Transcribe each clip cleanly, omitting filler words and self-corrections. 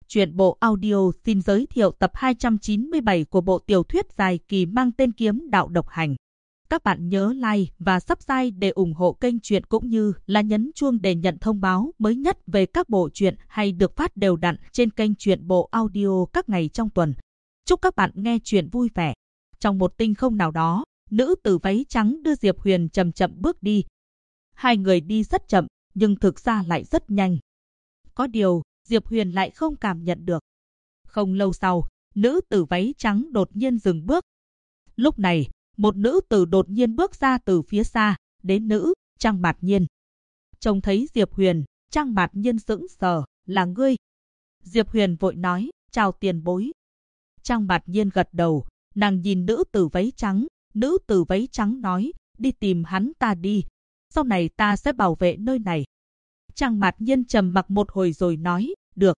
Truyện bộ audio xin giới thiệu tập 297 của bộ tiểu thuyết dài kỳ mang tên Kiếm Đạo Độc Hành. Các bạn nhớ like và subscribe để ủng hộ kênh truyện cũng như là nhấn chuông để nhận thông báo mới nhất về các bộ truyện hay được phát đều đặn trên kênh truyện bộ audio các ngày trong tuần. Chúc các bạn nghe truyện vui vẻ. Trong một tinh không nào đó, nữ tử váy trắng đưa Diệp Huyền chậm chậm bước đi. Hai người đi rất chậm, nhưng thực ra lại rất nhanh. Có điều, Diệp Huyền lại không cảm nhận được. Không lâu sau, nữ tử váy trắng đột nhiên dừng bước. Lúc này, một nữ tử đột nhiên bước ra từ phía xa, đến nữ, Trang Mạt Nhiên. Trông thấy Diệp Huyền, Trang Mạt Nhiên sững sờ, là ngươi. Diệp Huyền vội nói, chào tiền bối. Trang Mạt Nhiên gật đầu, nàng nhìn nữ tử váy trắng nói, đi tìm hắn ta đi, sau này ta sẽ bảo vệ nơi này. Trang Mạt Nhiên trầm mặc một hồi rồi nói, được.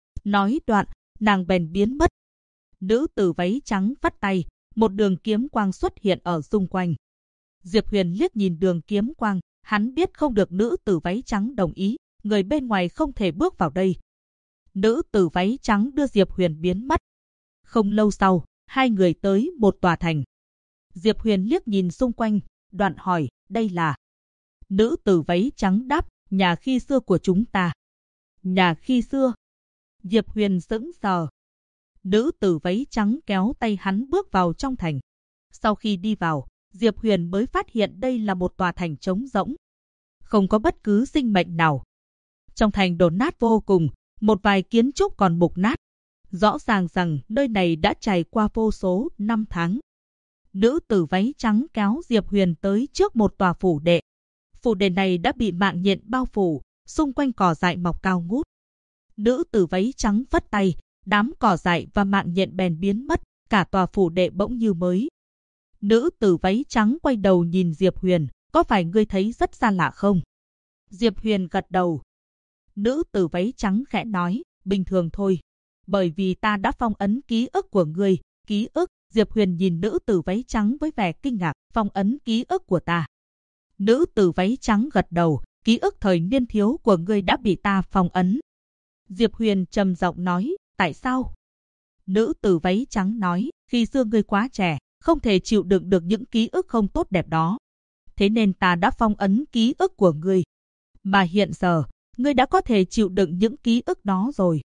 Nói đoạn, nàng bèn biến mất. Nữ tử váy trắng vắt tay, một đường kiếm quang xuất hiện ở xung quanh. Diệp Huyền liếc nhìn đường kiếm quang, hắn biết không được nữ tử váy trắng đồng ý, người bên ngoài không thể bước vào đây. Nữ tử váy trắng đưa Diệp Huyền biến mất. Không lâu sau, hai người tới một tòa thành. Diệp Huyền liếc nhìn xung quanh, đoạn hỏi, đây là... Nữ tử váy trắng đáp, nhà khi xưa của chúng ta. Nhà khi xưa? Diệp Huyền sững sờ. Nữ tử váy trắng kéo tay hắn bước vào trong thành. Sau khi đi vào, Diệp Huyền mới phát hiện đây là một tòa thành trống rỗng. Không có bất cứ sinh mệnh nào. Trong thành đổ nát vô cùng, một vài kiến trúc còn mục nát. Rõ ràng rằng nơi này đã trải qua vô số năm tháng. Nữ tử váy trắng kéo Diệp Huyền tới trước một tòa phủ đệ. Phủ đệ này đã bị mạng nhện bao phủ, xung quanh cỏ dại mọc cao ngút. Nữ tử váy trắng phất tay, đám cỏ dại và mạng nhện bèn biến mất, cả tòa phủ đệ bỗng như mới. Nữ tử váy trắng quay đầu nhìn Diệp Huyền, có phải ngươi thấy rất xa lạ không? Diệp Huyền gật đầu. Nữ tử váy trắng khẽ nói, bình thường thôi, bởi vì ta đã phong ấn ký ức của ngươi. Ký ức? Diệp Huyền nhìn nữ tử váy trắng với vẻ kinh ngạc, phong ấn ký ức của ta. Nữ tử váy trắng gật đầu, ký ức thời niên thiếu của ngươi đã bị ta phong ấn. Diệp Huyền trầm giọng nói, tại sao? Nữ tử váy trắng nói, khi xưa ngươi quá trẻ, không thể chịu đựng được những ký ức không tốt đẹp đó. Thế nên ta đã phong ấn ký ức của ngươi. Mà hiện giờ, ngươi đã có thể chịu đựng những ký ức đó rồi.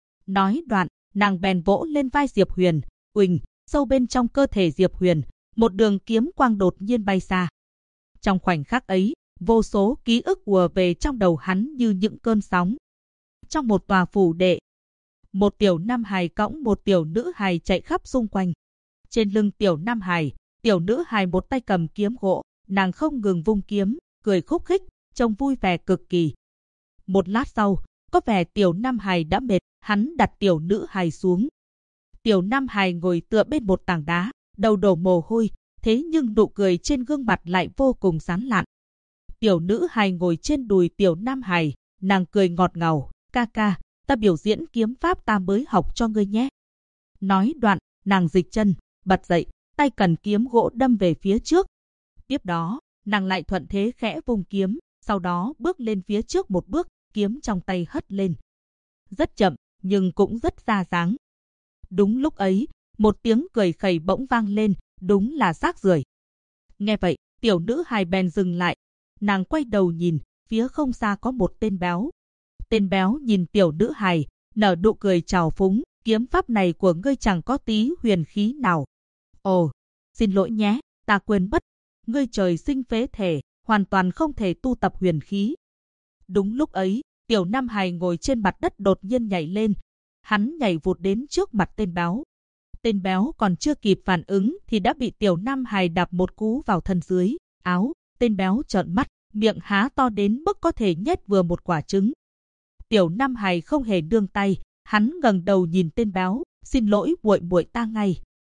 Nói đoạn, nàng bèn vỗ lên vai Diệp Huyền, uỳnh, sâu bên trong cơ thể Diệp Huyền, một đường kiếm quang đột nhiên bay xa. Trong khoảnh khắc ấy, vô số ký ức ùa về trong đầu hắn như những cơn sóng. Trong một tòa phủ đệ, một tiểu nam hài cõng một tiểu nữ hài chạy khắp xung quanh. Trên lưng tiểu nam hài, tiểu nữ hài một tay cầm kiếm gỗ, nàng không ngừng vung kiếm, cười khúc khích, trông vui vẻ cực kỳ. Một lát sau, có vẻ tiểu nam hài đã mệt, hắn đặt tiểu nữ hài xuống. Tiểu nam hài ngồi tựa bên một tảng đá, đầu đổ mồ hôi, thế nhưng nụ cười trên gương mặt lại vô cùng sán lạn. Tiểu nữ hài ngồi trên đùi tiểu nam hài, nàng cười ngọt ngào, ca ca, ta biểu diễn kiếm pháp ta mới học cho ngươi nhé. Nói đoạn, nàng dịch chân, bật dậy, tay cầm kiếm gỗ đâm về phía trước. Tiếp đó, nàng lại thuận thế khẽ vung kiếm, sau đó bước lên phía trước một bước, kiếm trong tay hất lên. Rất chậm, nhưng cũng rất ra dáng. Đúng lúc ấy, một tiếng cười khẩy bỗng vang lên, đúng là rác rưởi. Nghe vậy, tiểu nữ hài bèn dừng lại. Nàng quay đầu nhìn, phía không xa có một tên béo. Tên béo nhìn tiểu nữ hài, nở nụ cười trào phúng, kiếm pháp này của ngươi chẳng có tí huyền khí nào. Ồ, xin lỗi nhé, ta quên mất, ngươi trời sinh phế thể, hoàn toàn không thể tu tập huyền khí. Đúng lúc ấy, tiểu nam hài ngồi trên mặt đất đột nhiên nhảy lên. Hắn nhảy vụt đến trước mặt tên béo. Tên béo còn chưa kịp phản ứng thì đã bị tiểu nam hài đạp một cú vào thân dưới áo. Tên béo trợn mắt, miệng há to đến mức có thể nhét vừa một quả trứng. Tiểu nam hài không hề nương tay, hắn ngẩng đầu nhìn tên béo, xin lỗi muội muội ta ngay.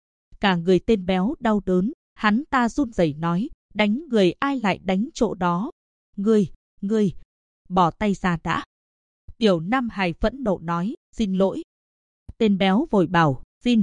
Cả người tên béo đau đớn, hắn ta run rẩy nói, đánh người ai lại đánh chỗ đó. Ngươi, bỏ tay ra đã. Tiểu nam hài phẫn nộ nói, xin lỗi. Tên béo vội bảo,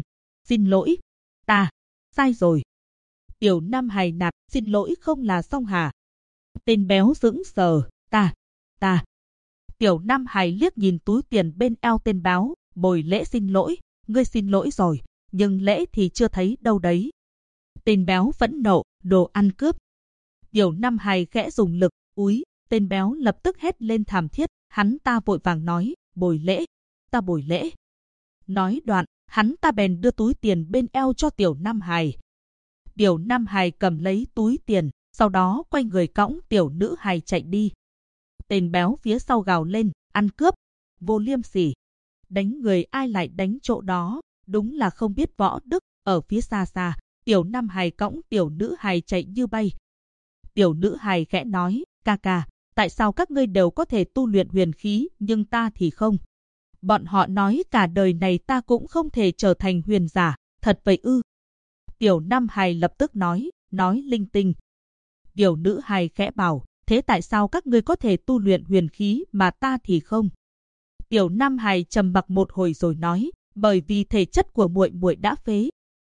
xin lỗi, ta, sai rồi. Tiểu nam hài nạt, xin lỗi không là xong hả? Tên béo sững sờ, ta. Tiểu nam hài liếc nhìn túi tiền bên eo tên béo, Bồi Lễ xin lỗi, ngươi xin lỗi rồi, nhưng Lễ thì chưa thấy đâu đấy. Tên béo phẫn nộ, đồ ăn cướp. Tiểu Nam Hải khẽ dùng lực, úi, tên béo lập tức hét lên thảm thiết, hắn ta vội vàng nói, Bồi Lễ, ta bồi Lễ. Nói đoạn, hắn ta bèn đưa túi tiền bên eo cho Tiểu Nam Hải. Tiểu Nam Hải cầm lấy túi tiền, sau đó quay người cõng tiểu nữ hài chạy đi. Tên béo phía sau gào lên, ăn cướp, vô liêm sỉ. Đánh người ai lại đánh chỗ đó, đúng là không biết võ đức. Ở phía xa xa, Tiểu Nam Hải cõng tiểu nữ hài chạy như bay. Tiểu nữ hài khẽ nói, ca ca, tại sao các ngươi đều có thể tu luyện huyền khí nhưng ta thì không? Bọn họ nói cả đời này ta cũng không thể trở thành huyền giả, thật vậy ư? Tiểu Nam Hải lập tức nói linh tinh. Tiểu nữ hài khẽ bảo, thế tại sao các ngươi có thể tu luyện huyền khí mà ta thì không? Tiểu Nam Hải trầm mặc một hồi rồi nói, bởi vì thể chất của muội muội đã phế,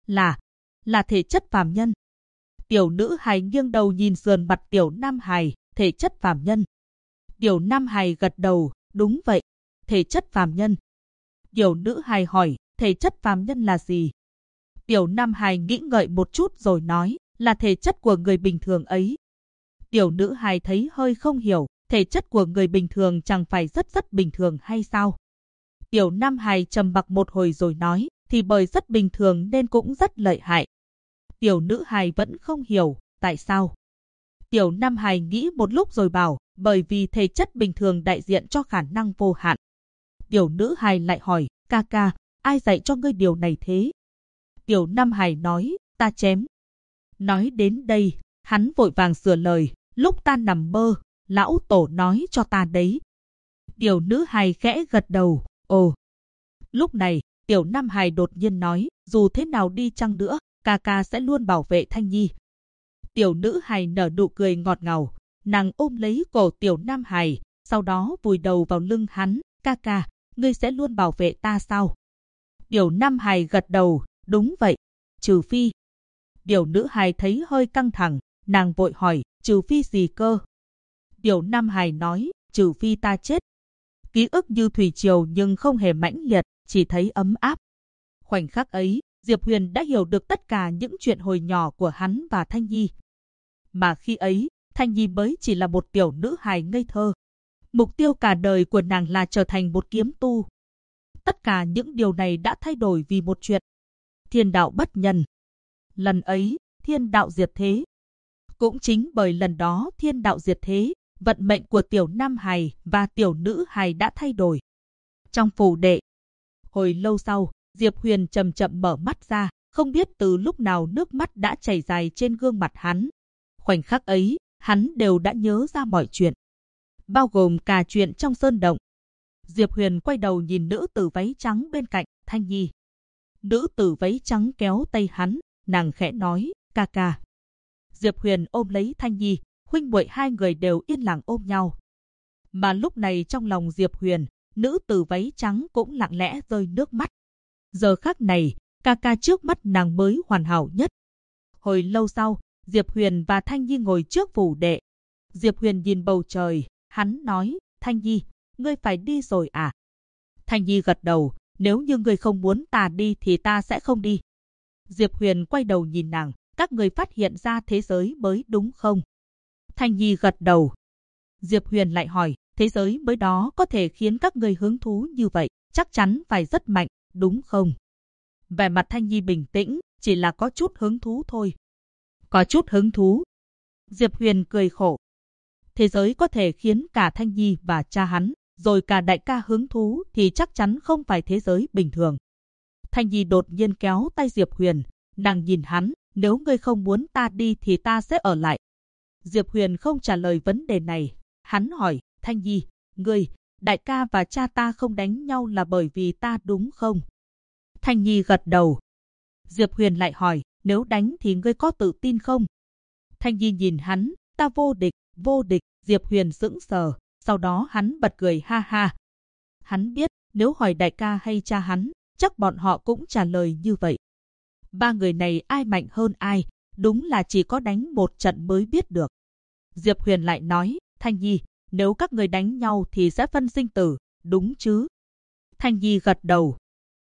là thể chất phàm nhân. Tiểu nữ hài nghiêng đầu nhìn sườn mặt Tiểu Nam Hải, thể chất phàm nhân. Tiểu Nam Hải gật đầu, đúng vậy, thể chất phàm nhân. Tiểu nữ hài hỏi, thể chất phàm nhân là gì? Tiểu Nam Hải nghĩ ngợi một chút rồi nói, là thể chất của người bình thường ấy. Tiểu nữ hài thấy hơi không hiểu, thể chất của người bình thường chẳng phải rất bình thường hay sao? Tiểu Nam Hải trầm mặc một hồi rồi nói, thì bởi rất bình thường nên cũng rất lợi hại. Tiểu nữ hài vẫn không hiểu, tại sao? Tiểu Nam Hải nghĩ một lúc rồi bảo, bởi vì thể chất bình thường đại diện cho khả năng vô hạn. Tiểu nữ hài lại hỏi, ca ca, ai dạy cho ngươi điều này thế? Tiểu Nam Hải nói, ta chém. Nói đến đây, hắn vội vàng sửa lời, lúc ta nằm mơ, lão tổ nói cho ta đấy. Tiểu nữ hài khẽ gật đầu, ồ. Lúc này, Tiểu Nam Hải đột nhiên nói, dù thế nào đi chăng nữa, ca ca sẽ luôn bảo vệ Thanh Nhi. Tiểu nữ hài nở nụ cười ngọt ngào, nàng ôm lấy cổ Tiểu Nam Hải, sau đó vùi đầu vào lưng hắn, ca ca, ngươi sẽ luôn bảo vệ ta sao? Tiểu Nam Hải gật đầu, đúng vậy, trừ phi. Tiểu nữ hài thấy hơi căng thẳng, nàng vội hỏi, trừ phi gì cơ? Tiểu Nam Hải nói, trừ phi ta chết. Ký ức như thủy triều nhưng không hề mãnh liệt, chỉ thấy ấm áp. Khoảnh khắc ấy, Diệp Huyền đã hiểu được tất cả những chuyện hồi nhỏ của hắn và Thanh Nhi. Mà khi ấy, Thanh Nhi mới chỉ là một tiểu nữ hài ngây thơ. Mục tiêu cả đời của nàng là trở thành một kiếm tu. Tất cả những điều này đã thay đổi vì một chuyện. Thiên đạo bất nhân. Lần ấy, thiên đạo diệt thế. Cũng chính bởi lần đó thiên đạo diệt thế, vận mệnh của Tiểu Nam Hải và tiểu nữ hài đã thay đổi. Trong phủ đệ, hồi lâu sau, Diệp Huyền chậm chậm mở mắt ra, không biết từ lúc nào nước mắt đã chảy dài trên gương mặt hắn. Khoảnh khắc ấy, hắn đều đã nhớ ra mọi chuyện, bao gồm cả chuyện trong sơn động. Diệp Huyền quay đầu nhìn nữ tử váy trắng bên cạnh, Thanh Nhi. Nữ tử váy trắng kéo tay hắn, nàng khẽ nói, ca ca. Diệp Huyền ôm lấy Thanh Nhi, huynh muội hai người đều yên lặng ôm nhau. Mà lúc này trong lòng Diệp Huyền, nữ tử váy trắng cũng lặng lẽ rơi nước mắt. Giờ khắc này, ca ca trước mắt nàng mới hoàn hảo nhất. Hồi lâu sau, Diệp Huyền và Thanh Nhi ngồi trước phủ đệ. Diệp Huyền nhìn bầu trời, hắn nói, Thanh Nhi, ngươi phải đi rồi à? Thanh Nhi gật đầu, nếu như ngươi không muốn ta đi thì ta sẽ không đi. Diệp Huyền quay đầu nhìn nàng, các người phát hiện ra thế giới mới đúng không? Thanh Nhi gật đầu. Diệp Huyền lại hỏi, thế giới mới đó có thể khiến các người hứng thú như vậy, chắc chắn phải rất mạnh, đúng không? Vẻ mặt Thanh Nhi bình tĩnh, chỉ là có chút hứng thú thôi. Có chút hứng thú. Diệp Huyền cười khổ. Thế giới có thể khiến cả Thanh Nhi và cha hắn, rồi cả đại ca hứng thú thì chắc chắn không phải thế giới bình thường. Thanh Nhi đột nhiên kéo tay Diệp Huyền, nàng nhìn hắn, nếu ngươi không muốn ta đi thì ta sẽ ở lại. Diệp Huyền không trả lời vấn đề này, hắn hỏi, Thanh Nhi, ngươi, đại ca và cha ta không đánh nhau là bởi vì ta đúng không? Thanh Nhi gật đầu. Diệp Huyền lại hỏi, nếu đánh thì ngươi có tự tin không? Thanh Nhi nhìn hắn, ta vô địch, vô địch. Diệp Huyền sững sờ, sau đó hắn bật cười ha ha. Hắn biết, nếu hỏi đại ca hay cha hắn, chắc bọn họ cũng trả lời như vậy. Ba người này ai mạnh hơn ai, đúng là chỉ có đánh một trận mới biết được. Diệp Huyền lại nói, Thanh Nhi, nếu các người đánh nhau thì sẽ phân sinh tử, đúng chứ? Thanh Nhi gật đầu.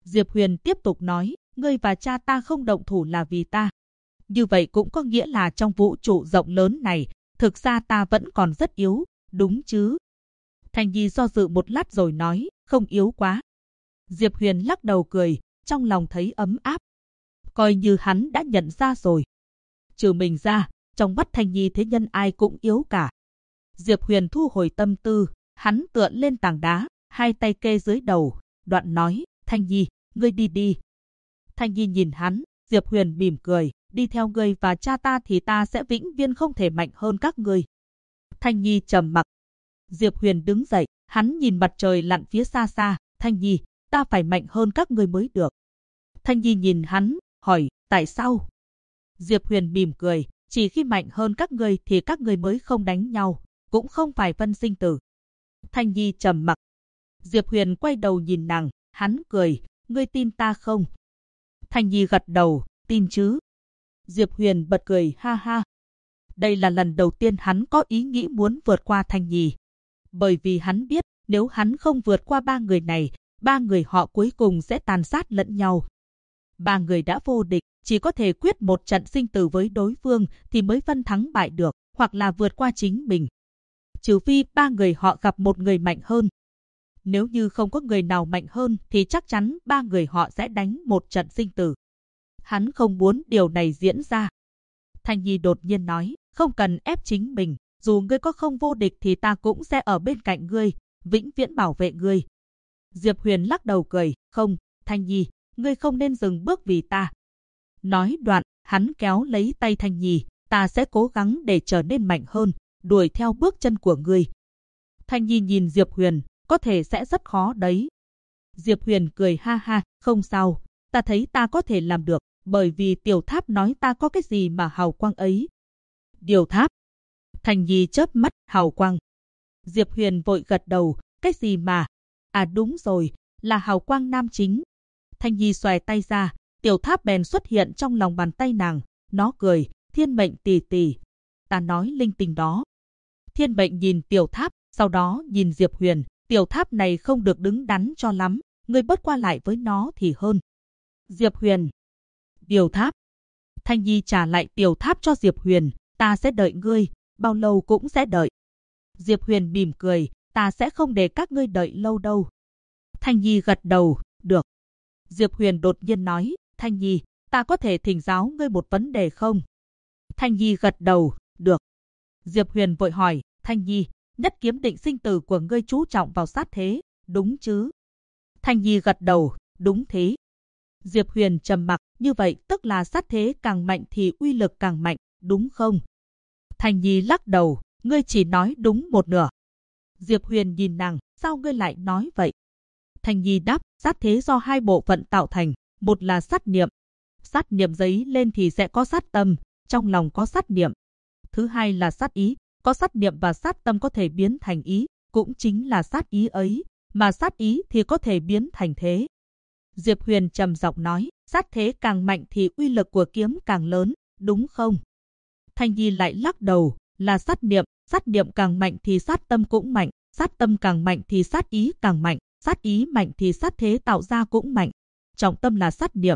Diệp Huyền tiếp tục nói, ngươi và cha ta không động thủ là vì ta. Như vậy cũng có nghĩa là trong vũ trụ rộng lớn này, thực ra ta vẫn còn rất yếu, đúng chứ? Thanh Nhi do dự một lát rồi nói, không yếu quá. Diệp Huyền lắc đầu cười, trong lòng thấy ấm áp. Coi như hắn đã nhận ra rồi. Trừ mình ra, trong mắt Thanh Nhi thế nhân ai cũng yếu cả. Diệp Huyền thu hồi tâm tư, hắn tựa lên tảng đá, hai tay kê dưới đầu, đoạn nói, Thanh Nhi, ngươi đi đi. Thanh Nhi nhìn hắn, Diệp Huyền mỉm cười, đi theo ngươi và cha ta thì ta sẽ vĩnh viễn không thể mạnh hơn các ngươi. Thanh Nhi trầm mặc. Diệp Huyền đứng dậy, hắn nhìn mặt trời lặn phía xa xa, Thanh Nhi, ta phải mạnh hơn các ngươi mới được. Thanh Nhi nhìn hắn, hỏi, tại sao? Diệp Huyền mỉm cười, chỉ khi mạnh hơn các ngươi thì các ngươi mới không đánh nhau, cũng không phải phân sinh tử. Thanh Nhi trầm mặc. Diệp Huyền quay đầu nhìn nàng, hắn cười, ngươi tin ta không? Thanh Nhi gật đầu, tin chứ. Diệp Huyền bật cười ha ha. Đây là lần đầu tiên hắn có ý nghĩ muốn vượt qua Thanh Nhi. Bởi vì hắn biết, nếu hắn không vượt qua ba người này, ba người họ cuối cùng sẽ tàn sát lẫn nhau. Ba người đã vô địch, chỉ có thể quyết một trận sinh tử với đối phương thì mới phân thắng bại được, hoặc là vượt qua chính mình. Trừ phi ba người họ gặp một người mạnh hơn. Nếu như không có người nào mạnh hơn thì chắc chắn ba người họ sẽ đánh một trận sinh tử. Hắn không muốn điều này diễn ra. Thanh Nhi đột nhiên nói, không cần ép chính mình, dù ngươi có không vô địch thì ta cũng sẽ ở bên cạnh ngươi, vĩnh viễn bảo vệ ngươi. Diệp Huyền lắc đầu cười, không, Thanh Nhi, ngươi không nên dừng bước vì ta. Nói đoạn, hắn kéo lấy tay Thanh Nhi, ta sẽ cố gắng để trở nên mạnh hơn, đuổi theo bước chân của ngươi. Thanh Nhi nhìn Diệp Huyền, có thể sẽ rất khó đấy. Diệp Huyền cười ha ha, không sao, ta thấy ta có thể làm được, bởi vì Tiểu Tháp nói ta có cái gì mà hào quang ấy. Điều Tháp. Thanh Nhi chớp mắt, hào quang. Diệp Huyền vội gật đầu, cái gì mà? À đúng rồi, là hào quang nam chính. Thanh Nhi xòe tay ra, Tiểu Tháp bèn xuất hiện trong lòng bàn tay nàng, nó cười, Thiên Mệnh tỷ tỷ. Ta nói linh tinh đó. Thiên Mệnh nhìn Tiểu Tháp, sau đó nhìn Diệp Huyền, Tiểu Tháp này không được đứng đắn cho lắm, ngươi bớt qua lại với nó thì hơn. Diệp Huyền. Tiểu Tháp. Thanh Nhi trả lại Tiểu Tháp cho Diệp Huyền, ta sẽ đợi ngươi, bao lâu cũng sẽ đợi. Diệp Huyền mỉm cười, ta sẽ không để các ngươi đợi lâu đâu. Thanh Nhi gật đầu, được. Diệp Huyền đột nhiên nói, Thanh Nhi, ta có thể thỉnh giáo ngươi một vấn đề không? Thanh Nhi gật đầu, được. Diệp Huyền vội hỏi, Thanh Nhi, nhất kiếm định sinh tử của ngươi chú trọng vào sát thế, đúng chứ? Thanh Nhi gật đầu, đúng thế. Diệp Huyền trầm mặc, như vậy tức là sát thế càng mạnh thì uy lực càng mạnh, đúng không? Thanh Nhi lắc đầu, ngươi chỉ nói đúng một nửa. Diệp Huyền nhìn nàng, sao ngươi lại nói vậy? Thanh Nhi đáp, sát thế do hai bộ phận tạo thành, một là sát niệm. Sát niệm dấy lên thì sẽ có sát tâm, trong lòng có sát niệm. Thứ hai là sát ý, có sát niệm và sát tâm có thể biến thành ý, cũng chính là sát ý ấy, mà sát ý thì có thể biến thành thế. Diệp Huyền trầm giọng nói, sát thế càng mạnh thì uy lực của kiếm càng lớn, đúng không? Thanh Nhi lại lắc đầu, là sát niệm càng mạnh thì sát tâm cũng mạnh, sát tâm càng mạnh thì sát ý càng mạnh, sát ý mạnh thì sát thế tạo ra cũng mạnh. Trọng tâm là sát niệm.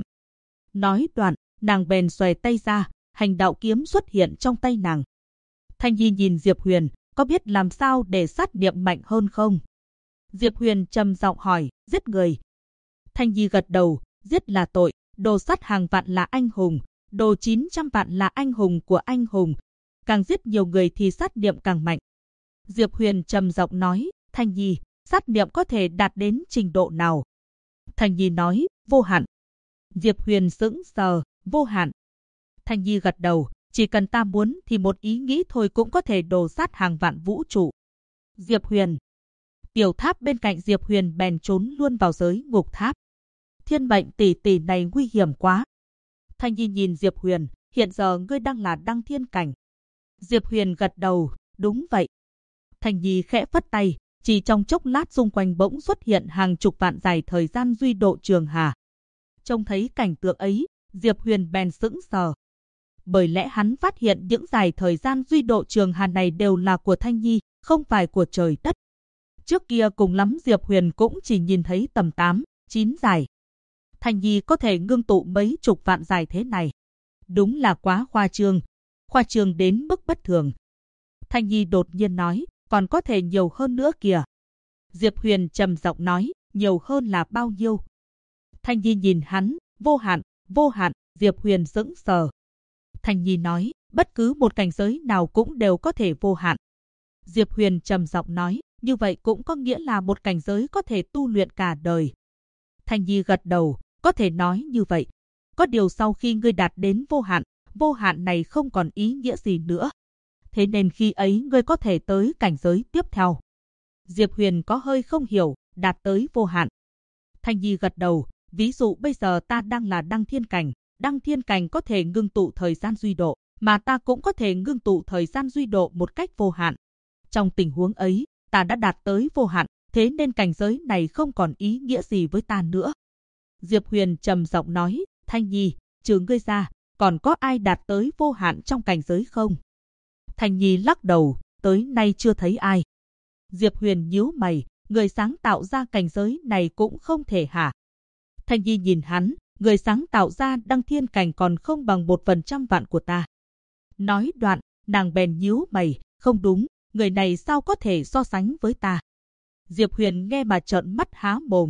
Nói đoạn, nàng bèn xòe tay ra, hành đạo kiếm xuất hiện trong tay nàng. Thanh Nhi nhìn Diệp Huyền, có biết làm sao để sát niệm mạnh hơn không? Diệp Huyền trầm giọng hỏi, giết người. Thanh Nhi gật đầu, giết là tội, đồ sát hàng vạn là anh hùng, đồ 900 vạn là anh hùng của anh hùng. Càng giết nhiều người thì sát niệm càng mạnh. Diệp Huyền trầm giọng nói, Thanh Nhi, sát niệm có thể đạt đến trình độ nào? Thanh Nhi nói, vô hạn. Diệp Huyền sững sờ, vô hạn. Thanh Nhi gật đầu, chỉ cần ta muốn thì một ý nghĩ thôi cũng có thể đồ sát hàng vạn vũ trụ. Diệp Huyền. Tiểu Tháp bên cạnh Diệp Huyền bèn trốn luôn vào giới ngục tháp. Thiên Mệnh tỷ tỷ này nguy hiểm quá. Thanh Nhi nhìn Diệp Huyền, hiện giờ ngươi đang là đăng thiên cảnh. Diệp Huyền gật đầu, đúng vậy. Thanh Nhi khẽ phất tay, chỉ trong chốc lát xung quanh bỗng xuất hiện hàng chục vạn dài thời gian duy độ trường hà. Trông thấy cảnh tượng ấy, Diệp Huyền bèn sững sờ. Bởi lẽ hắn phát hiện những dài thời gian duy độ trường hà này đều là của Thanh Nhi, không phải của trời đất. Trước kia cùng lắm Diệp Huyền cũng chỉ nhìn thấy tầm 8, 9 dài. Thanh Nhi có thể ngưng tụ mấy chục vạn dài thế này. Đúng là quá khoa trương đến mức bất thường. Thanh Nhi đột nhiên nói, còn có thể nhiều hơn nữa kìa. Diệp Huyền trầm giọng nói, nhiều hơn là bao nhiêu? Thanh Nhi nhìn hắn, vô hạn, Diệp Huyền sững sờ. Thanh Nhi nói, bất cứ một cảnh giới nào cũng đều có thể vô hạn. Diệp Huyền trầm giọng nói, như vậy cũng có nghĩa là một cảnh giới có thể tu luyện cả đời. Thanh Nhi gật đầu, có thể nói như vậy. Có điều sau khi ngươi đạt đến vô hạn này không còn ý nghĩa gì nữa. Thế nên khi ấy ngươi có thể tới cảnh giới tiếp theo. Diệp Huyền có hơi không hiểu, đạt tới vô hạn. Thanh Nhi gật đầu, ví dụ bây giờ ta đang là đăng thiên cảnh có thể ngưng tụ thời gian duy độ, mà ta cũng có thể ngưng tụ thời gian duy độ một cách vô hạn. Trong tình huống ấy, ta đã đạt tới vô hạn, thế nên cảnh giới này không còn ý nghĩa gì với ta nữa. Diệp Huyền trầm giọng nói, Thanh Nhi, trừ ngươi ra, còn có ai đạt tới vô hạn trong cảnh giới không? Thanh Nhi lắc đầu, tới nay chưa thấy ai. Diệp Huyền nhíu mày, người sáng tạo ra cảnh giới này cũng không thể hả? Thanh Nhi nhìn hắn, người sáng tạo ra đăng thiên cảnh còn không bằng 1% vạn của ta. Nói đoạn, nàng bèn nhíu mày, không đúng, người này sao có thể so sánh với ta? Diệp Huyền nghe mà trợn mắt há mồm.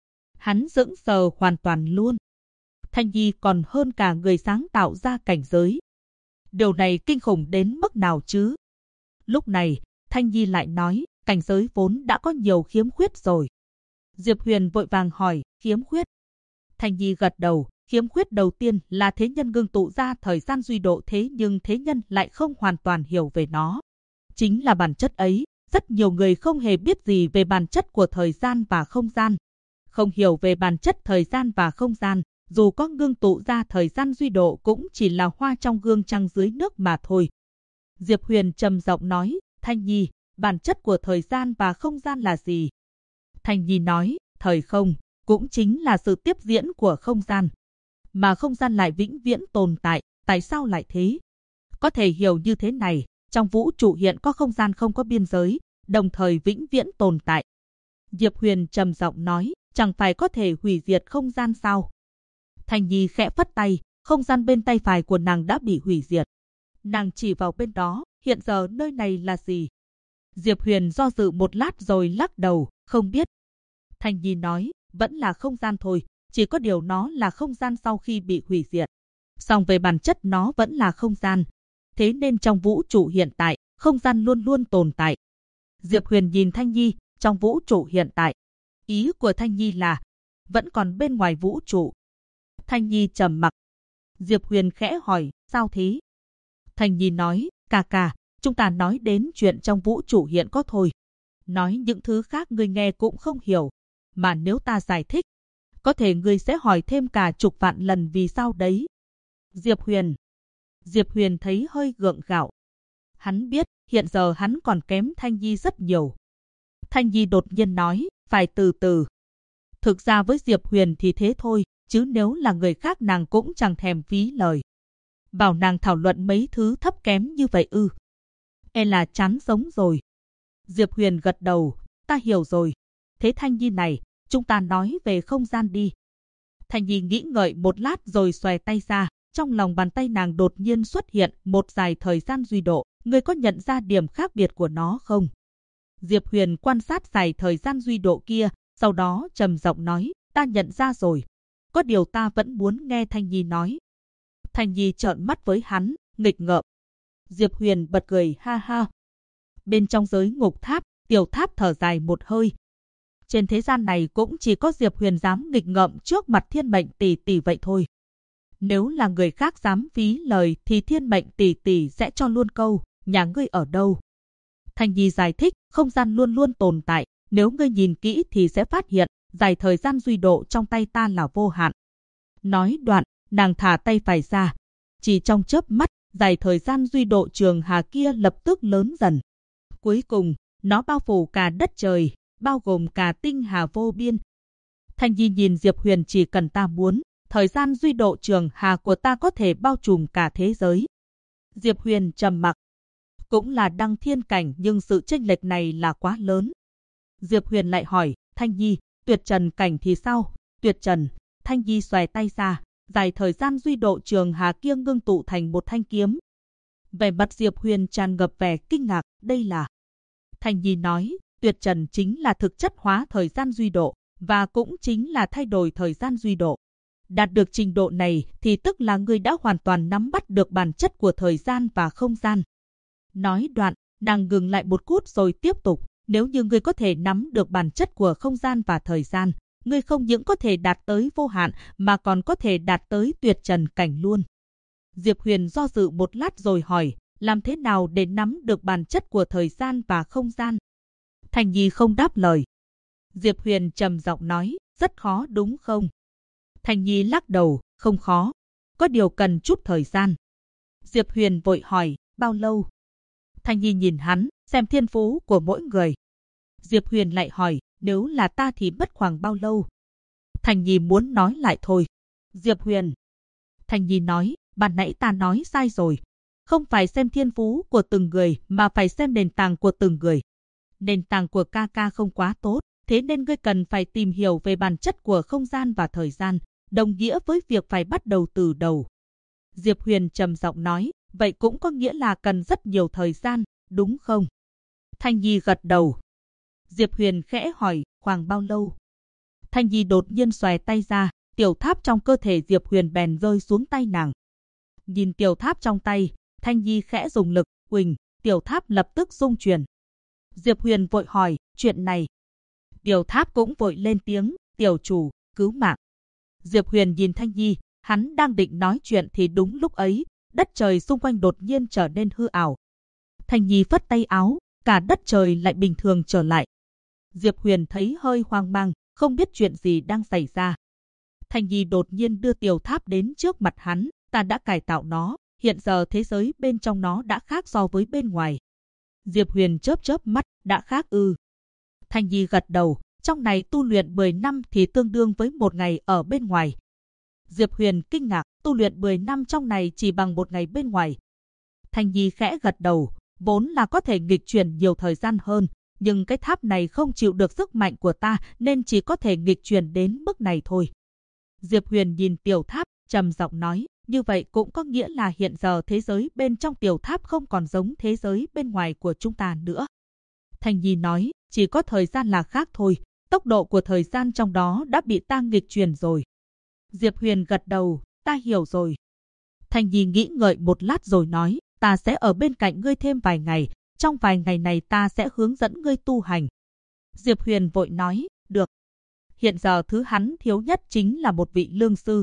Hắn sững sờ hoàn toàn luôn. Thanh Nhi còn hơn cả người sáng tạo ra cảnh giới. Điều này kinh khủng đến mức nào chứ? Lúc này, Thanh Nhi lại nói, cảnh giới vốn đã có nhiều khiếm khuyết rồi. Diệp Huyền vội vàng hỏi, khiếm khuyết? Thanh Nhi gật đầu, khiếm khuyết đầu tiên là thế nhân ngưng tụ ra thời gian duy độ, thế nhưng thế nhân lại không hoàn toàn hiểu về nó. Chính là bản chất ấy, rất nhiều người không hề biết gì về bản chất của thời gian và không gian. Không hiểu về bản chất thời gian và không gian, dù có ngưng tụ ra thời gian duy độ cũng chỉ là hoa trong gương trăng dưới nước mà thôi. Diệp Huyền trầm giọng nói, Thanh Nhi, bản chất của thời gian và không gian là gì? Thanh Nhi nói, thời không, cũng chính là sự tiếp diễn của không gian. Mà không gian lại vĩnh viễn tồn tại, tại sao lại thế? Có thể hiểu như thế này, trong vũ trụ hiện có không gian không có biên giới, đồng thời vĩnh viễn tồn tại. Diệp Huyền trầm giọng nói, chẳng phải có thể hủy diệt không gian sao? Thanh Nhi khẽ phất tay, không gian bên tay phải của nàng đã bị hủy diệt. Nàng chỉ vào bên đó, hiện giờ nơi này là gì? Diệp Huyền do dự một lát rồi lắc đầu, không biết. Thanh Nhi nói, vẫn là không gian thôi, chỉ có điều nó là không gian sau khi bị hủy diệt. Song về bản chất nó vẫn là không gian. Thế nên trong vũ trụ hiện tại, không gian luôn luôn tồn tại. Diệp Huyền nhìn Thanh Nhi, trong vũ trụ hiện tại. Ý của Thanh Nhi là, vẫn còn bên ngoài vũ trụ. Thanh Nhi trầm mặc. Diệp Huyền khẽ hỏi, sao thế? Thanh Nhi nói, ca, chúng ta nói đến chuyện trong vũ trụ hiện có thôi. Nói những thứ khác ngươi nghe cũng không hiểu. Mà nếu ta giải thích, có thể ngươi sẽ hỏi thêm cả chục vạn lần vì sao đấy. Diệp Huyền thấy hơi gượng gạo. Hắn biết, hiện giờ hắn còn kém Thanh Nhi rất nhiều. Thanh Nhi đột nhiên nói, phải từ từ. Thực ra với Diệp Huyền thì thế thôi, chứ nếu là người khác nàng cũng chẳng thèm phí lời. Bảo nàng thảo luận mấy thứ thấp kém như vậy ư? E là chán sống rồi. Diệp Huyền gật đầu, ta hiểu rồi. Thế Thanh Nhi này, chúng ta nói về không gian đi. Thanh Nhi nghĩ ngợi một lát rồi xòe tay ra, trong lòng bàn tay nàng đột nhiên xuất hiện một dải thời gian duy độ. Ngươi có nhận ra điểm khác biệt của nó không? Diệp Huyền quan sát dải thời gian duy độ kia, sau đó trầm giọng nói, ta nhận ra rồi. Có điều ta vẫn muốn nghe Thanh Nhi nói. Thanh Nhi trợn mắt với hắn, nghịch ngợm. Diệp Huyền bật cười ha ha. Bên trong giới ngục tháp, Tiểu Tháp thở dài một hơi. Trên thế gian này cũng chỉ có Diệp Huyền dám nghịch ngợm trước mặt Thiên Mệnh tỷ tỷ vậy thôi. Nếu là người khác dám phí lời thì Thiên Mệnh tỷ tỷ sẽ cho luôn câu, nhà ngươi ở đâu? Thanh Nhi giải thích, không gian luôn luôn tồn tại, nếu ngươi nhìn kỹ thì sẽ phát hiện, dải thời gian duy độ trong tay ta là vô hạn. Nói đoạn, nàng thả tay phải ra. Chỉ trong chớp mắt, dải thời gian duy độ trường hà kia lập tức lớn dần. Cuối cùng, nó bao phủ cả đất trời, bao gồm cả tinh hà vô biên. Thanh Nhi nhìn Diệp Huyền, chỉ cần ta muốn, thời gian duy độ trường hà của ta có thể bao trùm cả thế giới. Diệp Huyền trầm mặc. Cũng là đăng thiên cảnh nhưng sự chênh lệch này là quá lớn. Diệp Huyền lại hỏi, Thanh Nhi, tuyệt trần cảnh thì sao? Tuyệt trần, Thanh Nhi xòe tay ra, dài thời gian duy độ trường hà kia ngưng tụ thành một thanh kiếm. Vẻ mặt Diệp Huyền tràn ngập vẻ kinh ngạc, đây là... Thanh Nhi nói, tuyệt trần chính là thực chất hóa thời gian duy độ, và cũng chính là thay đổi thời gian duy độ. Đạt được trình độ này thì tức là ngươi đã hoàn toàn nắm bắt được bản chất của thời gian và không gian. Nói đoạn, nàng ngừng lại một phút rồi tiếp tục, nếu như ngươi có thể nắm được bản chất của không gian và thời gian, ngươi không những có thể đạt tới vô hạn mà còn có thể đạt tới tuyệt trần cảnh luôn. Diệp Huyền do dự một lát rồi hỏi, làm thế nào để nắm được bản chất của thời gian và không gian? Thanh Nhi không đáp lời. Diệp Huyền trầm giọng nói, rất khó đúng không? Thanh Nhi lắc đầu, không khó, có điều cần chút thời gian. Diệp Huyền vội hỏi, bao lâu? Thanh Nhi nhìn hắn, xem thiên phú của mỗi người. Diệp Huyền lại hỏi, nếu là ta thì mất khoảng bao lâu? Thanh Nhi muốn nói lại thôi. Diệp Huyền. Thanh Nhi nói, ban nãy ta nói sai rồi. Không phải xem thiên phú của từng người mà phải xem nền tảng của từng người. Nền tảng của ca ca không quá tốt, thế nên ngươi cần phải tìm hiểu về bản chất của không gian và thời gian, đồng nghĩa với việc phải bắt đầu từ đầu. Diệp Huyền trầm giọng nói, vậy cũng có nghĩa là cần rất nhiều thời gian, đúng không? Thanh Nhi gật đầu. Diệp Huyền khẽ hỏi, khoảng bao lâu? Thanh Nhi đột nhiên xòe tay ra, tiểu tháp trong cơ thể Diệp Huyền bèn rơi xuống tay nàng. Nhìn tiểu tháp trong tay, Thanh Nhi khẽ dùng lực, huỳnh, tiểu tháp lập tức rung chuyển. Diệp Huyền vội hỏi, chuyện này. Tiểu tháp cũng vội lên tiếng, tiểu chủ, cứu mạng. Diệp Huyền nhìn Thanh Nhi, hắn đang định nói chuyện thì đúng lúc ấy, đất trời xung quanh đột nhiên trở nên hư ảo. Thanh Nhi phất tay áo, cả đất trời lại bình thường trở lại. Diệp Huyền thấy hơi hoang mang, không biết chuyện gì đang xảy ra. Thanh Nhi đột nhiên đưa tiểu tháp đến trước mặt hắn, ta đã cải tạo nó, hiện giờ thế giới bên trong nó đã khác so với bên ngoài. Diệp Huyền chớp chớp mắt, đã khác ư? Thanh Nhi gật đầu, trong này tu luyện 10 năm thì tương đương với một ngày ở bên ngoài. Diệp Huyền kinh ngạc, tu luyện 10 năm trong này chỉ bằng một ngày bên ngoài. Thanh Nhi khẽ gật đầu, vốn là có thể nghịch chuyển nhiều thời gian hơn, nhưng cái tháp này không chịu được sức mạnh của ta nên chỉ có thể nghịch chuyển đến mức này thôi. Diệp Huyền nhìn tiểu tháp, trầm giọng nói, như vậy cũng có nghĩa là hiện giờ thế giới bên trong tiểu tháp không còn giống thế giới bên ngoài của chúng ta nữa. Thanh Nhi nói, chỉ có thời gian là khác thôi, tốc độ của thời gian trong đó đã bị ta nghịch chuyển rồi. Diệp Huyền gật đầu, ta hiểu rồi. Thanh Nhi nghĩ ngợi một lát rồi nói, ta sẽ ở bên cạnh ngươi thêm vài ngày, trong vài ngày này ta sẽ hướng dẫn ngươi tu hành. Diệp Huyền vội nói, được. Hiện giờ thứ hắn thiếu nhất chính là một vị lương sư.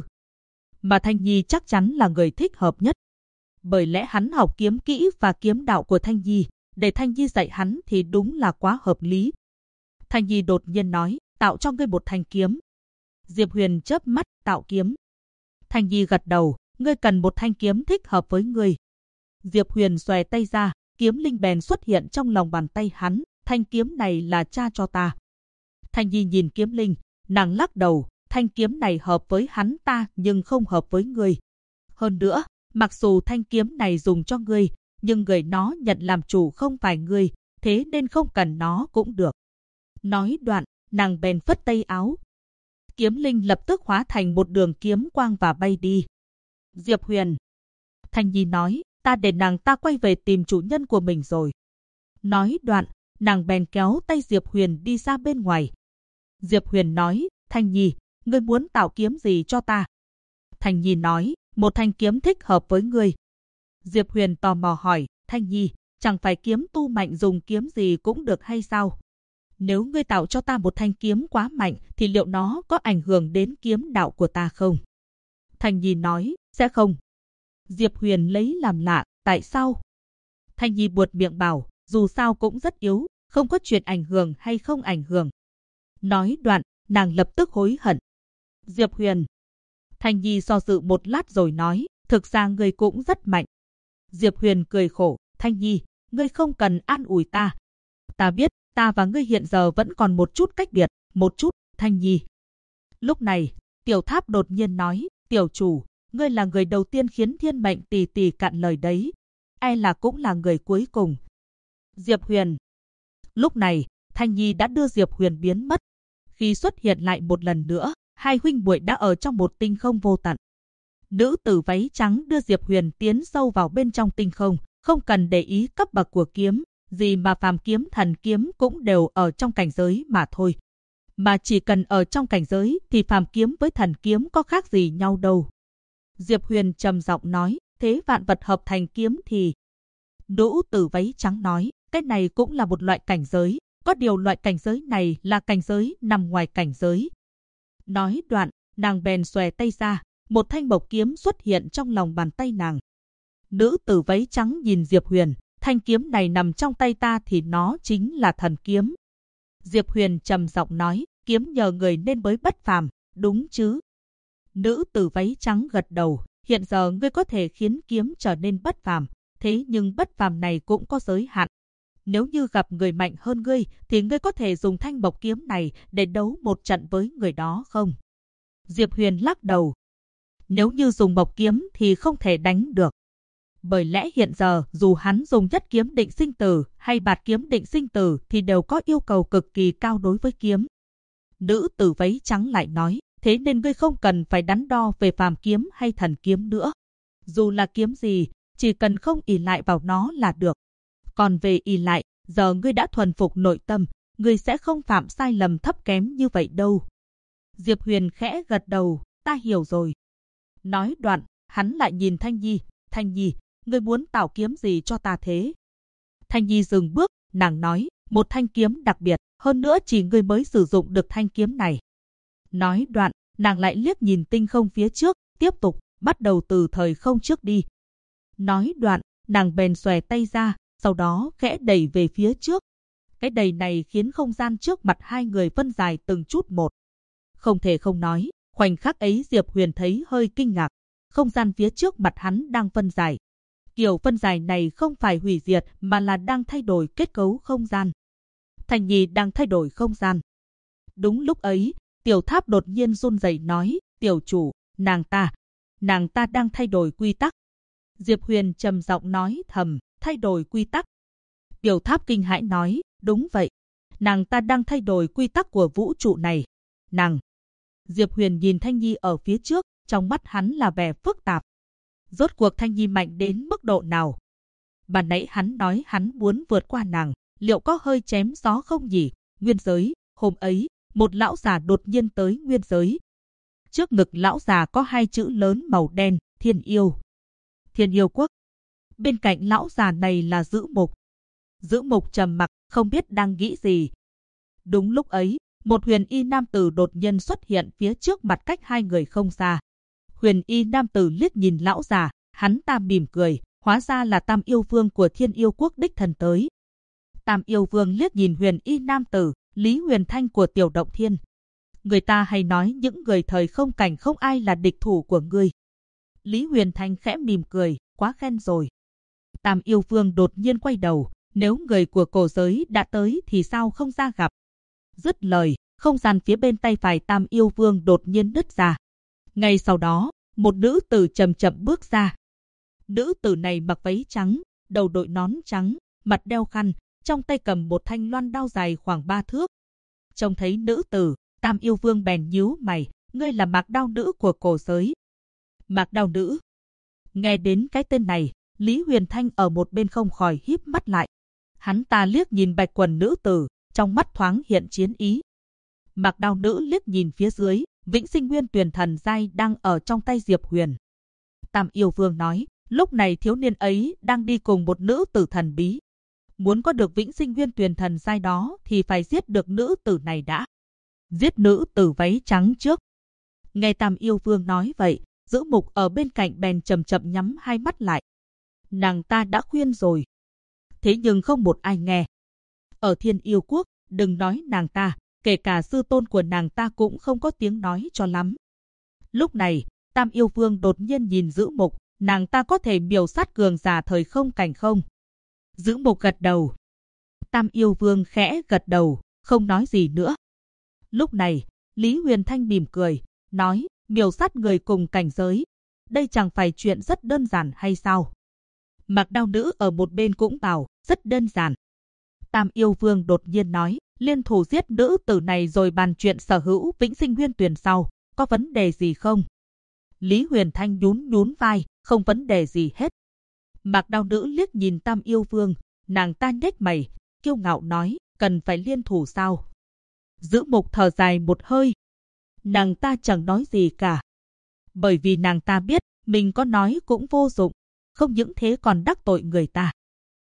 Mà Thanh Nhi chắc chắn là người thích hợp nhất. Bởi lẽ hắn học kiếm kỹ và kiếm đạo của Thanh Nhi, để Thanh Nhi dạy hắn thì đúng là quá hợp lý. Thanh Nhi đột nhiên nói, tạo cho ngươi một thanh kiếm. Diệp Huyền chớp mắt, tạo kiếm. Thanh Nhi gật đầu, ngươi cần một thanh kiếm thích hợp với ngươi. Diệp Huyền xòe tay ra, kiếm linh bèn xuất hiện trong lòng bàn tay hắn, thanh kiếm này là cha cho ta. Thanh Nhi nhìn kiếm linh, nàng lắc đầu, thanh kiếm này hợp với hắn ta nhưng không hợp với ngươi. Hơn nữa, mặc dù thanh kiếm này dùng cho ngươi, nhưng người nó nhận làm chủ không phải ngươi, thế nên không cần nó cũng được. Nói đoạn, nàng bèn phất tay áo. Kiếm linh lập tức hóa thành một đường kiếm quang và bay đi. Diệp Huyền. Thanh Nhi nói, ta để nàng ta quay về tìm chủ nhân của mình rồi. Nói đoạn, nàng bèn kéo tay Diệp Huyền đi ra bên ngoài. Diệp Huyền nói, Thanh Nhi, ngươi muốn tạo kiếm gì cho ta? Thanh Nhi nói, một thanh kiếm thích hợp với ngươi. Diệp Huyền tò mò hỏi, Thanh Nhi, chẳng phải kiếm tu mạnh dùng kiếm gì cũng được hay sao? Nếu ngươi tạo cho ta một thanh kiếm quá mạnh thì liệu nó có ảnh hưởng đến kiếm đạo của ta không? Thanh Nhi nói, sẽ không. Diệp Huyền lấy làm lạ, tại sao? Thanh Nhi buột miệng bảo, dù sao cũng rất yếu, không có chuyện ảnh hưởng hay không ảnh hưởng. Nói đoạn, nàng lập tức hối hận. Diệp Huyền. Thanh Nhi do dự một lát rồi nói, thực ra ngươi cũng rất mạnh. Diệp Huyền cười khổ, Thanh Nhi, ngươi không cần an ủi ta. Ta biết, ta và ngươi hiện giờ vẫn còn một chút cách biệt, một chút, Thanh Nhi. Lúc này, tiểu tháp đột nhiên nói, tiểu chủ, ngươi là người đầu tiên khiến thiên mệnh tỷ tỷ cạn lời đấy. E là cũng là người cuối cùng. Diệp Huyền. Lúc này, Thanh Nhi đã đưa Diệp Huyền biến mất. Khi xuất hiện lại một lần nữa, hai huynh muội đã ở trong một tinh không vô tận. Nữ tử váy trắng đưa Diệp Huyền tiến sâu vào bên trong tinh không, không cần để ý cấp bậc của kiếm, gì mà phàm kiếm thần kiếm cũng đều ở trong cảnh giới mà thôi. Mà chỉ cần ở trong cảnh giới thì phàm kiếm với thần kiếm có khác gì nhau đâu. Diệp Huyền trầm giọng nói, thế vạn vật hợp thành kiếm thì... Nữ tử váy trắng nói, cái này cũng là một loại cảnh giới, có điều loại cảnh giới này là cảnh giới nằm ngoài cảnh giới. Nói đoạn, nàng bèn xòe tay ra, một thanh bộc kiếm xuất hiện trong lòng bàn tay nàng. Nữ tử váy trắng nhìn Diệp Huyền, thanh kiếm này nằm trong tay ta thì nó chính là thần kiếm. Diệp Huyền trầm giọng nói, kiếm nhờ người nên mới bất phàm, đúng chứ? Nữ tử váy trắng gật đầu, hiện giờ ngươi có thể khiến kiếm trở nên bất phàm, thế nhưng bất phàm này cũng có giới hạn. Nếu như gặp người mạnh hơn ngươi thì ngươi có thể dùng thanh bộc kiếm này để đấu một trận với người đó không? Diệp Huyền lắc đầu. Nếu như dùng bộc kiếm thì không thể đánh được. Bởi lẽ hiện giờ dù hắn dùng nhất kiếm định sinh tử hay bạt kiếm định sinh tử thì đều có yêu cầu cực kỳ cao đối với kiếm. Nữ tử váy trắng lại nói, thế nên ngươi không cần phải đắn đo về phàm kiếm hay thần kiếm nữa. Dù là kiếm gì, chỉ cần không ỷ lại vào nó là được. Còn về ỷ lại, giờ ngươi đã thuần phục nội tâm, ngươi sẽ không phạm sai lầm thấp kém như vậy đâu. Diệp Huyền khẽ gật đầu, ta hiểu rồi. Nói đoạn, hắn lại nhìn Thanh Nhi, Thanh Nhi, ngươi muốn tạo kiếm gì cho ta thế? Thanh Nhi dừng bước, nàng nói, một thanh kiếm đặc biệt, hơn nữa chỉ ngươi mới sử dụng được thanh kiếm này. Nói đoạn, nàng lại liếc nhìn tinh không phía trước, tiếp tục, bắt đầu từ thời không trước đi. Nói đoạn, nàng bèn xòe tay ra, sau đó khẽ đẩy về phía trước. Cái đẩy này khiến không gian trước mặt hai người phân dài từng chút một. Không thể không nói, khoảnh khắc ấy Diệp Huyền thấy hơi kinh ngạc. Không gian phía trước mặt hắn đang phân dài. Kiểu phân dài này không phải hủy diệt mà là đang thay đổi kết cấu không gian. Thanh Nhi đang thay đổi không gian. Đúng lúc ấy, Tiểu Tháp đột nhiên run rẩy nói, tiểu chủ, nàng ta đang thay đổi quy tắc. Diệp Huyền trầm giọng nói thầm, thay đổi quy tắc. Tiểu Tháp kinh hãi nói, đúng vậy, nàng ta đang thay đổi quy tắc của vũ trụ này. Nàng. Diệp Huyền nhìn Thanh Nhi ở phía trước, trong mắt hắn là vẻ phức tạp. Rốt cuộc Thanh Nhi mạnh đến mức độ nào? Ban nãy hắn nói hắn muốn vượt qua nàng, liệu có hơi chém gió không nhỉ? Nguyên giới, hôm ấy, một lão già đột nhiên tới nguyên giới. Trước ngực lão già có hai chữ lớn màu đen, Thiên Yêu. Thiên Yêu Quốc. Bên cạnh lão già này là Dữ Mục. Dữ Mục trầm mặc, không biết đang nghĩ gì. Đúng lúc ấy, một huyền y nam tử đột nhiên xuất hiện phía trước mặt cách hai người không xa. Huyền y nam tử liếc nhìn lão già, hắn ta mỉm cười, hóa ra là Tam Yêu Vương của Thiên Yêu Quốc đích thân tới. Tam Yêu Vương liếc nhìn huyền y nam tử, Lý Huyền Thanh của Tiểu Động Thiên. Người ta hay nói những người thời không cảnh không ai là địch thủ của ngươi. Lý Huyền Thanh khẽ mỉm cười, quá khen rồi. Tam Yêu Vương đột nhiên quay đầu, nếu người của cổ giới đã tới thì sao không ra gặp. Dứt lời, không gian phía bên tay phải Tam Yêu Vương đột nhiên nứt ra. Ngay sau đó, một nữ tử chậm chậm bước ra. Nữ tử này mặc váy trắng, đầu đội nón trắng, mặt đeo khăn, trong tay cầm một thanh loan đao dài khoảng 3 thước. Trông thấy nữ tử, Tam Yêu Vương bèn nhíu mày, ngươi là Mạc Đao Nữ của cổ giới. Mạc Đao Nữ. Nghe đến cái tên này, Lý Huyền Thanh ở một bên không khỏi híp mắt lại. Hắn ta liếc nhìn bạch quần nữ tử, trong mắt thoáng hiện chiến ý. Mạc Đao Nữ liếc nhìn phía dưới, Vĩnh Sinh Nguyên Tuyền Thần giai đang ở trong tay Diệp Huyền. Tam Yêu Vương nói, lúc này thiếu niên ấy đang đi cùng một nữ tử thần bí. Muốn có được Vĩnh Sinh Nguyên Tuyền Thần giai đó thì phải giết được nữ tử này đã. Giết nữ tử váy trắng trước. Nghe Tam Yêu Vương nói vậy, Dữ Mục ở bên cạnh bèn chậm chậm nhắm hai mắt lại. Nàng ta đã khuyên rồi. Thế nhưng không một ai nghe. Ở Thiên Yêu Quốc, đừng nói nàng ta, kể cả sư tôn của nàng ta cũng không có tiếng nói cho lắm. Lúc này, Tam Yêu Vương đột nhiên nhìn Dữ Mục, nàng ta có thể miểu sát cường giả thời không cảnh không? Dữ Mục gật đầu. Tam Yêu Vương khẽ gật đầu, không nói gì nữa. Lúc này, Lý Huyền Thanh mỉm cười, nói, miểu sát người cùng cảnh giới. Đây chẳng phải chuyện rất đơn giản hay sao? Mạc Đao Nữ ở một bên cũng bảo, rất đơn giản. Tam Yêu Vương đột nhiên nói, liên thủ giết nữ tử này rồi bàn chuyện sở hữu Vĩnh Sinh Nguyên Tuyền sau. có vấn đề gì không? Lý Huyền Thanh nhún nhún vai, không vấn đề gì hết. Mạc Đao Nữ liếc nhìn Tam Yêu Vương, nàng ta nhếch mày, kiêu ngạo nói, cần phải liên thủ sao? Giữ Mục thở dài một hơi. Nàng ta chẳng nói gì cả. Bởi vì nàng ta biết, mình có nói cũng vô dụng, không những thế còn đắc tội người ta.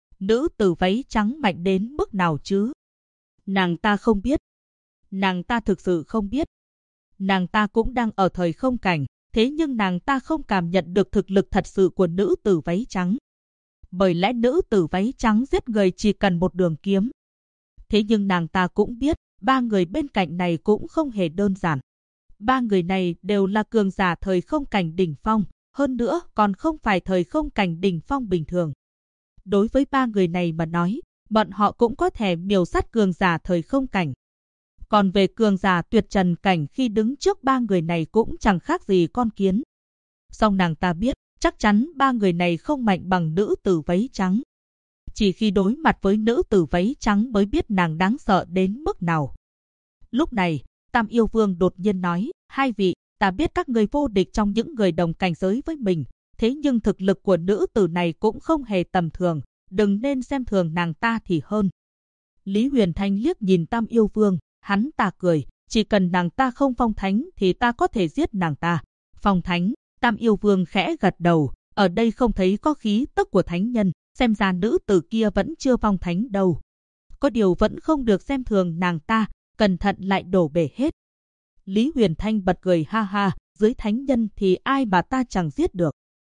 Nữ tử váy trắng mạnh đến mức nào chứ? Nàng ta không biết. Nàng ta thực sự không biết. Nàng ta cũng đang ở thời không cảnh, thế nhưng nàng ta không cảm nhận được thực lực thật sự của nữ tử váy trắng. Bởi lẽ nữ tử váy trắng giết người chỉ cần một đường kiếm. Thế nhưng nàng ta cũng biết, ba người bên cạnh này cũng không hề đơn giản. Ba người này đều là cường giả thời không cảnh đỉnh phong, hơn nữa còn không phải thời không cảnh đỉnh phong bình thường. Đối với ba người này mà nói, bọn họ cũng có thể miểu sát cường giả thời không cảnh. Còn về cường giả tuyệt trần cảnh khi đứng trước ba người này cũng chẳng khác gì con kiến. Song nàng ta biết, chắc chắn ba người này không mạnh bằng nữ tử váy trắng. Chỉ khi đối mặt với nữ tử váy trắng mới biết nàng đáng sợ đến mức nào. Lúc này, Tam Yêu Vương đột nhiên nói, hai vị, ta biết các người vô địch trong những người đồng cảnh giới với mình, thế nhưng thực lực của nữ tử này cũng không hề tầm thường, đừng nên xem thường nàng ta thì hơn. Lý Huyền Thanh liếc nhìn Tam Yêu Vương, hắn ta cười, chỉ cần nàng ta không phong thánh thì ta có thể giết nàng ta. Phong thánh, Tam Yêu Vương khẽ gật đầu, ở đây không thấy có khí tức của thánh nhân, xem ra nữ tử kia vẫn chưa phong thánh đâu. Có điều vẫn không được xem thường nàng ta, cẩn thận lại đổ bể hết. Lý Huyền Thanh bật cười ha ha, dưới thánh nhân thì ai mà ta chẳng giết được.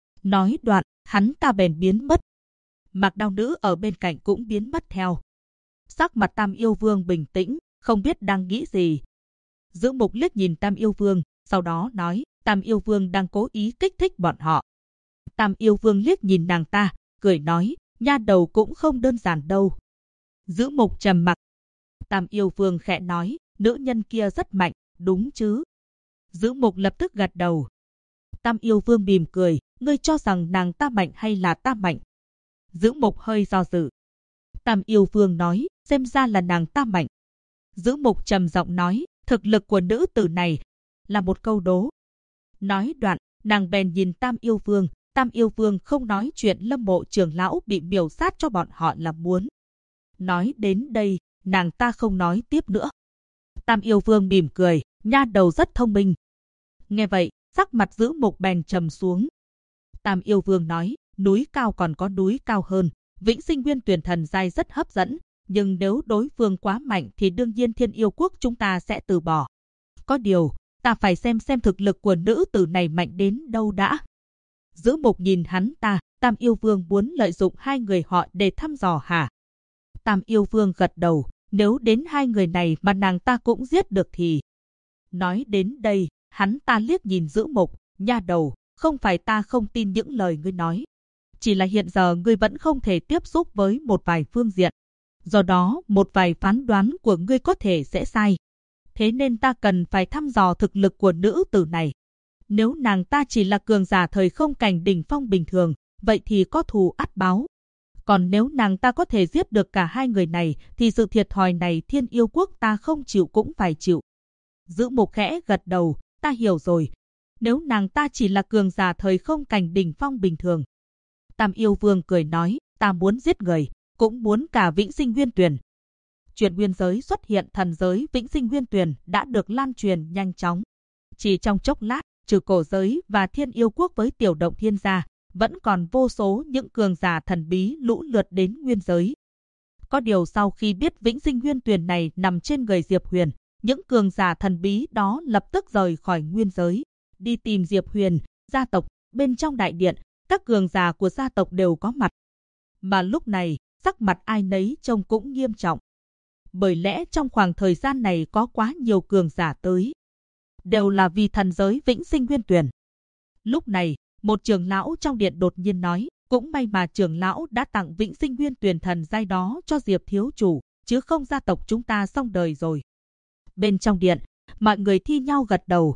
Nói đoạn, hắn ta bèn biến mất. Mạc Đao Nữ ở bên cạnh cũng biến mất theo. Sắc mặt Tam Yêu Vương bình tĩnh, không biết đang nghĩ gì. Giữ Mục liếc nhìn Tam Yêu Vương, sau đó nói, Tam Yêu Vương đang cố ý kích thích bọn họ. Tam Yêu Vương liếc nhìn nàng ta, cười nói, nha đầu cũng không đơn giản đâu. Giữ Mục trầm mặc. Tam Yêu Vương khẽ nói, nữ nhân kia rất mạnh, đúng chứ? Giữ Mục lập tức gật đầu. Tam Yêu Vương mỉm cười, ngươi cho rằng nàng ta mạnh hay là ta mạnh? Giữ Mục hơi do dự. Tam Yêu Vương nói, xem ra là nàng ta mạnh. Giữ Mục trầm giọng nói, thực lực của nữ tử này là một câu đố. Nói đoạn, nàng bèn nhìn Tam Yêu Vương. Tam Yêu Vương không nói chuyện Lâm Mộ trưởng lão bị miểu sát cho bọn họ là muốn. Nói đến đây, nàng ta không nói tiếp nữa. Tam Yêu Vương mỉm cười, nha đầu rất thông minh. Nghe vậy, sắc mặt Giữ Mục bèn trầm xuống. Tam Yêu Vương nói, núi cao còn có núi cao hơn. Vĩnh Sinh Nguyên Tuyển Thần giai rất hấp dẫn, nhưng nếu đối phương quá mạnh thì đương nhiên Thiên Yêu Quốc chúng ta sẽ từ bỏ. Có điều, ta phải xem thực lực của nữ tử này mạnh đến đâu đã. Giữ Mục nhìn hắn ta, Tam Yêu Vương muốn lợi dụng hai người họ để thăm dò hả? Tam Yêu Vương gật đầu, nếu đến hai người này mà nàng ta cũng giết được thì... Nói đến đây, hắn ta liếc nhìn Giữ Mục, nha đầu, không phải ta không tin những lời ngươi nói. Chỉ là hiện giờ ngươi vẫn không thể tiếp xúc với một vài phương diện. Do đó, một vài phán đoán của ngươi có thể sẽ sai. Thế nên ta cần phải thăm dò thực lực của nữ tử này. Nếu nàng ta chỉ là cường giả thời không cảnh đỉnh phong bình thường, vậy thì có thù ắt báo. Còn nếu nàng ta có thể giết được cả hai người này, thì sự thiệt thòi này Thiên Yêu Quốc ta không chịu cũng phải chịu. Giữ Mục khẽ gật đầu, ta hiểu rồi. Nếu nàng ta chỉ là cường giả thời không cảnh đỉnh phong bình thường. Tam Yêu Vương cười nói, ta muốn giết người, cũng muốn cả Vĩnh Sinh Nguyên Tuyền. Chuyện nguyên giới xuất hiện thần giới Vĩnh Sinh Nguyên Tuyền đã được lan truyền nhanh chóng. Chỉ trong chốc lát, trừ cổ giới và Thiên Yêu Quốc với tiểu động thiên gia, vẫn còn vô số những cường giả thần bí lũ lượt đến nguyên giới. Có điều sau khi biết Vĩnh Sinh Nguyên Tuyền này nằm trên người Diệp Huyền, những cường giả thần bí đó lập tức rời khỏi nguyên giới, đi tìm Diệp Huyền, gia tộc. Bên trong đại điện, các cường giả của gia tộc đều có mặt. Mà lúc này, sắc mặt ai nấy trông cũng nghiêm trọng. Bởi lẽ trong khoảng thời gian này có quá nhiều cường giả tới. Đều là vì thần giới Vĩnh Sinh Nguyên Tuyền. Lúc này, một trưởng lão trong điện đột nhiên nói, cũng may mà trưởng lão đã tặng Vĩnh Sinh Nguyên Tuyền thần giai đó cho Diệp thiếu chủ, chứ không gia tộc chúng ta xong đời rồi. Bên trong điện, mọi người thi nhau gật đầu.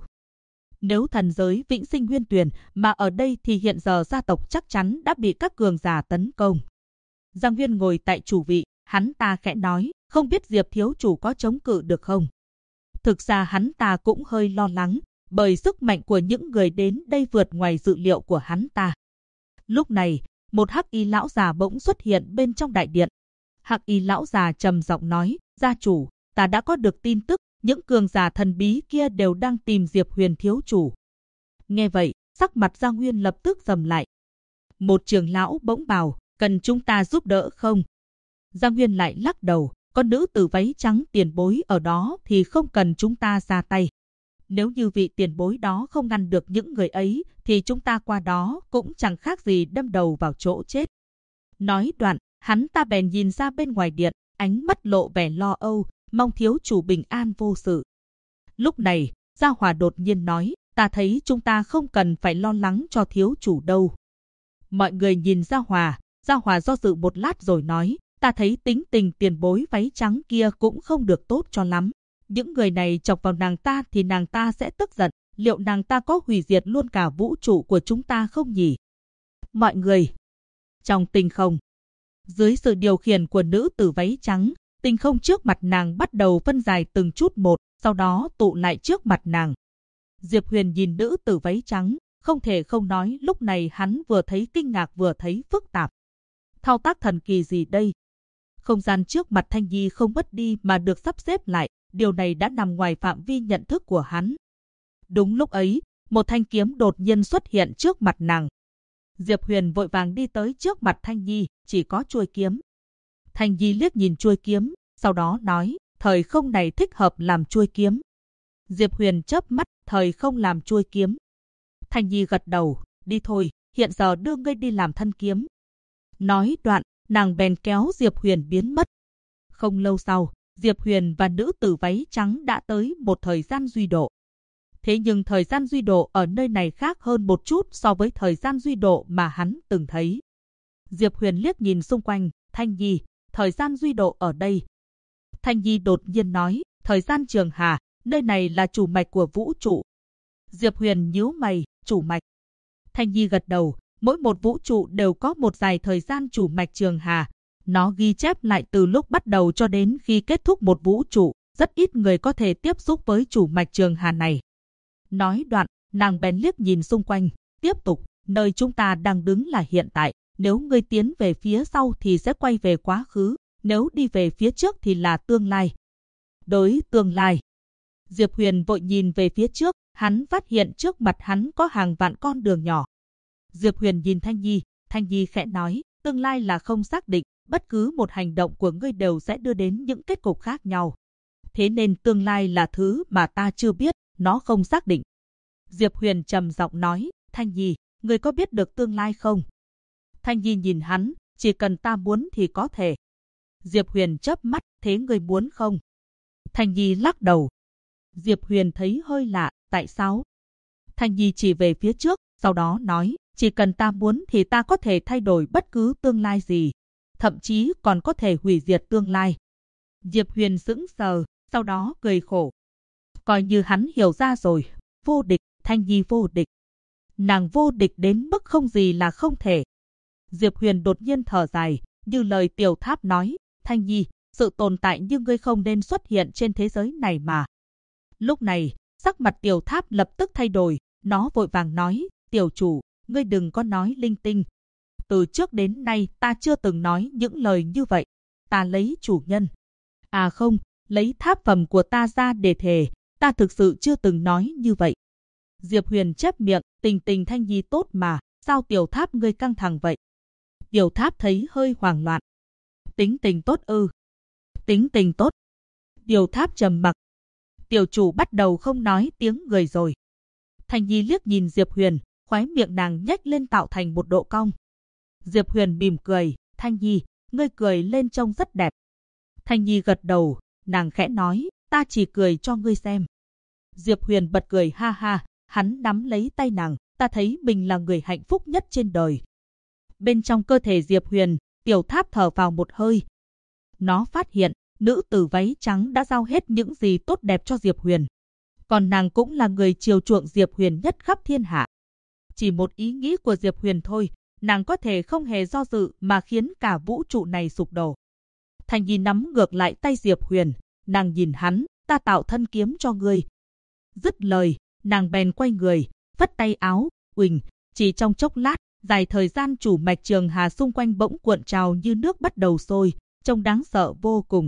Nếu thần giới Vĩnh Sinh Nguyên Tuyền mà ở đây thì hiện giờ gia tộc chắc chắn đã bị các cường giả tấn công. Giang Huyên ngồi tại chủ vị, hắn ta khẽ nói, không biết Diệp thiếu chủ có chống cự được không? Thực ra hắn ta cũng hơi lo lắng, bởi sức mạnh của những người đến đây vượt ngoài dự liệu của hắn ta. Lúc này, một hắc y lão già bỗng xuất hiện bên trong đại điện. Hắc y lão già trầm giọng nói, gia chủ, ta đã có được tin tức, những cường giả thần bí kia đều đang tìm Diệp Huyền thiếu chủ. Nghe vậy, sắc mặt Gia Nguyên lập tức sầm lại. Một trưởng lão bỗng bảo, cần chúng ta giúp đỡ không? Gia Nguyên lại lắc đầu, con nữ tử váy trắng tiền bối ở đó thì không cần chúng ta ra tay. Nếu như vị tiền bối đó không ngăn được những người ấy, thì chúng ta qua đó cũng chẳng khác gì đâm đầu vào chỗ chết. Nói đoạn, hắn ta bèn nhìn ra bên ngoài điện, ánh mắt lộ vẻ lo âu, mong thiếu chủ bình an vô sự. Lúc này, Gia Hòa đột nhiên nói, ta thấy chúng ta không cần phải lo lắng cho thiếu chủ đâu. Mọi người nhìn Gia Hòa do dự một lát rồi nói, ta thấy tính tình tiền bối váy trắng kia cũng không được tốt cho lắm. Những người này chọc vào nàng ta thì nàng ta sẽ tức giận, liệu nàng ta có hủy diệt luôn cả vũ trụ của chúng ta không nhỉ? Mọi người, trong tinh không, dưới sự điều khiển của nữ tử váy trắng, tinh không trước mặt nàng bắt đầu phân dài từng chút một, sau đó tụ lại trước mặt nàng. Diệp Huyền nhìn nữ tử váy trắng, không thể không nói lúc này hắn vừa thấy kinh ngạc vừa thấy phức tạp. Thao tác thần kỳ gì đây? Không gian trước mặt Thanh Nhi không mất đi mà được sắp xếp lại, điều này đã nằm ngoài phạm vi nhận thức của hắn. Đúng lúc ấy, một thanh kiếm đột nhiên xuất hiện trước mặt nàng. Diệp Huyền vội vàng đi tới trước mặt Thanh Nhi, chỉ có chuôi kiếm. Thanh Nhi liếc nhìn chuôi kiếm, sau đó nói, thời không này thích hợp làm chuôi kiếm. Diệp Huyền chớp mắt, thời không làm chuôi kiếm. Thanh Nhi gật đầu, đi thôi, hiện giờ đưa ngươi đi làm thân kiếm. Nói đoạn, nàng bèn kéo Diệp Huyền biến mất. Không lâu sau, Diệp Huyền và nữ tử váy trắng đã tới một thời gian duy độ. Thế nhưng thời gian duy độ ở nơi này khác hơn một chút so với thời gian duy độ mà hắn từng thấy. Diệp Huyền liếc nhìn xung quanh, Thanh Nhi, thời gian duy độ ở đây. Thanh Nhi đột nhiên nói, thời gian trường hà, nơi này là chủ mạch của vũ trụ. Diệp Huyền nhíu mày, chủ mạch. Thanh Nhi gật đầu, mỗi một vũ trụ đều có một dài thời gian chủ mạch trường hà. Nó ghi chép lại từ lúc bắt đầu cho đến khi kết thúc một vũ trụ, rất ít người có thể tiếp xúc với chủ mạch trường hà này. Nói đoạn, nàng bèn liếc nhìn xung quanh, tiếp tục, nơi chúng ta đang đứng là hiện tại, nếu ngươi tiến về phía sau thì sẽ quay về quá khứ, nếu đi về phía trước thì là tương lai. Đối tương lai. Diệp Huyền vội nhìn về phía trước, hắn phát hiện trước mặt hắn có hàng vạn con đường nhỏ. Diệp Huyền nhìn Thanh Nhi khẽ nói, tương lai là không xác định, bất cứ một hành động của ngươi đều sẽ đưa đến những kết cục khác nhau. Thế nên tương lai là thứ mà ta chưa biết, nó không xác định. Diệp Huyền trầm giọng nói, Thanh Nhi, ngươi có biết được tương lai không? Thanh Nhi nhìn hắn, chỉ cần ta muốn thì có thể. Diệp Huyền chớp mắt, thế ngươi muốn không? Thanh Nhi lắc đầu. Diệp Huyền thấy hơi lạ, tại sao? Thanh Nhi chỉ về phía trước, sau đó nói, chỉ cần ta muốn thì ta có thể thay đổi bất cứ tương lai gì, thậm chí còn có thể hủy diệt tương lai. Diệp Huyền sững sờ, sau đó cười khổ. Coi như hắn hiểu ra rồi, vô địch, Thanh Nhi vô địch. Nàng vô địch đến mức không gì là không thể. Diệp Huyền đột nhiên thở dài, như lời Tiểu Tháp nói, Thanh Nhi, sự tồn tại như ngươi không nên xuất hiện trên thế giới này mà. Lúc này, sắc mặt Tiểu Tháp lập tức thay đổi, nó vội vàng nói, tiểu chủ, ngươi đừng có nói linh tinh. Từ trước đến nay ta chưa từng nói những lời như vậy. Ta lấy chủ nhân. À không, lấy tháp phẩm của ta ra để thề, ta thực sự chưa từng nói như vậy. Diệp Huyền chép miệng, tình Thanh Nhi tốt mà, sao Tiểu Tháp ngươi căng thẳng vậy? Tiểu Tháp thấy hơi hoảng loạn. Tính tình tốt ư? Tính tình tốt. Tiểu Tháp trầm mặc. Tiểu chủ bắt đầu không nói tiếng người rồi. Thanh Nhi liếc nhìn Diệp Huyền, khóe miệng nàng nhếch lên tạo thành một độ cong. Diệp Huyền mỉm cười, Thanh Nhi, ngươi cười lên trông rất đẹp. Thanh Nhi gật đầu, nàng khẽ nói, ta chỉ cười cho ngươi xem. Diệp Huyền bật cười ha ha, hắn nắm lấy tay nàng, ta thấy mình là người hạnh phúc nhất trên đời. Bên trong cơ thể Diệp Huyền, Tiểu Tháp thở vào một hơi. Nó phát hiện, nữ tử váy trắng đã giao hết những gì tốt đẹp cho Diệp Huyền. Còn nàng cũng là người chiều chuộng Diệp Huyền nhất khắp thiên hạ. Chỉ một ý nghĩ của Diệp Huyền thôi, nàng có thể không hề do dự mà khiến cả vũ trụ này sụp đổ. Thanh Nhi nắm ngược lại tay Diệp Huyền, nàng nhìn hắn, ta tạo thân kiếm cho ngươi. Dứt lời, Nàng bèn quay người, phất tay áo, uỳnh, chỉ trong chốc lát, dài thời gian chủ mạch Trường Hà xung quanh bỗng cuộn trào như nước bắt đầu sôi, trông đáng sợ vô cùng.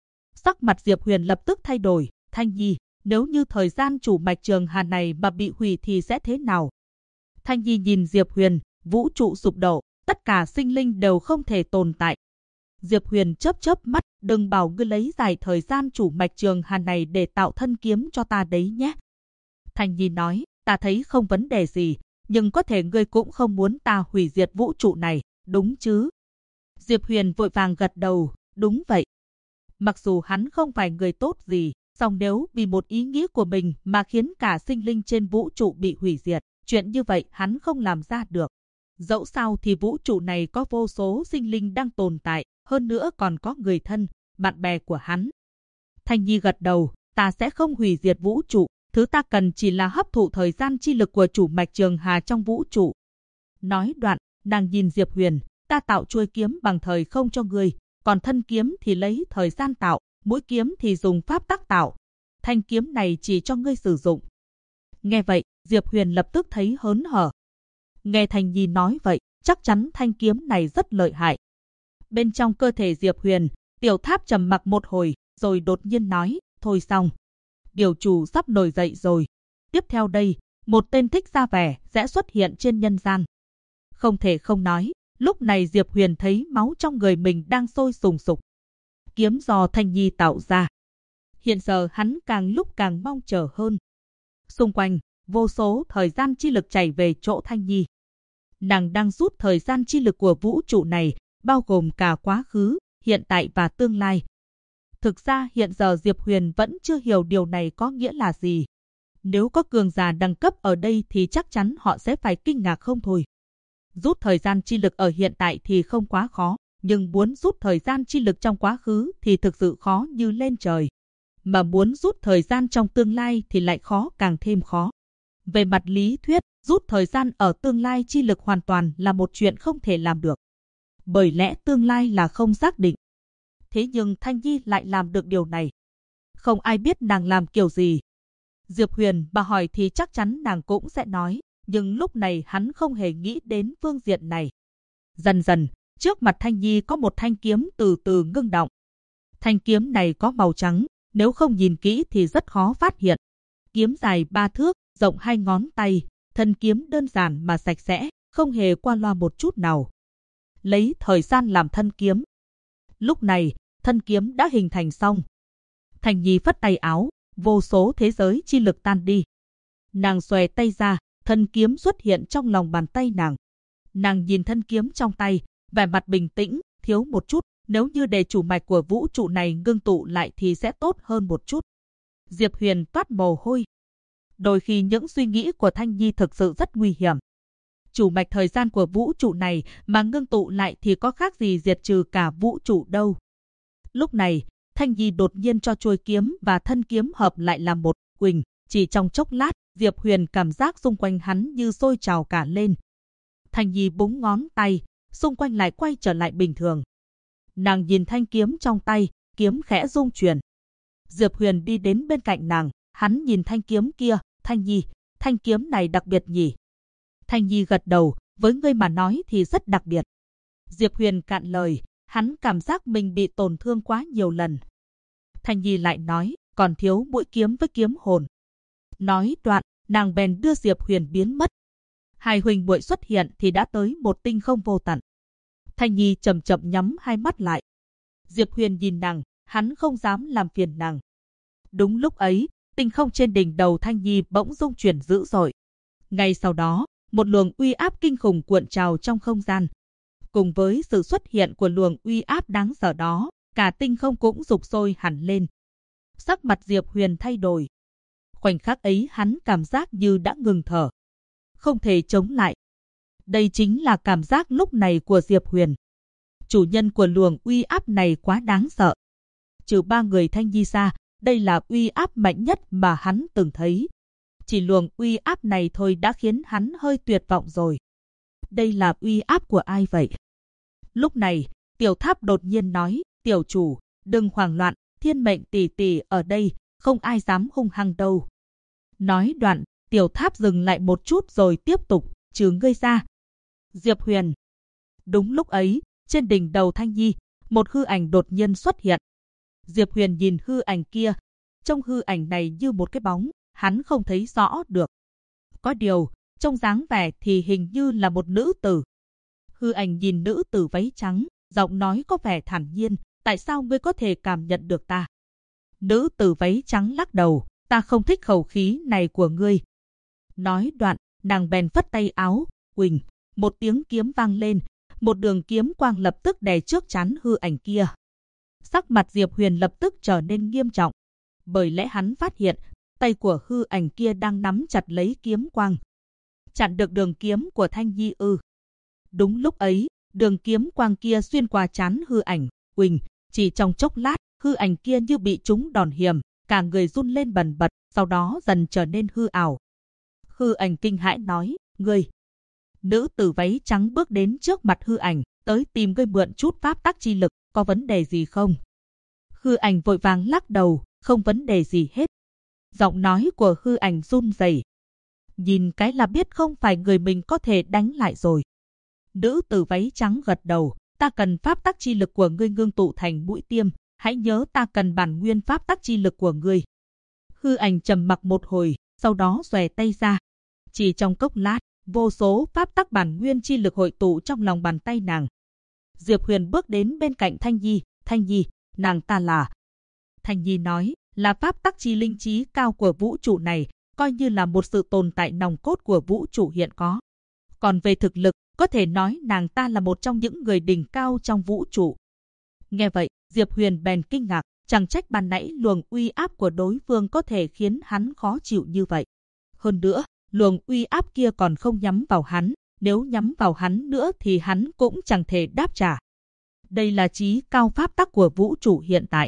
Sắc mặt Diệp Huyền lập tức thay đổi, Thanh Nhi, nếu như thời gian chủ mạch Trường Hà này mà bị hủy thì sẽ thế nào? Thanh Nhi nhìn Diệp Huyền, vũ trụ sụp đổ, tất cả sinh linh đều không thể tồn tại. Diệp Huyền chớp chớp mắt, đừng bảo ngươi lấy dài thời gian chủ mạch Trường Hà này để tạo thân kiếm cho ta đấy nhé. Thanh Nhi nói, ta thấy không vấn đề gì, nhưng có thể ngươi cũng không muốn ta hủy diệt vũ trụ này, đúng chứ? Diệp Huyền vội vàng gật đầu, đúng vậy. Mặc dù hắn không phải người tốt gì, song nếu vì một ý nghĩ của mình mà khiến cả sinh linh trên vũ trụ bị hủy diệt, chuyện như vậy hắn không làm ra được. Dẫu sao thì vũ trụ này có vô số sinh linh đang tồn tại, hơn nữa còn có người thân, bạn bè của hắn. Thanh Nhi gật đầu, ta sẽ không hủy diệt vũ trụ, thứ ta cần chỉ là hấp thụ thời gian chi lực của chủ mạch Trường Hà trong vũ trụ. Nói đoạn, nàng nhìn Diệp Huyền, ta tạo chuôi kiếm bằng thời không cho ngươi, còn thân kiếm thì lấy thời gian tạo, mũi kiếm thì dùng pháp tắc tạo. Thanh kiếm này chỉ cho ngươi sử dụng. Nghe vậy, Diệp Huyền lập tức thấy hớn hở. Nghe Thanh Nhi nói vậy, chắc chắn thanh kiếm này rất lợi hại. Bên trong cơ thể Diệp Huyền, Tiểu Tháp trầm mặc một hồi, rồi đột nhiên nói, thôi xong. Điều chủ sắp nổi dậy rồi. Tiếp theo đây, một tên thích ra vẻ sẽ xuất hiện trên nhân gian. Không thể không nói, lúc này Diệp Huyền thấy máu trong người mình đang sôi sùng sục. Kiếm do Thanh Nhi tạo ra. Hiện giờ hắn càng lúc càng mong chờ hơn. Xung quanh, vô số thời gian chi lực chảy về chỗ Thanh Nhi. Nàng đang rút thời gian chi lực của vũ trụ này, bao gồm cả quá khứ, hiện tại và tương lai. Thực ra hiện giờ Diệp Huyền vẫn chưa hiểu điều này có nghĩa là gì. Nếu có cường giả đẳng cấp ở đây thì chắc chắn họ sẽ phải kinh ngạc không thôi. Rút thời gian chi lực ở hiện tại thì không quá khó, nhưng muốn rút thời gian chi lực trong quá khứ thì thực sự khó như lên trời. Mà muốn rút thời gian trong tương lai thì lại khó càng thêm khó. Về mặt lý thuyết, rút thời gian ở tương lai chi lực hoàn toàn là một chuyện không thể làm được. Bởi lẽ tương lai là không xác định. Thế nhưng Thanh Nhi lại làm được điều này. Không ai biết nàng làm kiểu gì. Diệp Huyền bà hỏi thì chắc chắn nàng cũng sẽ nói, nhưng lúc này hắn không hề nghĩ đến phương diện này. Dần dần, trước mặt Thanh Nhi có một thanh kiếm từ từ ngưng động. Thanh kiếm này có màu trắng, nếu không nhìn kỹ thì rất khó phát hiện. Kiếm dài 3 thước, rộng 2 ngón tay, thân kiếm đơn giản mà sạch sẽ, không hề qua loa một chút nào. Lấy thời gian làm thân kiếm. Lúc này, thân kiếm đã hình thành xong. Thanh Nhi phất tay áo, vô số thế giới chi lực tan đi. Nàng xòe tay ra, thân kiếm xuất hiện trong lòng bàn tay nàng. Nàng nhìn thân kiếm trong tay, vẻ mặt bình tĩnh, thiếu một chút, nếu như để chủ mạch của vũ trụ này ngưng tụ lại thì sẽ tốt hơn một chút. Diệp Huyền toát mồ hôi. Đôi khi những suy nghĩ của Thanh Nhi thực sự rất nguy hiểm. Chủ mạch thời gian của vũ trụ này mà ngưng tụ lại thì có khác gì diệt trừ cả vũ trụ đâu. Lúc này, Thanh Nhi đột nhiên cho chuôi kiếm và thân kiếm hợp lại làm một quỳnh. Chỉ trong chốc lát, Diệp Huyền cảm giác xung quanh hắn như sôi trào cả lên. Thanh Nhi búng ngón tay, xung quanh lại quay trở lại bình thường. Nàng nhìn thanh kiếm trong tay, kiếm khẽ rung chuyển. Diệp Huyền đi đến bên cạnh nàng, hắn nhìn thanh kiếm kia, Thanh Nhi, thanh kiếm này đặc biệt nhỉ? Thanh Nhi gật đầu, với ngươi mà nói thì rất đặc biệt. Diệp Huyền cạn lời, hắn cảm giác mình bị tổn thương quá nhiều lần. Thanh Nhi lại nói, còn thiếu mũi kiếm với kiếm hồn. Nói đoạn, nàng bèn đưa Diệp Huyền biến mất. Hai huynh muội xuất hiện thì đã tới một tinh không vô tận. Thanh Nhi chậm chậm nhắm hai mắt lại. Diệp Huyền nhìn nàng, hắn không dám làm phiền nàng. Đúng lúc ấy, tinh không trên đỉnh đầu Thanh Nhi bỗng rung chuyển dữ dội. Ngay sau đó, một luồng uy áp kinh khủng cuộn trào trong không gian. Cùng với sự xuất hiện của luồng uy áp đáng sợ đó, cả tinh không cũng sục sôi hẳn lên. Sắc mặt Diệp Huyền thay đổi. Khoảnh khắc ấy hắn cảm giác như đã ngừng thở. Không thể chống lại. Đây chính là cảm giác lúc này của Diệp Huyền. Chủ nhân của luồng uy áp này quá đáng sợ. Trừ ba người Thanh Nhi ra, đây là uy áp mạnh nhất mà hắn từng thấy. Chỉ luồng uy áp này thôi đã khiến hắn hơi tuyệt vọng rồi. Đây là uy áp của ai vậy? Lúc này, Tiểu Tháp đột nhiên nói, tiểu chủ, đừng hoảng loạn, thiên mệnh tỷ tỷ ở đây, không ai dám hung hăng đâu. Nói đoạn, Tiểu Tháp dừng lại một chút rồi tiếp tục, trừ ngươi ra. Diệp Huyền. Đúng lúc ấy, trên đỉnh đầu Thanh Nhi, một hư ảnh đột nhiên xuất hiện. Diệp Huyền nhìn hư ảnh kia, trong hư ảnh này như một cái bóng, hắn không thấy rõ được. Có điều, trong dáng vẻ thì hình như là một nữ tử. Hư ảnh nhìn nữ tử váy trắng, giọng nói có vẻ thản nhiên, tại sao ngươi có thể cảm nhận được ta? Nữ tử váy trắng lắc đầu, ta không thích khẩu khí này của ngươi. Nói đoạn, nàng bèn phất tay áo, huỳnh, một tiếng kiếm vang lên, một đường kiếm quang lập tức đè trước trán hư ảnh kia. Sắc mặt Diệp Huyền lập tức trở nên nghiêm trọng, bởi lẽ hắn phát hiện tay của hư ảnh kia đang nắm chặt lấy kiếm quang. Chặn được đường kiếm của Thanh Nhi ư? Đúng lúc ấy, đường kiếm quang kia xuyên qua trán hư ảnh, huỳnh, chỉ trong chốc lát, hư ảnh kia như bị trúng đòn hiểm, cả người run lên bần bật, sau đó dần trở nên hư ảo. Hư ảnh kinh hãi nói, ngươi. Nữ tử váy trắng bước đến trước mặt hư ảnh, tới tìm ngươi mượn chút pháp tắc chi lực, có vấn đề gì không? Hư ảnh vội vàng lắc đầu, không vấn đề gì hết. Giọng nói của hư ảnh run rẩy. Nhìn cái là biết không phải người mình có thể đánh lại rồi. Nữ tử váy trắng gật đầu, ta cần pháp tắc chi lực của ngươi ngưng tụ thành mũi tiêm, hãy nhớ ta cần bản nguyên pháp tắc chi lực của ngươi. Hư ảnh trầm mặc một hồi, sau đó xòe tay ra. Chỉ trong cốc lát, vô số pháp tắc bản nguyên chi lực hội tụ trong lòng bàn tay nàng. Diệp Huyền bước đến bên cạnh Thanh Nhi, nàng ta là... Thanh Nhi nói, là pháp tắc chi linh trí cao của vũ trụ này, coi như là một sự tồn tại nòng cốt của vũ trụ hiện có. Còn về thực lực, có thể nói nàng ta là một trong những người đỉnh cao trong vũ trụ. Nghe vậy, Diệp Huyền bèn kinh ngạc, chẳng trách ban nãy luồng uy áp của đối phương có thể khiến hắn khó chịu như vậy. Hơn nữa, luồng uy áp kia còn không nhắm vào hắn, nếu nhắm vào hắn nữa thì hắn cũng chẳng thể đáp trả. Đây là trí cao pháp tắc của vũ trụ hiện tại.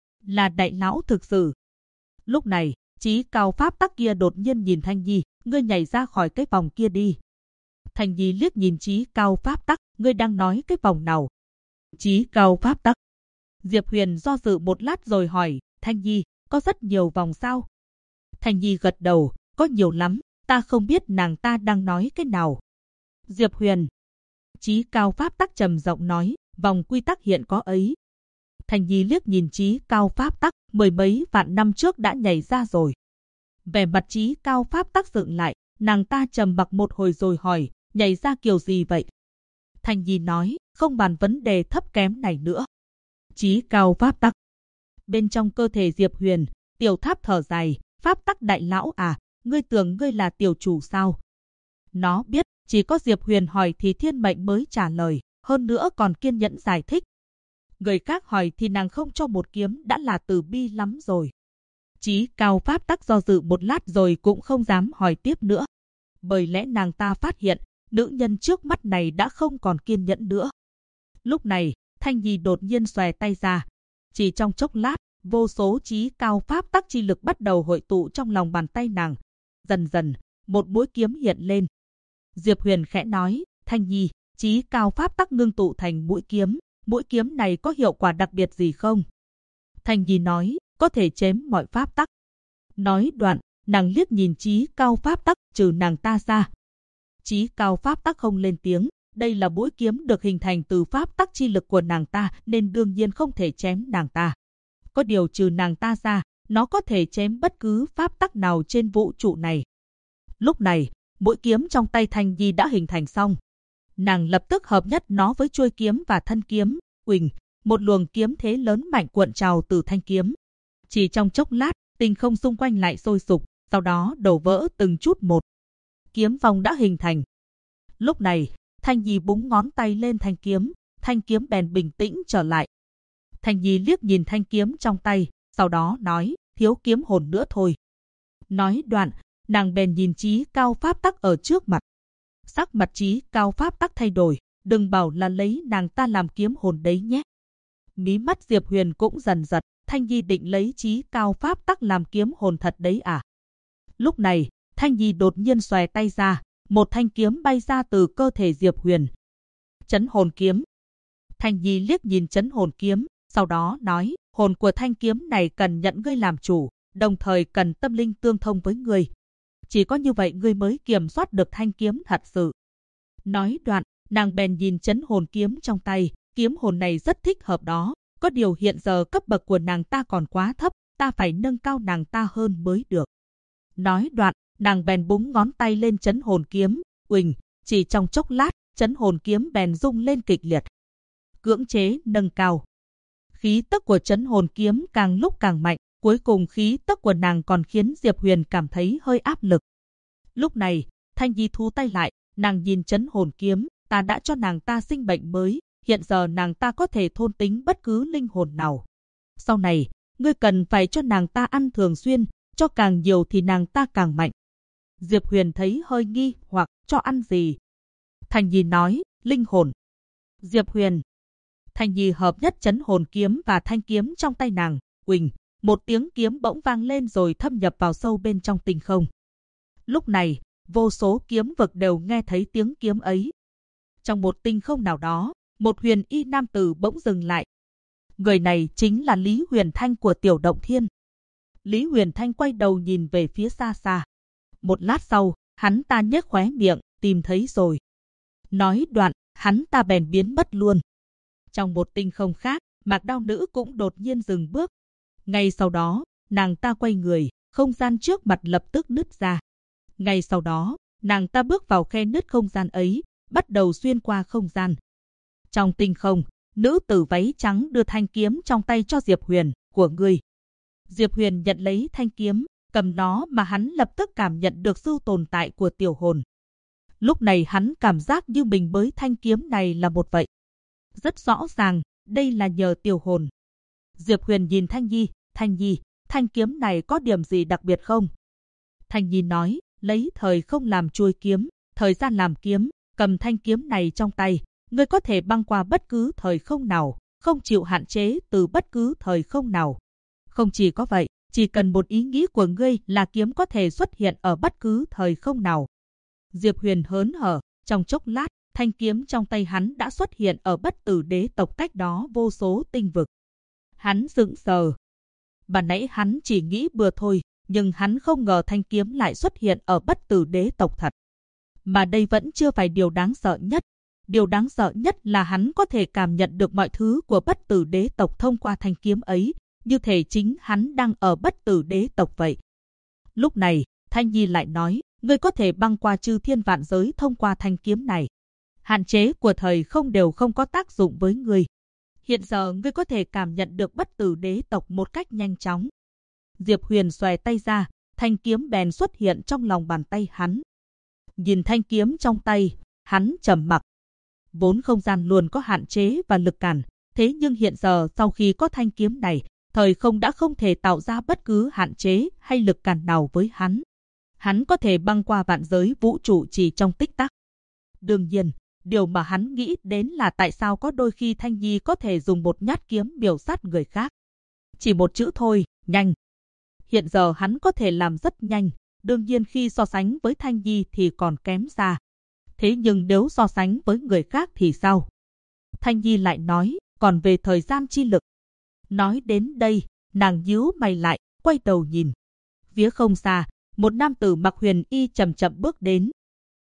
Là đại lão thực sự. Lúc này, trí cao pháp tắc kia đột nhiên nhìn Thanh Nhi, ngươi nhảy ra khỏi cái vòng kia đi. Thanh Nhi liếc nhìn trí cao pháp tắc, ngươi đang nói cái vòng nào? Trí cao pháp tắc. Diệp Huyền do dự một lát rồi hỏi, Thanh Nhi, có rất nhiều vòng sao? Thanh Nhi gật đầu, có nhiều lắm, ta không biết nàng ta đang nói cái nào. Diệp Huyền. Trí cao pháp tắc trầm giọng nói, vòng quy tắc hiện có ấy. Thanh Nhi liếc nhìn trí cao pháp tắc, mười mấy vạn năm trước đã nhảy ra rồi. Vẻ mặt trí cao pháp tắc dựng lại, nàng ta trầm mặc một hồi rồi hỏi, nhảy ra kiểu gì vậy? Thanh Nhi nói, không bàn vấn đề thấp kém này nữa. Trí cao pháp tắc. Bên trong cơ thể Diệp Huyền, Tiểu Tháp thở dài, pháp tắc đại lão à, ngươi tưởng ngươi là tiểu chủ sao? Nó biết, chỉ có Diệp Huyền hỏi thì thiên mệnh mới trả lời, hơn nữa còn kiên nhẫn giải thích. Người khác hỏi thì nàng không cho một kiếm đã là từ bi lắm rồi. Trí cao pháp tắc do dự một lát rồi cũng không dám hỏi tiếp nữa. Bởi lẽ nàng ta phát hiện, nữ nhân trước mắt này đã không còn kiên nhẫn nữa. Lúc này, Thanh Nhi đột nhiên xòe tay ra. Chỉ trong chốc lát, vô số trí cao pháp tắc chi lực bắt đầu hội tụ trong lòng bàn tay nàng. Dần dần, một mũi kiếm hiện lên. Diệp Huyền khẽ nói, Thanh Nhi, trí cao pháp tắc ngưng tụ thành mũi kiếm này có hiệu quả đặc biệt gì không? Thanh Nhi nói, có thể chém mọi pháp tắc. Nói đoạn, nàng liếc nhìn trí cao pháp tắc, trừ nàng ta ra. Trí cao pháp tắc không lên tiếng, đây là mũi kiếm được hình thành từ pháp tắc chi lực của nàng ta nên đương nhiên không thể chém nàng ta. Có điều trừ nàng ta ra, nó có thể chém bất cứ pháp tắc nào trên vũ trụ này. Lúc này, mũi kiếm trong tay Thanh Nhi đã hình thành xong. Nàng lập tức hợp nhất nó với chuôi kiếm và thân kiếm, huỳnh, một luồng kiếm thế lớn mạnh cuộn trào từ thanh kiếm. Chỉ trong chốc lát, tinh không xung quanh lại sôi sục, sau đó đổ vỡ từng chút một. Kiếm vòng đã hình thành. Lúc này, Thanh Nhi búng ngón tay lên thanh kiếm bèn bình tĩnh trở lại. Thanh Nhi liếc nhìn thanh kiếm trong tay, sau đó nói, thiếu kiếm hồn nữa thôi. Nói đoạn, nàng bèn nhìn trí cao pháp tắc ở trước mặt. Sắc mặt trí cao pháp tắc thay đổi, đừng bảo là lấy nàng ta làm kiếm hồn đấy nhé. Mí mắt Diệp Huyền cũng dần giật, Thanh Nhi định lấy trí cao pháp tắc làm kiếm hồn thật đấy à? Lúc này, Thanh Nhi đột nhiên xòe tay ra, một thanh kiếm bay ra từ cơ thể Diệp Huyền. Chấn hồn kiếm. Thanh Nhi liếc nhìn chấn hồn kiếm, sau đó nói, hồn của thanh kiếm này cần nhận ngươi làm chủ, đồng thời cần tâm linh tương thông với ngươi. Chỉ có như vậy ngươi mới kiểm soát được thanh kiếm thật sự. Nói đoạn, nàng bèn nhìn chấn hồn kiếm trong tay, kiếm hồn này rất thích hợp đó. Có điều hiện giờ cấp bậc của nàng ta còn quá thấp, ta phải nâng cao nàng ta hơn mới được. Nói đoạn, nàng bèn búng ngón tay lên chấn hồn kiếm, uỳnh, chỉ trong chốc lát, chấn hồn kiếm bèn rung lên kịch liệt. Cưỡng chế nâng cao. Khí tức của chấn hồn kiếm càng lúc càng mạnh, cuối cùng khí tức của nàng còn khiến Diệp Huyền cảm thấy hơi áp lực. Lúc này, Thanh Nhi thu tay lại, nàng nhìn chấn hồn kiếm, ta đã cho nàng ta sinh mệnh mới, hiện giờ nàng ta có thể thôn tính bất cứ linh hồn nào. Sau này, ngươi cần phải cho nàng ta ăn thường xuyên, cho càng nhiều thì nàng ta càng mạnh. Diệp Huyền thấy hơi nghi hoặc cho ăn gì. Thanh Nhi nói, linh hồn. Diệp Huyền. Thanh Nhi hợp nhất chấn hồn kiếm và thanh kiếm trong tay nàng, uỳnh, một tiếng kiếm bỗng vang lên rồi thâm nhập vào sâu bên trong tinh không. Lúc này, vô số kiếm vực đều nghe thấy tiếng kiếm ấy. Trong một tinh không nào đó, một huyền y nam tử bỗng dừng lại. Người này chính là Lý Huyền Thanh của Tiểu Động Thiên. Lý Huyền Thanh quay đầu nhìn về phía xa xa. Một lát sau, hắn ta nhếch khóe miệng, tìm thấy rồi. Nói đoạn, hắn ta bèn biến mất luôn. Trong một tinh không khác, Mạc Đao Nữ cũng đột nhiên dừng bước. Ngay sau đó, nàng ta quay người, không gian trước mặt lập tức nứt ra. Ngay sau đó, nàng ta bước vào khe nứt không gian ấy, bắt đầu xuyên qua không gian. Trong tinh không, nữ tử váy trắng đưa thanh kiếm trong tay cho Diệp Huyền, của ngươi. Diệp Huyền nhận lấy thanh kiếm, cầm nó mà hắn lập tức cảm nhận được sự tồn tại của tiểu hồn. Lúc này hắn cảm giác như mình với thanh kiếm này là một vậy. Rất rõ ràng, đây là nhờ tiểu hồn. Diệp Huyền nhìn Thanh Nhi, thanh kiếm này có điểm gì đặc biệt không? Thanh Nhi nói, lấy thời không làm chuôi kiếm, thời gian làm kiếm, cầm thanh kiếm này trong tay, ngươi có thể băng qua bất cứ thời không nào, không chịu hạn chế từ bất cứ thời không nào. Không chỉ có vậy, chỉ cần một ý nghĩ của ngươi là kiếm có thể xuất hiện ở bất cứ thời không nào. Diệp Huyền hớn hở, trong chốc lát, thanh kiếm trong tay hắn đã xuất hiện ở Bất Tử Đế tộc cách đó vô số tinh vực. Hắn sững sờ. Ban nãy hắn chỉ nghĩ bừa thôi, nhưng hắn không ngờ thanh kiếm lại xuất hiện ở Bất Tử Đế tộc thật. Mà đây vẫn chưa phải điều đáng sợ nhất. Điều đáng sợ nhất là hắn có thể cảm nhận được mọi thứ của Bất Tử Đế tộc thông qua thanh kiếm ấy, như thể chính hắn đang ở Bất Tử Đế tộc vậy. Lúc này, Thanh Nhi lại nói, ngươi có thể băng qua chư thiên vạn giới thông qua thanh kiếm này. Hạn chế của thời không đều không có tác dụng với ngươi. Hiện giờ ngươi có thể cảm nhận được Bất Tử Đế tộc một cách nhanh chóng. Diệp Huyền xòe tay ra, thanh kiếm bèn xuất hiện trong lòng bàn tay hắn. Nhìn thanh kiếm trong tay, hắn trầm mặc. Vốn không gian luôn có hạn chế và lực cản, thế nhưng hiện giờ sau khi có thanh kiếm này, thời không đã không thể tạo ra bất cứ hạn chế hay lực cản nào với hắn. Hắn có thể băng qua vạn giới vũ trụ chỉ trong tích tắc. Đương nhiên, điều mà hắn nghĩ đến là tại sao có đôi khi Thanh Nhi có thể dùng một nhát kiếm miểu sát người khác. Chỉ một chữ thôi, nhanh. Hiện giờ hắn có thể làm rất nhanh, đương nhiên khi so sánh với Thanh Nhi thì còn kém xa. Thế nhưng nếu so sánh với người khác thì sao? Thanh Nhi lại nói, còn về thời gian chi lực. Nói đến đây, nàng nhíu mày lại, quay đầu nhìn. Phía không xa, một nam tử mặc huyền y chậm chậm bước đến.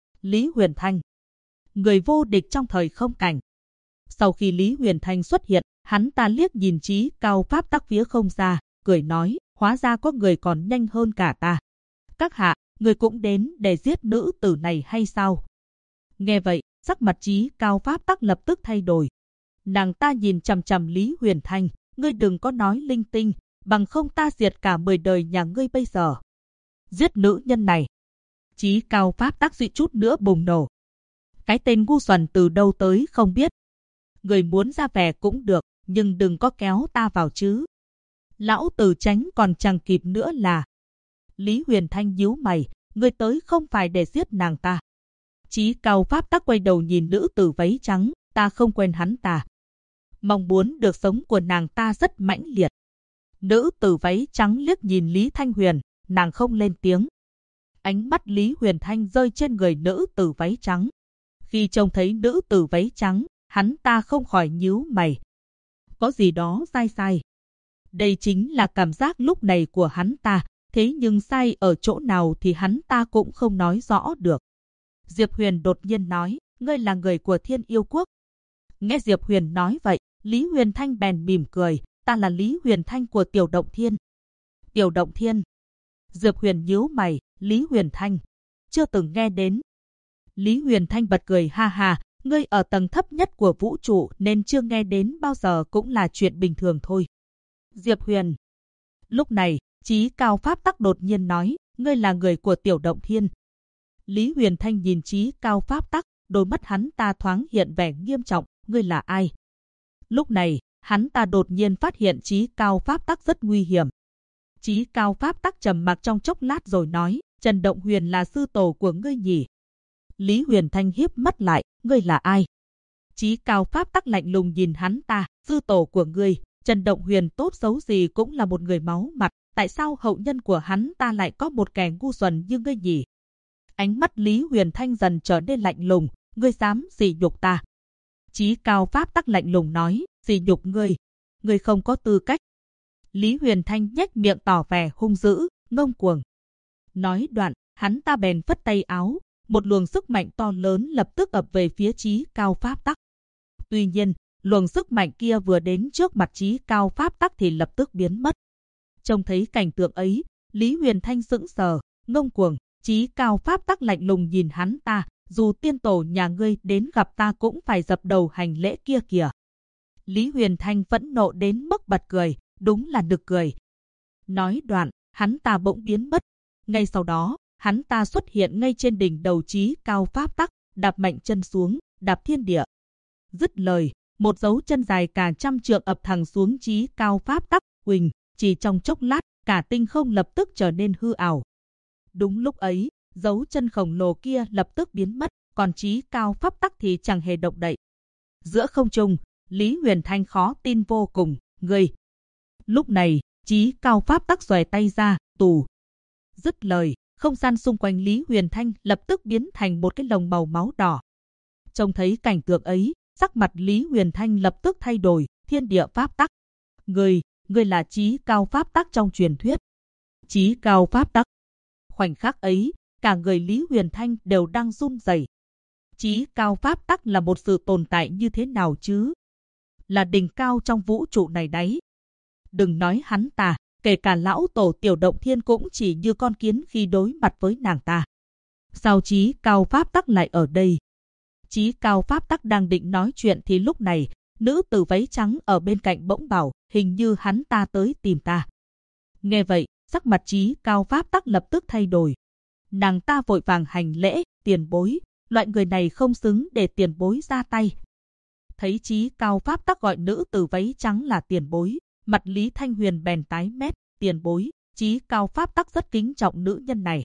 Lý Huyền Thanh, người vô địch trong thời không cảnh. Sau khi Lý Huyền Thanh xuất hiện, hắn ta liếc nhìn Chí Cao pháp tắc phía không xa, cười nói, hóa ra có người còn nhanh hơn cả ta. Các hạ, người cũng đến để giết nữ tử này hay sao? Nghe vậy, sắc mặt Chí Cao pháp tắc lập tức thay đổi. Nàng ta nhìn chằm chằm Lý Huyền Thanh, ngươi đừng có nói linh tinh, bằng không ta diệt cả 10 đời nhà ngươi bây giờ. Giết nữ nhân này. Chí Cao pháp tắc suýt chút nữa bùng nổ. Cái tên ngu xuẩn từ đâu tới không biết. Người muốn ra vẻ cũng được, nhưng đừng có kéo ta vào chứ. Lão tử tránh còn chẳng kịp nữa là. Lý Huyền Thanh nhíu mày, người tới không phải để giết nàng ta. Chí Cao pháp tắc quay đầu nhìn nữ tử váy trắng, ta không quen hắn ta. Mong muốn được sống của nàng ta rất mãnh liệt. Nữ tử váy trắng liếc nhìn Lý Thanh Huyền, nàng không lên tiếng. Ánh mắt Lý Huyền Thanh rơi trên người nữ tử váy trắng. Khi trông thấy nữ tử váy trắng, hắn ta không khỏi nhíu mày. Có gì đó sai sai. Đây chính là cảm giác lúc này của hắn ta, thế nhưng sai ở chỗ nào thì hắn ta cũng không nói rõ được. Diệp Huyền đột nhiên nói, ngươi là người của Thiên Yêu Quốc. Nghe Diệp Huyền nói vậy, Lý Huyền Thanh bèn mỉm cười, ta là Lý Huyền Thanh của Tiểu Động Thiên. Tiểu Động Thiên. Diệp Huyền nhíu mày, Lý Huyền Thanh. Chưa từng nghe đến. Lý Huyền Thanh bật cười ha ha, ngươi ở tầng thấp nhất của vũ trụ nên chưa nghe đến bao giờ cũng là chuyện bình thường thôi. Diệp Huyền. Lúc này, Chí Cao Pháp Tắc đột nhiên nói, ngươi là người của Tiểu Động Thiên. Lý Huyền Thanh nhìn Chí Cao Pháp Tắc, đôi mắt hắn ta thoáng hiện vẻ nghiêm trọng, ngươi là ai? Lúc này, hắn ta đột nhiên phát hiện Chí Cao Pháp Tắc rất nguy hiểm. Chí Cao Pháp Tắc trầm mặc trong chốc lát rồi nói, Trần Động Huyền là sư tổ của ngươi nhỉ? Lý Huyền Thanh híp mắt lại, ngươi là ai? Chí Cao Pháp Tắc lạnh lùng nhìn hắn ta, sư tổ của ngươi, Trần Động Huyền tốt xấu gì cũng là một người máu mặt, tại sao hậu nhân của hắn ta lại có một kẻ ngu xuẩn như ngươi nhỉ? Ánh mắt Lý Huyền Thanh dần trở nên lạnh lùng, ngươi dám sỉ nhục ta? Chí Cao Pháp Tắc lạnh lùng nói, sỉ nhục ngươi không có tư cách. Lý Huyền Thanh nhếch miệng tỏ vẻ hung dữ, ngông cuồng. Nói đoạn, hắn ta bèn phất tay áo, một luồng sức mạnh to lớn lập tức ập về phía Chí Cao Pháp Tắc. Tuy nhiên, luồng sức mạnh kia vừa đến trước mặt Chí Cao Pháp Tắc thì lập tức biến mất. Trông thấy cảnh tượng ấy, Lý Huyền Thanh sững sờ, ngông cuồng. Chí Cao Pháp Tắc lạnh lùng nhìn hắn ta, dù tiên tổ nhà ngươi đến gặp ta cũng phải dập đầu hành lễ kia kìa. Lý Huyền Thanh phẫn nộ đến mức bật cười, đúng là nực cười. Nói đoạn, hắn ta bỗng biến mất. Ngay sau đó, hắn ta xuất hiện ngay trên đỉnh đầu Chí Cao Pháp Tắc, đạp mạnh chân xuống, đạp thiên địa. Dứt lời, một dấu chân dài cả 100 trượng ập thẳng xuống Chí Cao Pháp Tắc, huỳnh, chỉ trong chốc lát, cả tinh không lập tức trở nên hư ảo. Đúng lúc ấy, dấu chân khổng lồ kia lập tức biến mất, còn Chí Cao Pháp Tắc thì chẳng hề động đậy. Giữa không trung, Lý Huyền Thanh khó tin vô cùng, ngươi. Lúc này, Chí Cao Pháp Tắc xòe tay ra, tù. Dứt lời, không gian xung quanh Lý Huyền Thanh lập tức biến thành một cái lồng màu máu đỏ. Trông thấy cảnh tượng ấy, sắc mặt Lý Huyền Thanh lập tức thay đổi, thiên địa Pháp Tắc. Ngươi là Chí Cao Pháp Tắc trong truyền thuyết. Chí Cao Pháp Tắc. Khoảnh khắc ấy, cả người Lý Huyền Thanh đều đang run rẩy. Chí Cao Pháp Tắc là một sự tồn tại như thế nào chứ? Là đỉnh cao trong vũ trụ này đấy. Đừng nói hắn ta, kể cả lão tổ Tiểu Động Thiên cũng chỉ như con kiến khi đối mặt với nàng ta. Sao Chí Cao Pháp Tắc lại ở đây? Chí Cao Pháp Tắc đang định nói chuyện thì lúc này, nữ tử váy trắng ở bên cạnh bỗng bảo, hình như hắn ta tới tìm ta. Nghe vậy, sắc mặt Chí Cao Pháp Tắc lập tức thay đổi. Nàng ta vội vàng hành lễ, tiền bối, loại người này không xứng để tiền bối ra tay. Thấy Chí Cao Pháp Tắc gọi nữ tử váy trắng là tiền bối, mặt Lý Thanh Huyền bèn tái mét, tiền bối, Chí Cao Pháp Tắc rất kính trọng nữ nhân này.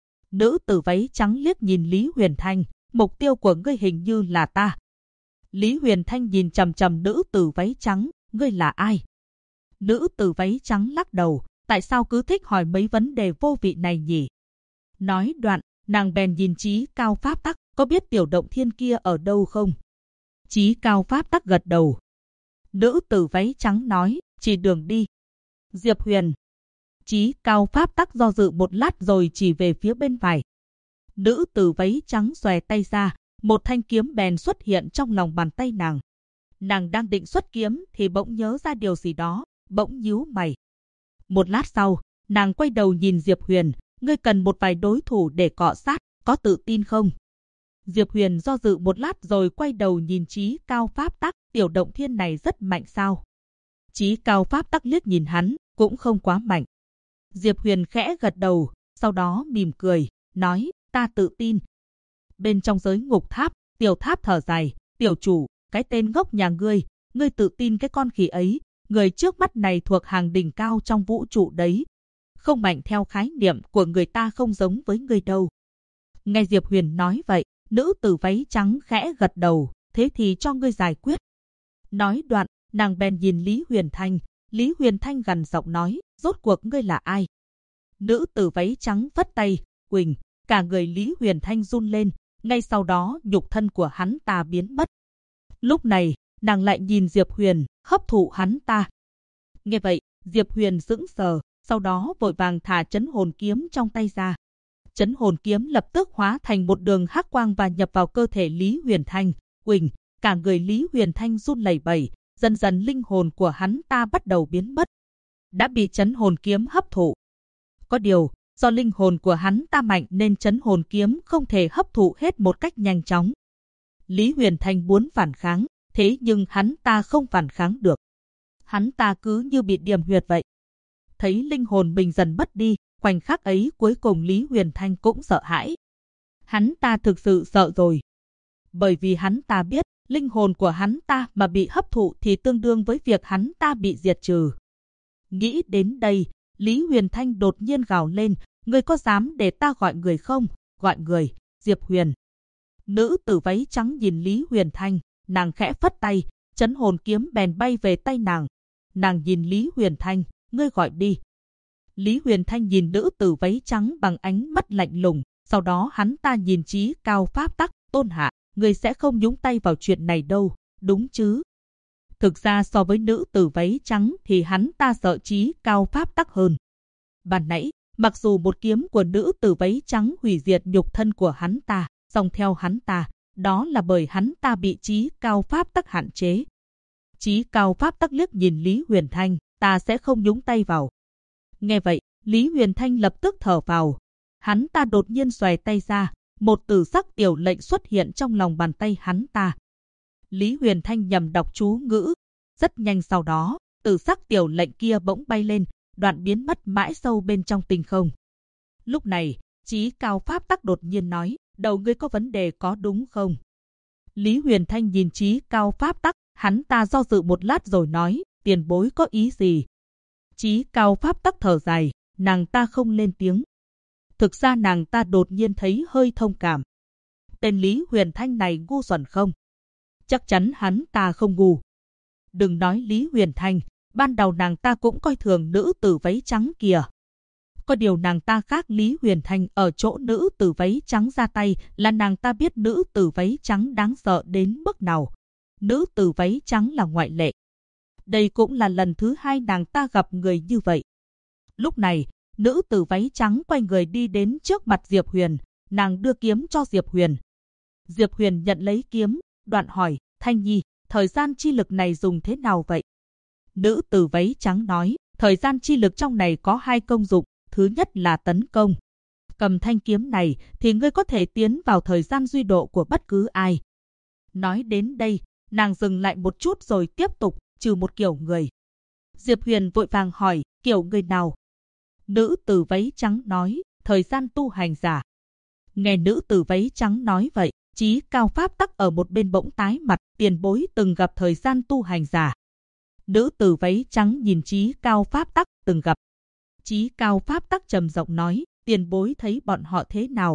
Nữ tử váy trắng liếc nhìn Lý Huyền Thanh, mục tiêu của ngươi hình như là ta. Lý Huyền Thanh nhìn chằm chằm nữ tử váy trắng, ngươi là ai? Nữ tử váy trắng lắc đầu, tại sao cứ thích hỏi mấy vấn đề vô vị này nhỉ? Nói đoạn, nàng bèn nhìn Chí Cao Pháp Tắc, có biết Tiểu Động Thiên kia ở đâu không? Chí Cao Pháp Tắc gật đầu. Nữ tử váy trắng nói, chỉ đường đi. Diệp Huyền. Chí Cao Pháp Tắc do dự một lát rồi chỉ về phía bên phải. Nữ tử váy trắng xòe tay ra, một thanh kiếm bèn xuất hiện trong lòng bàn tay nàng. Nàng đang định xuất kiếm thì bỗng nhớ ra điều gì đó, bỗng nhíu mày. Một lát sau, nàng quay đầu nhìn Diệp Huyền, ngươi cần một vài đối thủ để cọ sát, có tự tin không? Diệp Huyền do dự một lát rồi quay đầu nhìn Chí Cao Pháp Tắc, Tiểu Động Thiên này rất mạnh sao? Chí Cao Pháp Tắc liếc nhìn hắn, cũng không quá mạnh. Diệp Huyền khẽ gật đầu, sau đó mỉm cười, nói, ta tự tin. Bên trong giới ngục tháp, Tiểu Tháp thở dài, tiểu chủ, cái tên ngốc nhà ngươi tự tin cái con khỉ ấy, người trước mắt này thuộc hàng đỉnh cao trong vũ trụ đấy. Không mạnh theo khái niệm của người ta không giống với ngươi đâu. Nghe Diệp Huyền nói vậy, nữ tử váy trắng khẽ gật đầu, thế thì cho ngươi giải quyết. Nói đoạn, nàng bèn nhìn Lý Huyền Thanh, Lý Huyền Thanh gằn giọng nói, rốt cuộc ngươi là ai? Nữ tử váy trắng vất tay, quỳnh, cả người Lý Huyền Thanh run lên, ngay sau đó nhục thân của hắn ta biến mất. Lúc này, nàng lại nhìn Diệp Huyền, hấp thụ hắn ta. Nghe vậy, Diệp Huyền sững sờ, sau đó vội vàng thả trấn hồn kiếm trong tay ra. Trấn hồn kiếm lập tức hóa thành một đường hắc quang và nhập vào cơ thể Lý Huyền Thanh. Uỳnh, cả người Lý Huyền Thanh run lẩy bẩy, dần dần linh hồn của hắn ta bắt đầu biến mất, đã bị trấn hồn kiếm hấp thụ. Có điều, do linh hồn của hắn ta mạnh nên trấn hồn kiếm không thể hấp thụ hết một cách nhanh chóng. Lý Huyền Thanh muốn phản kháng, thế nhưng hắn ta không phản kháng được. Hắn ta cứ như bị điểm huyệt vậy. Thấy linh hồn mình dần mất đi, khoảnh khắc ấy cuối cùng Lý Huyền Thanh cũng sợ hãi. Hắn ta thực sự sợ rồi. Bởi vì hắn ta biết, linh hồn của hắn ta mà bị hấp thụ thì tương đương với việc hắn ta bị diệt trừ. Nghĩ đến đây, Lý Huyền Thanh đột nhiên gào lên, ngươi có dám để ta gọi người không? Gọi người, Diệp Huyền. Nữ tử váy trắng nhìn Lý Huyền Thanh, nàng khẽ phất tay, trấn hồn kiếm bèn bay về tay nàng. Nàng nhìn Lý Huyền Thanh, ngươi gọi đi. Lý Huyền Thanh nhìn nữ tử váy trắng bằng ánh mắt lạnh lùng, sau đó hắn ta nhìn Chí Cao Pháp Tắc, Tôn hạ, ngươi sẽ không nhúng tay vào chuyện này đâu, đúng chứ? Thực ra so với nữ tử váy trắng thì hắn ta sợ Chí Cao Pháp Tắc hơn. Ban nãy, mặc dù một kiếm của nữ tử váy trắng hủy diệt nhục thân của hắn ta, song theo hắn ta, đó là bởi hắn ta bị Chí Cao Pháp Tắc hạn chế. Chí Cao Pháp Tắc liếc nhìn Lý Huyền Thanh, ta sẽ không nhúng tay vào. Nghe vậy, Lý Huyền Thanh lập tức thở vào. Hắn ta đột nhiên xòe tay ra, một tử sắc tiểu lệnh xuất hiện trong lòng bàn tay hắn ta. Lý Huyền Thanh nhầm đọc chú ngữ. Rất nhanh sau đó, tử sắc tiểu lệnh kia bỗng bay lên, đoạn biến mất mãi sâu bên trong tinh không. Lúc này, Chí Cao Pháp Tắc đột nhiên nói, đầu ngươi có vấn đề có đúng không? Lý Huyền Thanh nhìn Chí Cao Pháp Tắc, hắn ta do dự một lát rồi nói, tiền bối có ý gì? Chí Cao Pháp Tắc thở dài, nàng ta không lên tiếng. Thực ra nàng ta đột nhiên thấy hơi thông cảm. Tên Lý Huyền Thanh này ngu xuẩn không? Chắc chắn hắn ta không ngu. Đừng nói Lý Huyền Thanh, ban đầu nàng ta cũng coi thường nữ tử váy trắng kìa. Có điều nàng ta khác Lý Huyền Thanh ở chỗ nữ tử váy trắng ra tay là nàng ta biết nữ tử váy trắng đáng sợ đến mức nào. Nữ tử váy trắng là ngoại lệ. Đây cũng là lần thứ hai nàng ta gặp người như vậy. Lúc này, nữ tử váy trắng quay người đi đến trước mặt Diệp Huyền, nàng đưa kiếm cho Diệp Huyền. Diệp Huyền nhận lấy kiếm, đoạn hỏi, Thanh Nhi, thời gian chi lực này dùng thế nào vậy? Nữ tử váy trắng nói, thời gian chi lực trong này có hai công dụng, thứ nhất là tấn công. Cầm thanh kiếm này thì ngươi có thể tiến vào thời gian duy độ của bất cứ ai. Nói đến đây, nàng dừng lại một chút rồi tiếp tục, trừ một kiểu người. Diệp Huyền vội vàng hỏi, kiểu người nào? Nữ tử váy trắng nói, thời gian tu hành giả. Nghe nữ tử váy trắng nói vậy, Chí Cao Pháp Tắc ở một bên bỗng tái mặt, tiền bối từng gặp thời gian tu hành giả. Nữ tử váy trắng nhìn Chí Cao Pháp Tắc, từng gặp. Chí Cao Pháp Tắc trầm giọng nói, tiền bối thấy bọn họ thế nào?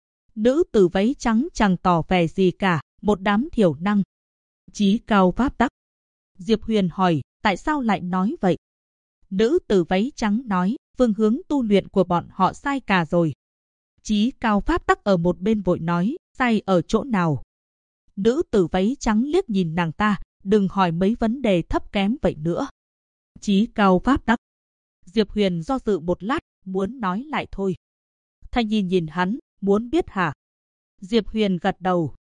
Nữ tử váy trắng chẳng tỏ vẻ gì cả, một đám thiểu năng. Chí Cao Pháp Tắc. Diệp Huyền hỏi, tại sao lại nói vậy? Nữ tử váy trắng nói, phương hướng tu luyện của bọn họ sai cả rồi. Chí Cao Pháp Tắc ở một bên vội nói, sai ở chỗ nào? Nữ tử váy trắng liếc nhìn nàng ta, đừng hỏi mấy vấn đề thấp kém vậy nữa. Chí Cao Pháp Tắc. Diệp Huyền do dự một lát, muốn nói lại thôi. Thanh Nhi nhìn hắn, muốn biết hả? Diệp Huyền gật đầu.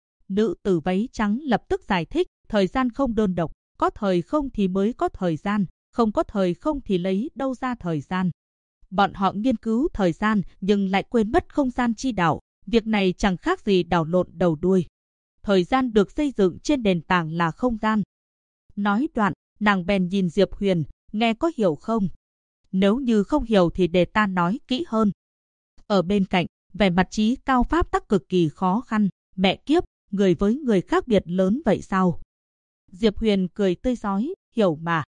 Nữ tử váy trắng lập tức giải thích, thời gian không đơn độc, có thời không thì mới có thời gian, không có thời không thì lấy đâu ra thời gian. Bọn họ nghiên cứu thời gian nhưng lại quên mất không gian chi đạo, việc này chẳng khác gì đảo lộn đầu đuôi. Thời gian được xây dựng trên nền tảng là không gian. Nói đoạn, nàng bèn nhìn Diệp Huyền, nghe có hiểu không? Nếu như không hiểu thì để ta nói kỹ hơn. Ở bên cạnh, vẻ mặt Chí Cao Pháp Tắc cực kỳ khó khăn, mẹ kiếp, người với người khác biệt lớn vậy sao? Diệp Huyền cười tươi rói, hiểu mà.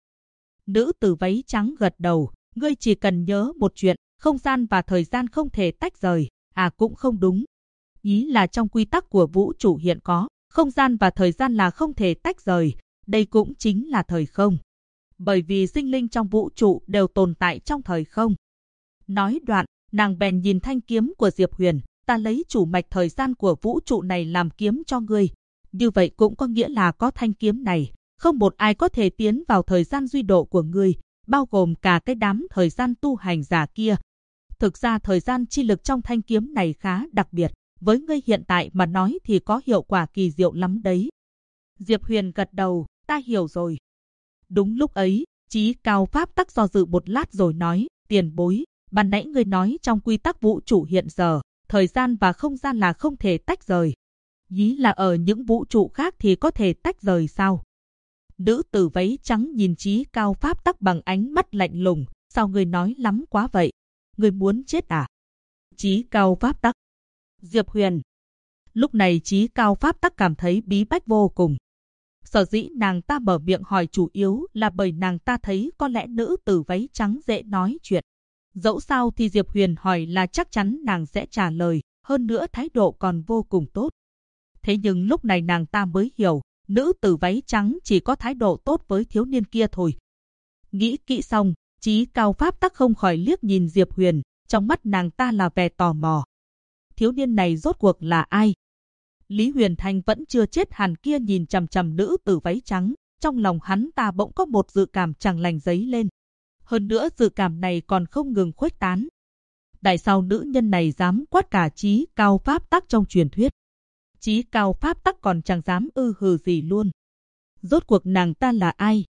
Nữ tử váy trắng gật đầu, ngươi chỉ cần nhớ một chuyện, không gian và thời gian không thể tách rời, cũng không đúng. Ý là trong quy tắc của vũ trụ hiện có, không gian và thời gian là không thể tách rời, đây cũng chính là thời không. Bởi vì sinh linh trong vũ trụ đều tồn tại trong thời không. Nói đoạn, nàng bèn nhìn thanh kiếm của Diệp Huyền, ta lấy chủ mạch thời gian của vũ trụ này làm kiếm cho ngươi. Như vậy cũng có nghĩa là có thanh kiếm này, không một ai có thể tiến vào thời gian duy độ của ngươi, bao gồm cả cái đám thời gian tu hành giả kia. Thực ra thời gian chi lực trong thanh kiếm này khá đặc biệt, với ngươi hiện tại mà nói thì có hiệu quả kỳ diệu lắm đấy. Diệp Huyền gật đầu, ta hiểu rồi. Đúng lúc ấy, Chí Cao Pháp Tắc do dự một lát rồi nói, tiền bối, ban nãy ngươi nói trong quy tắc vũ trụ hiện giờ, thời gian và không gian là không thể tách rời. Ý là ở những vũ trụ khác thì có thể tách rời sao? Nữ tử váy trắng nhìn Chí Cao Pháp Tắc bằng ánh mắt lạnh lùng, sao ngươi nói lắm quá vậy? Ngươi muốn chết à? Chí Cao Pháp Tắc. Diệp Huyền. Lúc này Chí Cao Pháp Tắc cảm thấy bí bách vô cùng. Sở dĩ nàng ta mở miệng hỏi chủ yếu là bởi nàng ta thấy có lẽ nữ tử váy trắng dễ nói chuyện. Dẫu sao thì Diệp Huyền hỏi là chắc chắn nàng sẽ trả lời, hơn nữa thái độ còn vô cùng tốt. Thế nhưng lúc này nàng ta mới hiểu, nữ tử váy trắng chỉ có thái độ tốt với thiếu niên kia thôi. Nghĩ kỹ xong, Chí Cao Pháp Tắc không khỏi liếc nhìn Diệp Huyền, trong mắt nàng ta là vẻ tò mò. Thiếu niên này rốt cuộc là ai? Lý Huyền Thanh vẫn chưa chết hẳn kia nhìn chằm chằm nữ tử váy trắng, trong lòng hắn ta bỗng có một dự cảm chẳng lành dấy lên. Hơn nữa dự cảm này còn không ngừng khuếch tán. Tại sao nữ nhân này dám quát cả Chí Cao Pháp Tắc trong truyền thuyết? Chí Cao Pháp Tắc còn chẳng dám hừ gì luôn. Rốt cuộc nàng ta là ai?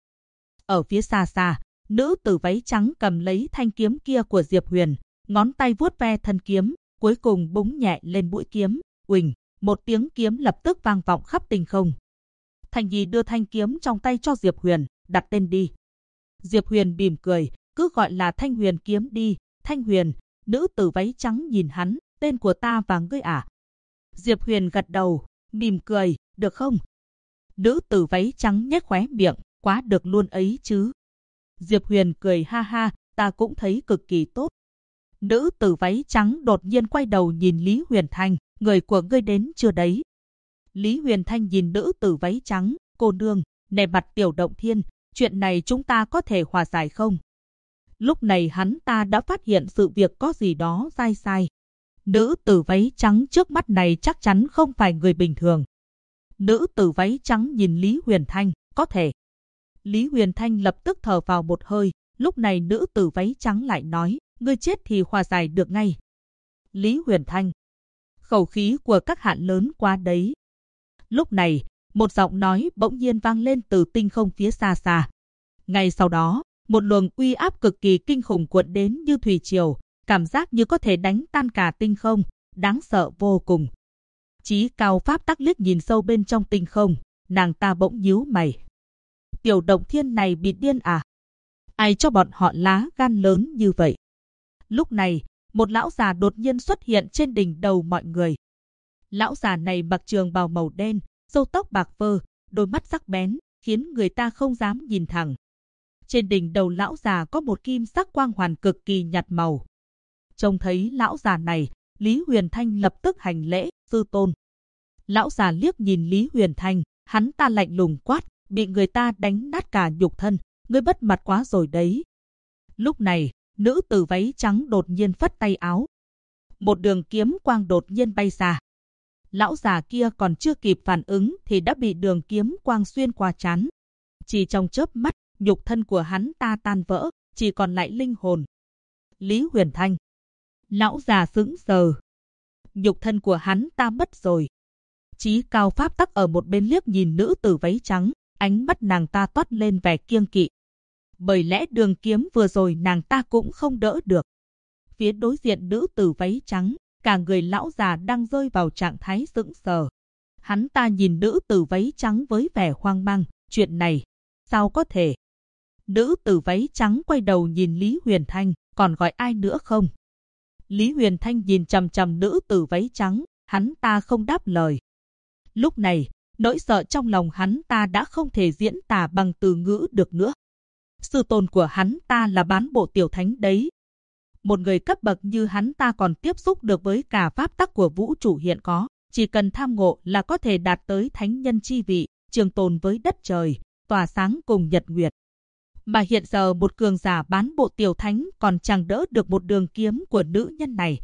Ở phía xa xa, nữ tử váy trắng cầm lấy thanh kiếm kia của Diệp Huyền, ngón tay vuốt ve thân kiếm, cuối cùng búng nhẹ lên mũi kiếm, uỳnh, một tiếng kiếm lập tức vang vọng khắp tinh không. Thanh Nhi đưa thanh kiếm trong tay cho Diệp Huyền, đặt tên đi. Diệp Huyền mỉm cười, cứ gọi là Thanh Huyền kiếm đi. Thanh Huyền, nữ tử váy trắng nhìn hắn, tên của ta và ngươi à? Diệp Huyền gật đầu, mỉm cười, được không? Nữ tử váy trắng nhếch khóe miệng, quá được luôn ấy chứ. Diệp Huyền cười ha ha, ta cũng thấy cực kỳ tốt. Nữ tử váy trắng đột nhiên quay đầu nhìn Lý Huyền Thanh, người của ngươi đến chưa đấy? Lý Huyền Thanh nhìn nữ tử váy trắng, cô nương, nề mặt Tiểu Động Thiên, chuyện này chúng ta có thể hòa giải không? Lúc này hắn ta đã phát hiện sự việc có gì đó sai sai. Nữ tử váy trắng trước mắt này chắc chắn không phải người bình thường. Nữ tử váy trắng nhìn Lý Huyền Thanh, có thể. Lý Huyền Thanh lập tức thở vào một hơi, lúc này nữ tử váy trắng lại nói, ngươi chết thì hòa giải được ngay. Lý Huyền Thanh, khẩu khí của các hạn lớn quá đấy. Lúc này, một giọng nói bỗng nhiên vang lên từ tinh không phía xa xa. Ngay sau đó, một luồng uy áp cực kỳ kinh khủng cuộn đến như thủy triều, cảm giác như có thể đánh tan cả tinh không, đáng sợ vô cùng. Chí Cao Pháp Tắc liếc nhìn sâu bên trong tinh không, nàng ta bỗng nhíu mày. Tiểu Động Thiên này bị điên à? Ai cho bọn họ lá gan lớn như vậy? Lúc này, một lão già đột nhiên xuất hiện trên đỉnh đầu mọi người. Lão già này mặc trường bào màu đen, râu tóc bạc phơ, đôi mắt sắc bén, khiến người ta không dám nhìn thẳng. Trên đỉnh đầu lão già có một kim sắc quang hoàn cực kỳ nhạt màu. Trông thấy lão già này, Lý Huyền Thanh lập tức hành lễ, sư tôn. Lão già liếc nhìn Lý Huyền Thanh, hắn ta lạnh lùng quát, bị người ta đánh nát cả nhục thân, ngươi bất mặt quá rồi đấy. Lúc này, nữ tử váy trắng đột nhiên phất tay áo. Một đường kiếm quang đột nhiên bay ra. Lão già kia còn chưa kịp phản ứng thì đã bị đường kiếm quang xuyên qua trán. Chỉ trong chớp mắt, nhục thân của hắn ta tan vỡ, chỉ còn lại linh hồn. Lý Huyền Thanh. Lão già sững sờ. Nhục thân của hắn ta mất rồi. Chí Cao Pháp Tắc ở một bên liếc nhìn nữ tử váy trắng, ánh mắt nàng ta toát lên vẻ kiêng kỵ. Bởi lẽ đường kiếm vừa rồi nàng ta cũng không đỡ được. Phía đối diện nữ tử váy trắng, cả người lão già đang rơi vào trạng thái sững sờ. Hắn ta nhìn nữ tử váy trắng với vẻ hoang mang, chuyện này, sao có thể? Nữ tử váy trắng quay đầu nhìn Lý Huyền Thanh, còn gọi ai nữa không? Lý Huyền Thanh nhìn chằm chằm nữ tử váy trắng, hắn ta không đáp lời. Lúc này, nỗi sợ trong lòng hắn ta đã không thể diễn tả bằng từ ngữ được nữa. Sư tôn của hắn ta là bán bộ tiểu thánh đấy. Một người cấp bậc như hắn ta còn tiếp xúc được với cả pháp tắc của vũ trụ hiện có, chỉ cần tham ngộ là có thể đạt tới thánh nhân chi vị, trường tồn với đất trời, tỏa sáng cùng nhật nguyệt. Mà hiện giờ một cường giả bán bộ tiểu thánh còn chẳng đỡ được một đường kiếm của nữ nhân này.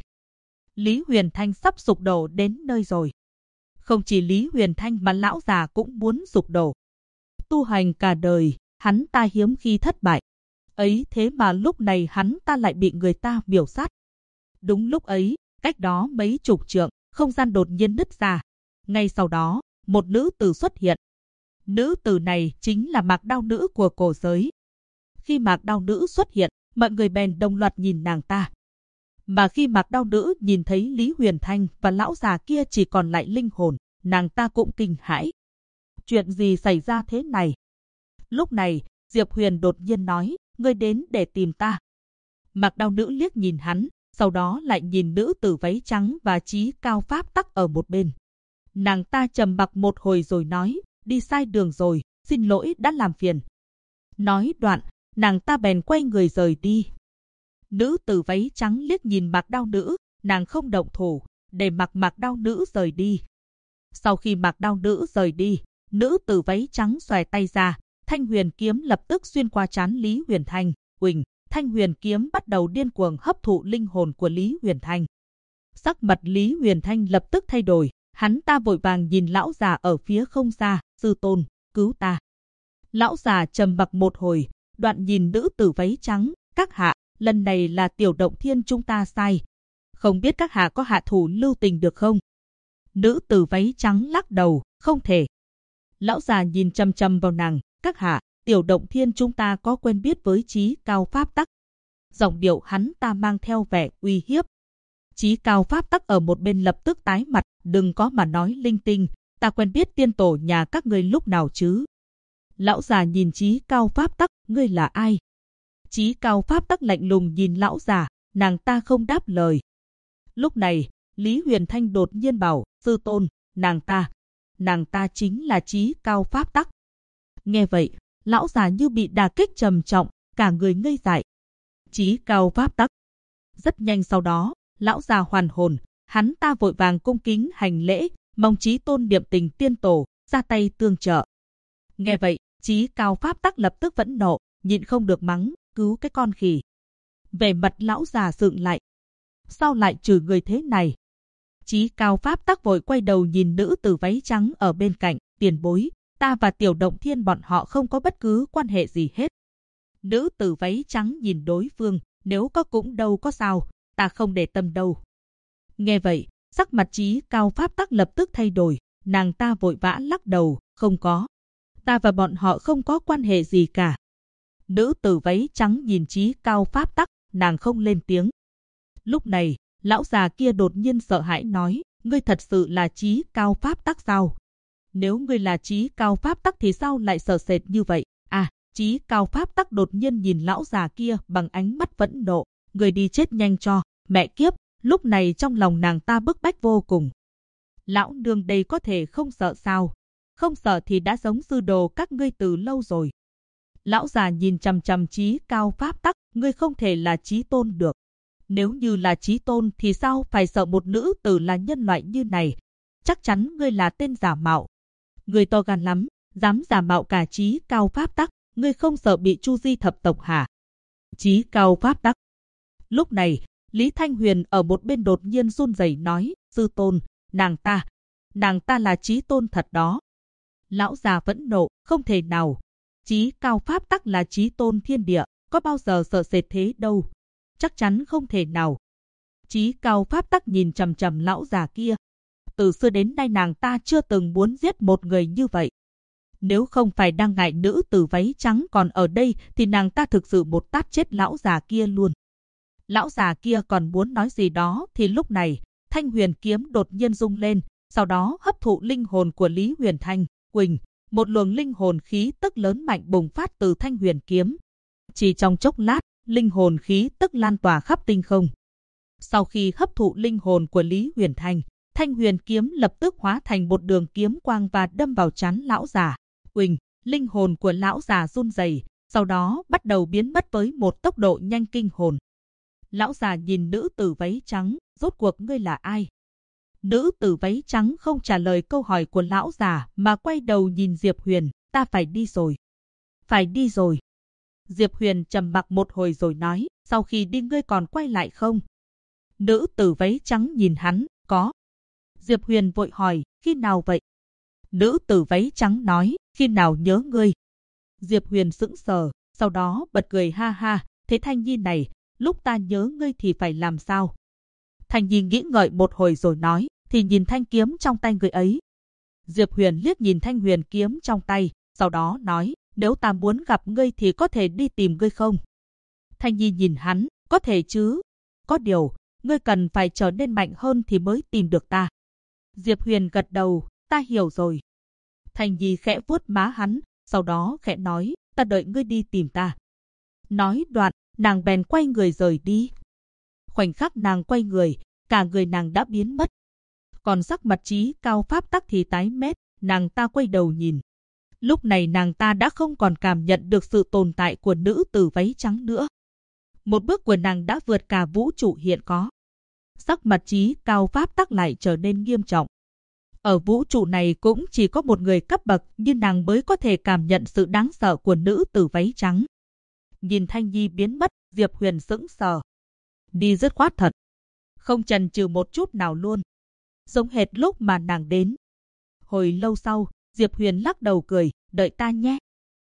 Lý Huyền Thanh sắp sụp đổ đến nơi rồi. Không chỉ Lý Huyền Thanh mà lão già cũng muốn sụp đổ. Tu hành cả đời, hắn ta hiếm khi thất bại. Ấy thế mà lúc này hắn ta lại bị người ta miểu sát. Đúng lúc ấy, cách đó mấy chục trượng, không gian đột nhiên nứt ra. Ngay sau đó, một nữ tử xuất hiện. Nữ tử này chính là Mạc Đao Nữ của cổ giới. Khi Mạc Đao Nữ xuất hiện, mọi người bèn đồng loạt nhìn nàng ta. Mà khi Mạc Đao Nữ nhìn thấy Lý Huyền Thanh và lão già kia chỉ còn lại linh hồn, nàng ta cũng kinh hãi. Chuyện gì xảy ra thế này? Lúc này, Diệp Huyền đột nhiên nói, ngươi đến để tìm ta. Mạc Đao Nữ liếc nhìn hắn, sau đó lại nhìn nữ tử váy trắng và Chí Cao Pháp Tắc ở một bên. Nàng ta trầm mặc một hồi rồi nói, đi sai đường rồi, xin lỗi đã làm phiền. Nói đoạn, nàng ta bèn quay người rời đi. Nữ tử váy trắng liếc nhìn Mạc Đao Nữ, nàng không động thủ, để mặc Mạc Đao Nữ rời đi. Sau khi Mạc Đao Nữ rời đi, nữ tử váy trắng xòe tay ra, Thanh Huyền kiếm lập tức xuyên qua trán Lý Huyền Thanh. Uỳnh, Thanh Huyền kiếm bắt đầu điên cuồng hấp thụ linh hồn của Lý Huyền Thanh. Sắc mặt Lý Huyền Thanh lập tức thay đổi, hắn ta vội vàng nhìn lão già ở phía không xa, sư tôn, cứu ta. Lão già trầm mặc một hồi, đoạn nhìn nữ tử váy trắng, các hạ, lần này là Tiểu Động Thiên chúng ta sai. Không biết các hạ có hạ thủ lưu tình được không? Nữ tử váy trắng lắc đầu, không thể. Lão già nhìn chăm chăm vào nàng, các hạ, Tiểu Động Thiên chúng ta có quen biết với Chí Cao Pháp Tắc. Giọng điệu hắn ta mang theo vẻ uy hiếp. Chí Cao Pháp Tắc ở một bên lập tức tái mặt, đừng có mà nói linh tinh, ta quen biết tiên tổ nhà các ngươi lúc nào chứ? Lão già nhìn Chí Cao Pháp Tắc, ngươi là ai? Chí Cao Pháp Tắc lạnh lùng nhìn lão già, nàng ta không đáp lời. Lúc này, Lý Huyền Thanh đột nhiên bảo, sư tôn, nàng ta chính là Chí Cao Pháp Tắc. Nghe vậy, lão già như bị đả kích trầm trọng, cả người ngây dại. Chí Cao Pháp Tắc. Rất nhanh sau đó, lão già hoàn hồn, hắn ta vội vàng cung kính hành lễ, mong Chí Tôn Niệm Tình tiên tổ ra tay tương trợ. Nghe vậy, Chí Cao Pháp Tắc lập tức vẫn nộ, nhịn không được mắng, cứu cái con khỉ. Vẻ mặt lão già sượng lại. Sao lại trừ người thế này? Chí Cao Pháp Tắc vội quay đầu nhìn nữ tử váy trắng ở bên cạnh, tiền bối, ta và Tiểu Động Thiên bọn họ không có bất cứ quan hệ gì hết. Nữ tử váy trắng nhìn đối phương, nếu có cũng đâu có sao, ta không để tâm đâu. Nghe vậy, sắc mặt Chí Cao Pháp Tắc lập tức thay đổi, nàng ta vội vã lắc đầu, không có. Ta và bọn họ không có quan hệ gì cả. Nữ tử váy trắng nhìn Chí Cao Pháp Tắc, nàng không lên tiếng. Lúc này, lão già kia đột nhiên sợ hãi nói, ngươi thật sự là Chí Cao Pháp Tắc sao? Nếu ngươi là Chí Cao Pháp Tắc thì sao lại sợ sệt như vậy? À, Chí Cao Pháp Tắc đột nhiên nhìn lão già kia bằng ánh mắt phẫn nộ, người đi chết nhanh cho, mẹ kiếp, lúc này trong lòng nàng ta bức bách vô cùng. Lão nương đây có thể không sợ sao? Không sợ thì đã giống sư đồ các ngươi từ lâu rồi. Lão già nhìn chằm chằm Chí Cao Pháp Tắc, ngươi không thể là Chí Tôn được. Nếu như là Chí Tôn thì sao phải sợ một nữ tử là nhân loại như này? Chắc chắn ngươi là tên giả mạo. Ngươi to gan lắm, dám giả mạo cả Chí Cao Pháp Tắc, ngươi không sợ bị Chu Di thập tộc hả? Chí Cao Pháp Tắc. Lúc này, Lý Thanh Huyền ở một bên đột nhiên run rẩy nói, sư tôn, nàng ta là Chí Tôn thật đó. Lão già vẫn nộ, không thể nào. Chí Cao Pháp Tắc là Chí Tôn thiên địa, có bao giờ sợ sệt thế đâu. Chắc chắn không thể nào. Chí Cao Pháp Tắc nhìn chằm chằm lão già kia. Từ xưa đến nay nàng ta chưa từng muốn giết một người như vậy. Nếu không phải đang ngại nữ tử váy trắng còn ở đây thì nàng ta thực sự một tát chết lão già kia luôn. Lão già kia còn muốn nói gì đó thì lúc này, Thanh Huyền kiếm đột nhiên rung lên, sau đó hấp thụ linh hồn của Lý Huyền Thanh. Quỳnh, một luồng linh hồn khí tức lớn mạnh bùng phát từ Thanh Huyền kiếm. Chỉ trong chốc lát, linh hồn khí tức lan tỏa khắp tinh không. Sau khi hấp thụ linh hồn của Lý Huyền Thanh, Thanh Huyền kiếm lập tức hóa thành một đường kiếm quang và đâm vào trán lão già. Quỳnh, linh hồn của lão già run rẩy, sau đó bắt đầu biến mất với một tốc độ nhanh kinh hồn. Lão già nhìn nữ tử váy trắng, rốt cuộc ngươi là ai? Nữ tử váy trắng không trả lời câu hỏi của lão già mà quay đầu nhìn Diệp Huyền, ta phải đi rồi. Phải đi rồi. Diệp Huyền trầm mặc một hồi rồi nói, sau khi đi ngươi còn quay lại không? Nữ tử váy trắng nhìn hắn, có. Diệp Huyền vội hỏi, khi nào vậy? Nữ tử váy trắng nói, khi nào nhớ ngươi? Diệp Huyền sững sờ, sau đó bật cười ha ha, thế Thanh Nhi này, lúc ta nhớ ngươi thì phải làm sao? Thanh Nhi nghĩ ngợi một hồi rồi nói, thì nhìn thanh kiếm trong tay người ấy. Diệp Huyền liếc nhìn thanh huyền kiếm trong tay, sau đó nói, nếu ta muốn gặp ngươi thì có thể đi tìm ngươi không? Thanh Nhi nhìn hắn, có thể chứ. Có điều, ngươi cần phải trở nên mạnh hơn thì mới tìm được ta. Diệp Huyền gật đầu, ta hiểu rồi. Thanh Nhi khẽ vuốt má hắn, sau đó khẽ nói, ta đợi ngươi đi tìm ta. Nói đoạn, nàng bèn quay người rời đi. Khoảnh khắc nàng quay người, cả người nàng đã biến mất. Còn sắc mặt Chí Cao Pháp Tắc thì tái mét, nàng ta quay đầu nhìn. Lúc này nàng ta đã không còn cảm nhận được sự tồn tại của nữ tử váy trắng nữa. Một bước của nàng đã vượt cả vũ trụ hiện có. Sắc mặt Chí Cao Pháp Tắc lại trở nên nghiêm trọng. Ở vũ trụ này cũng chỉ có một người cấp bậc như nàng mới có thể cảm nhận sự đáng sợ của nữ tử váy trắng. Nhìn Thanh Nhi biến mất, Diệp Huyền sững sờ. Đi dứt khoát thật. Không chần chừ một chút nào luôn. Giống hệt lúc mà nàng đến. Hồi lâu sau, Diệp Huyền lắc đầu cười, đợi ta nhé.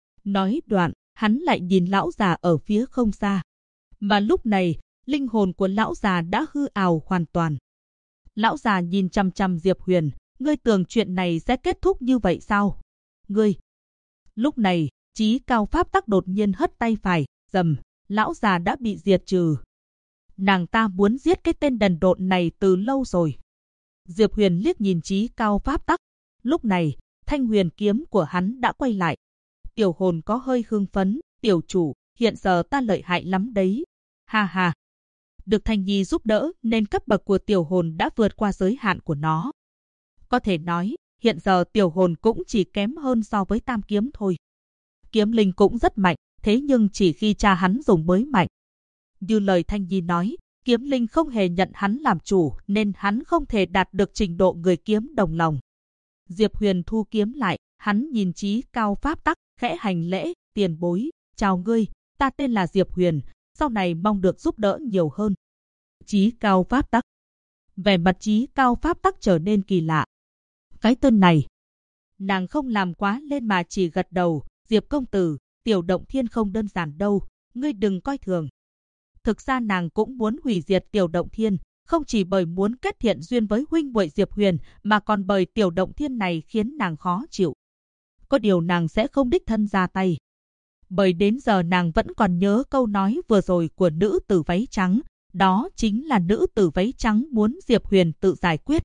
Nói đoạn, hắn lại nhìn lão già ở phía không xa. Mà lúc này, linh hồn của lão già đã hư ảo hoàn toàn. Lão già nhìn chằm chằm Diệp Huyền, ngươi tưởng chuyện này sẽ kết thúc như vậy sao? Ngươi! Lúc này, Chí Cao Pháp Tắc đột nhiên hất tay phải, rầm, lão già đã bị diệt trừ. Nàng ta muốn giết cái tên đần độn này từ lâu rồi. Diệp Huyền liếc nhìn Chí Cao Pháp Tắc. Lúc này, thanh huyền kiếm của hắn đã quay lại. Tiểu hồn có hơi hưng phấn, tiểu chủ, hiện giờ ta lợi hại lắm đấy. Ha ha. Được Thanh Nhi giúp đỡ nên cấp bậc của tiểu hồn đã vượt qua giới hạn của nó. Có thể nói, hiện giờ tiểu hồn cũng chỉ kém hơn so với tam kiếm thôi. Kiếm linh cũng rất mạnh, thế nhưng chỉ khi cha hắn dùng mới mạnh. Như lời Thanh Nhi nói, kiếm linh không hề nhận hắn làm chủ nên hắn không thể đạt được trình độ người kiếm đồng lòng. Diệp Huyền thu kiếm lại, hắn nhìn Chí Cao Pháp Tắc, khẽ hành lễ, tiền bối, chào ngươi, ta tên là Diệp Huyền, sau này mong được giúp đỡ nhiều hơn. Chí Cao Pháp Tắc. Vẻ mặt Chí Cao Pháp Tắc trở nên kỳ lạ. Cái tên này, nàng không làm quá lên mà chỉ gật đầu, Diệp công tử, Tiểu Động Thiên không đơn giản đâu, ngươi đừng coi thường. Thực ra nàng cũng muốn hủy diệt Tiểu Động Thiên, không chỉ bởi muốn kết thiện duyên với huynh muội Diệp Huyền, mà còn bởi Tiểu Động Thiên này khiến nàng khó chịu. Có điều nàng sẽ không đích thân ra tay. Bởi đến giờ nàng vẫn còn nhớ câu nói vừa rồi của nữ tử váy trắng, đó chính là nữ tử váy trắng muốn Diệp Huyền tự giải quyết.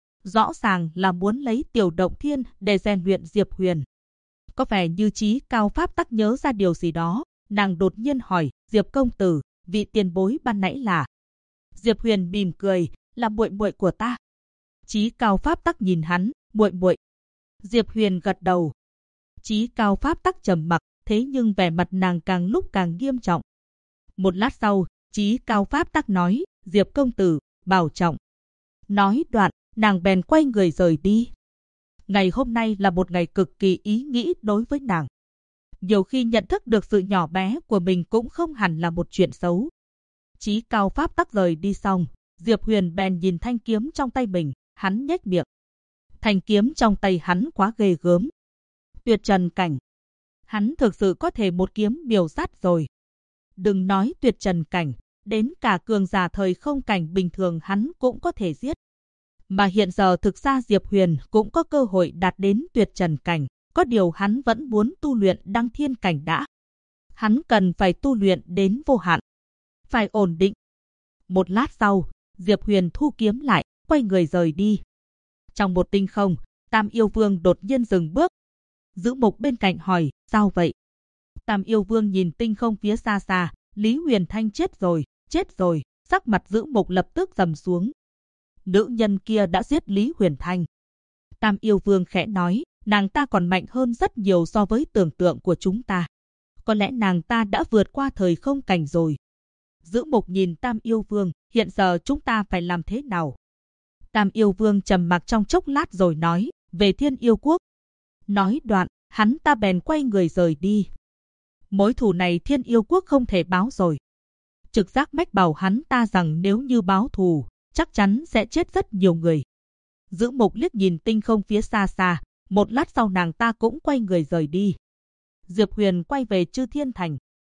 Rõ ràng là muốn lấy Tiểu Động Thiên để rèn luyện Diệp Huyền. Có vẻ như Chí Cao Pháp Tắc nhớ ra điều gì đó, nàng đột nhiên hỏi, Diệp công tử, vị tiền bối ban nãy là? Diệp Huyền mỉm cười, là muội muội của ta. Chí Cao Pháp Tắc nhìn hắn, muội muội. Diệp Huyền gật đầu. Chí Cao Pháp Tắc trầm mặc, thế nhưng vẻ mặt nàng càng lúc càng nghiêm trọng. Một lát sau, Chí Cao Pháp Tắc nói, Diệp công tử, bảo trọng. Nói đoạn, nàng bèn quay người rời đi. Ngày hôm nay là một ngày cực kỳ ý nghĩa đối với nàng. Nhiều khi nhận thức được sự nhỏ bé của mình cũng không hẳn là một chuyện xấu. Chí Cao Pháp Tắc rời đi xong, Diệp Huyền bèn nhìn thanh kiếm trong tay mình, hắn nhếch miệng. Thanh kiếm trong tay hắn quá ghê gớm. Tuyệt trần cảnh. Hắn thực sự có thể một kiếm miểu sát rồi. Đừng nói tuyệt trần cảnh, đến cả cường giả thời không cảnh bình thường hắn cũng có thể giết. Mà hiện giờ thực ra Diệp Huyền cũng có cơ hội đạt đến tuyệt trần cảnh, có điều hắn vẫn muốn tu luyện đăng thiên cảnh đã. Hắn cần phải tu luyện đến vô hạn. Phải ổn định. Một lát sau, Diệp Huyền thu kiếm lại, quay người rời đi. Trong một tinh không, Tam Yêu Vương đột nhiên dừng bước. Giữ Mục bên cạnh hỏi, sao vậy? Tam Yêu Vương nhìn tinh không phía xa xa, Lý Huyền Thanh chết rồi, sắc mặt Giữ Mục lập tức trầm xuống. Nữ nhân kia đã giết Lý Huyền Thanh. Tam Yêu Vương khẽ nói, nàng ta còn mạnh hơn rất nhiều so với tưởng tượng của chúng ta. Có lẽ nàng ta đã vượt qua thời không cảnh rồi. Giữ Mục nhìn Tam Yêu Vương, hiện giờ chúng ta phải làm thế nào? Tam Yêu Vương trầm mặc trong chốc lát rồi nói, về Thiên Yêu Quốc. Nói đoạn, hắn ta bèn quay người rời đi. Mối thù này Thiên Yêu Quốc không thể báo rồi. Trực giác mách bảo hắn ta rằng nếu như báo thù, chắc chắn sẽ chết rất nhiều người. Giữ Mục liếc nhìn tinh không phía xa xa, một lát sau nàng ta cũng quay người rời đi. Diệp Huyền quay về Chư Thiên Thành,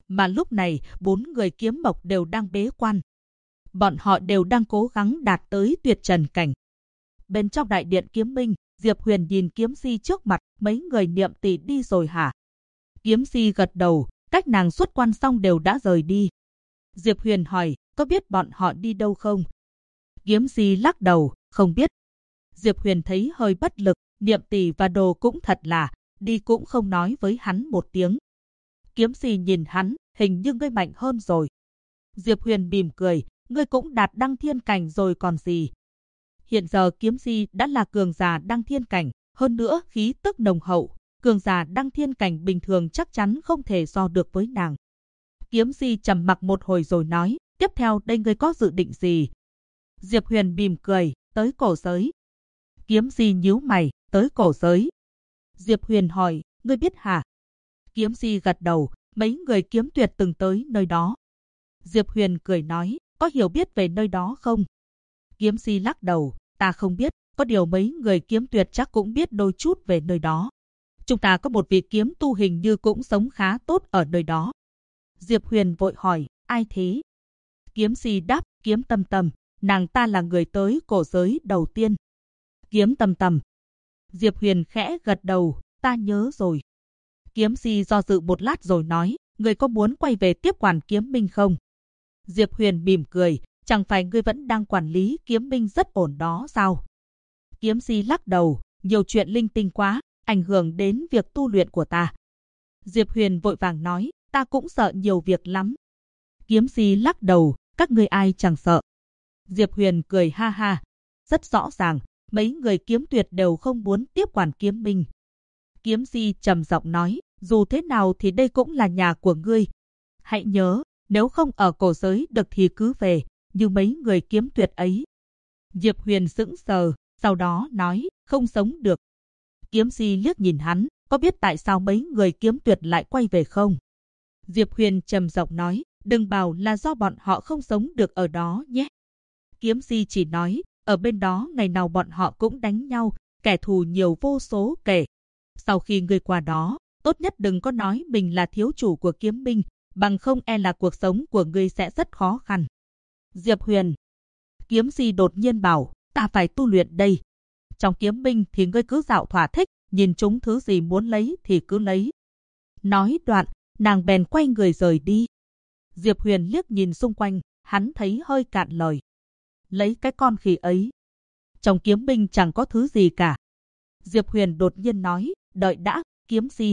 Mà lúc này, 4 người kiếm mộc đều đang bế quan. Bọn họ đều đang cố gắng đạt tới tuyệt trần cảnh. Bên trong đại điện kiếm minh, Diệp Huyền nhìn kiếm si trước mặt, mấy người niệm tỷ đi rồi hả? Kiếm si gật đầu, cách nàng xuất quan xong đều đã rời đi. Diệp Huyền hỏi, có biết bọn họ đi đâu không? Kiếm si lắc đầu, không biết. Diệp Huyền thấy hơi bất lực, niệm tỷ và đồ cũng thật là, đi cũng không nói với hắn một tiếng. Kiếm si nhìn hắn, hình như ngươi mạnh hơn rồi. Diệp Huyền mỉm cười, ngươi cũng đạt đăng thiên cảnh rồi còn gì. Hiện giờ kiếm si đã là cường giả đăng thiên cảnh, hơn nữa khí tức nồng hậu, cường giả đăng thiên cảnh bình thường chắc chắn không thể so được với nàng. Kiếm si trầm mặc một hồi rồi nói, tiếp theo đây ngươi có dự định gì? Diệp Huyền mỉm cười, tới cổ giới. Kiếm si nhíu mày, tới cổ giới. Diệp Huyền hỏi, ngươi biết hả? Kiếm si gật đầu, mấy người kiếm tuyệt từng tới nơi đó. Diệp Huyền cười nói, có hiểu biết về nơi đó không? Kiếm si lắc đầu, ta không biết, có điều mấy người kiếm tuyệt chắc cũng biết đôi chút về nơi đó. Chúng ta có một vị kiếm tu hình như cũng sống khá tốt ở nơi đó. Diệp Huyền vội hỏi, ai thế? Kiếm si đáp, Kiếm Tâm Tâm, nàng ta là người tới cổ giới đầu tiên. Kiếm Tâm Tâm. Diệp Huyền khẽ gật đầu, ta nhớ rồi. Kiếm si do dự một lát rồi nói, người có muốn quay về tiếp quản kiếm minh không? Diệp Huyền mỉm cười, chẳng phải ngươi vẫn đang quản lý kiếm minh rất ổn đó sao? Kiếm si lắc đầu, nhiều chuyện linh tinh quá, ảnh hưởng đến việc tu luyện của ta. Diệp Huyền vội vàng nói, ta cũng sợ nhiều việc lắm. Kiếm si lắc đầu, các ngươi ai chẳng sợ. Diệp Huyền cười ha ha, rất rõ ràng, mấy người kiếm tuyệt đều không muốn tiếp quản kiếm minh. Kiếm si trầm giọng nói, dù thế nào thì đây cũng là nhà của ngươi. Hãy nhớ, nếu không ở cổ giới được thì cứ về, như mấy người kiếm tuyệt ấy. Diệp Huyền sững sờ, sau đó nói, không sống được. Kiếm si liếc nhìn hắn, có biết tại sao mấy người kiếm tuyệt lại quay về không? Diệp Huyền trầm giọng nói, đừng bảo là do bọn họ không sống được ở đó nhé. Kiếm si chỉ nói, ở bên đó ngày nào bọn họ cũng đánh nhau, kẻ thù nhiều vô số kể. Sau khi ngươi qua đó, tốt nhất đừng có nói mình là thiếu chủ của kiếm minh, bằng không e là cuộc sống của ngươi sẽ rất khó khăn. Diệp Huyền. Kiếm si đột nhiên bảo, ta phải tu luyện đây. Trong kiếm minh thì ngươi cứ dạo thỏa thích, nhìn chúng thứ gì muốn lấy thì cứ lấy. Nói đoạn, nàng bèn quay người rời đi. Diệp Huyền liếc nhìn xung quanh, hắn thấy hơi cạn lời. Lấy cái con khỉ ấy. Trong kiếm minh chẳng có thứ gì cả. Diệp Huyền đột nhiên nói, đợi đã, kiếm si.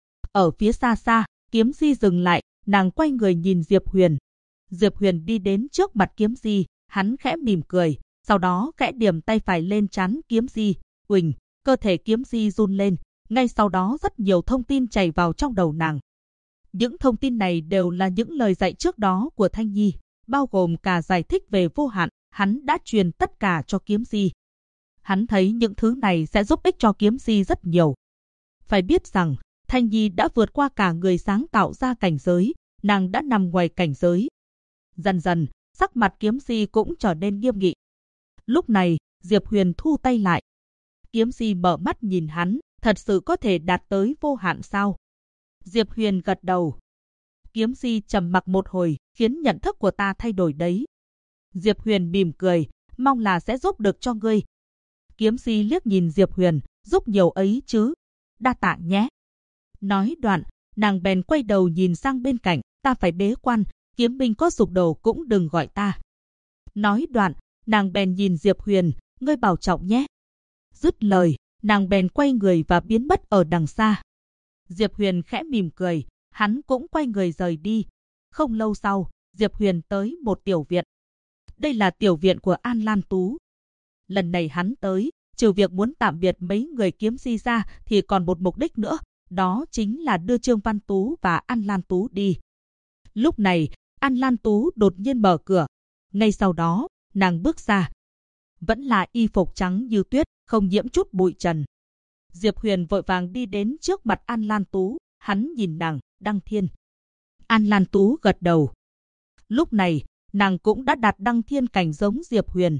Ở phía xa xa, kiếm si dừng lại, nàng quay người nhìn Diệp Huyền. Diệp Huyền đi đến trước mặt kiếm si, hắn khẽ mỉm cười, sau đó khẽ điểm tay phải lên trán kiếm si. Uỳnh, cơ thể kiếm si run lên, ngay sau đó rất nhiều thông tin chảy vào trong đầu nàng. Những thông tin này đều là những lời dạy trước đó của Thanh Nhi, bao gồm cả giải thích về vô hạn, hắn đã truyền tất cả cho kiếm si. Hắn thấy những thứ này sẽ giúp ích cho kiếm si rất nhiều. Phải biết rằng, Thanh Nhi đã vượt qua cả người sáng tạo ra cảnh giới, nàng đã nằm ngoài cảnh giới. Dần dần, sắc mặt kiếm si cũng trở nên nghiêm nghị. Lúc này, Diệp Huyền thu tay lại. Kiếm si mở mắt nhìn hắn, thật sự có thể đạt tới vô hạn sao? Diệp Huyền gật đầu. Kiếm si trầm mặc một hồi, khiến nhận thức của ta thay đổi đấy. Diệp Huyền mỉm cười, mong là sẽ giúp được cho ngươi. Kiếm si liếc nhìn Diệp Huyền, giúp nhiều ấy chứ. Đa tạ nhé. Nói đoạn, nàng bèn quay đầu nhìn sang bên cạnh, ta phải bế quan, kiếm minh có sụp đổ cũng đừng gọi ta. Nói đoạn, nàng bèn nhìn Diệp Huyền, ngươi bảo trọng nhé. Dứt lời, nàng bèn quay người và biến mất ở đằng xa. Diệp Huyền khẽ mỉm cười, hắn cũng quay người rời đi. Không lâu sau, Diệp Huyền tới một tiểu viện. Đây là tiểu viện của An Lan Tú. Lần này hắn tới, trừ việc muốn tạm biệt mấy người kiếm si ra thì còn một mục đích nữa, đó chính là đưa Trương Văn Tú và An Lan Tú đi. Lúc này, An Lan Tú đột nhiên mở cửa. Ngay sau đó, nàng bước ra. Vẫn là y phục trắng như tuyết, không nhiễm chút bụi trần. Diệp Huyền vội vàng đi đến trước mặt An Lan Tú, hắn nhìn nàng, Đăng Thiên. An Lan Tú gật đầu. Lúc này, nàng cũng đã đạt Đăng Thiên cảnh giống Diệp Huyền.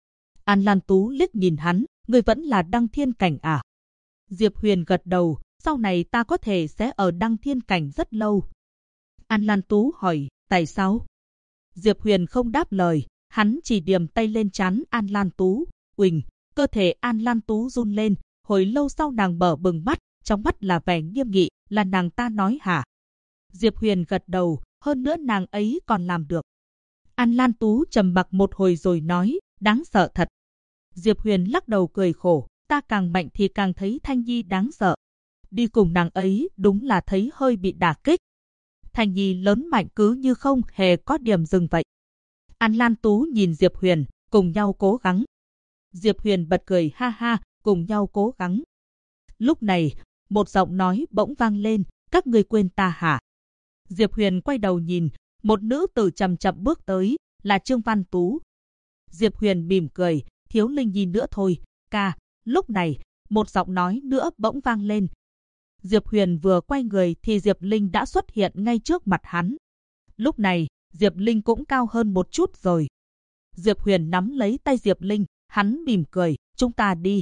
An Lan Tú liếc nhìn hắn, ngươi vẫn là Đăng Thiên cảnh à? Diệp Huyền gật đầu, sau này ta có thể sẽ ở Đăng Thiên cảnh rất lâu. An Lan Tú hỏi, tại sao? Diệp Huyền không đáp lời, hắn chỉ điểm tay lên trán An Lan Tú. Uỳnh, cơ thể An Lan Tú run lên, hồi lâu sau nàng mở bừng mắt, trong mắt là vẻ nghiêm nghị, là nàng ta nói hả? Diệp Huyền gật đầu, hơn nữa nàng ấy còn làm được. An Lan Tú trầm mặc một hồi rồi nói, đáng sợ thật. Diệp Huyền lắc đầu cười khổ, ta càng mạnh thì càng thấy Thanh Nhi đáng sợ. Đi cùng nàng ấy đúng là thấy hơi bị đả kích. Thanh Nhi lớn mạnh cứ như không hề có điểm dừng vậy. An Lan Tú nhìn Diệp Huyền, cùng nhau cố gắng. Diệp Huyền bật cười ha ha, cùng nhau cố gắng. Lúc này, một giọng nói bỗng vang lên, các ngươi quên ta hả? Diệp Huyền quay đầu nhìn, một nữ tử chậm chậm bước tới, là Trương Văn Tú. Diệp Huyền mỉm cười, thiếu Linh Nhi nữa thôi, ca. Lúc này, một giọng nói nữa bỗng vang lên. Diệp Huyền vừa quay người thì Diệp Linh đã xuất hiện ngay trước mặt hắn. Lúc này, Diệp Linh cũng cao hơn một chút rồi. Diệp Huyền nắm lấy tay Diệp Linh, hắn mỉm cười, chúng ta đi.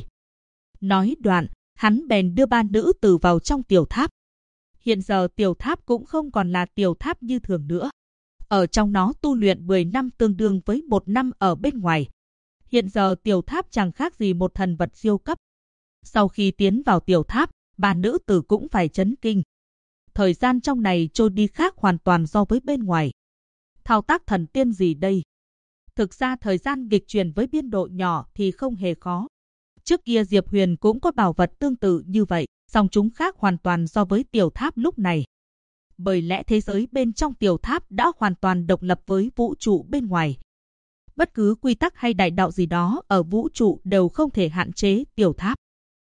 Nói đoạn, hắn bèn đưa ba nữ tử vào trong tiểu tháp. Hiện giờ tiểu tháp cũng không còn là tiểu tháp như thường nữa. Ở trong nó tu luyện 10 năm tương đương với 1 năm ở bên ngoài. Hiện giờ tiểu tháp chẳng khác gì một thần vật siêu cấp. Sau khi tiến vào tiểu tháp, ba nữ tử cũng phải chấn kinh. Thời gian trong này trôi đi khác hoàn toàn so với bên ngoài. Thao tác thần tiên gì đây? Thực ra thời gian nghịch chuyển với biên độ nhỏ thì không hề khó. Trước kia Diệp Huyền cũng có bảo vật tương tự như vậy, song chúng khác hoàn toàn so với tiểu tháp lúc này. Bởi lẽ thế giới bên trong tiểu tháp đã hoàn toàn độc lập với vũ trụ bên ngoài. Bất cứ quy tắc hay đại đạo gì đó ở vũ trụ đều không thể hạn chế tiểu tháp.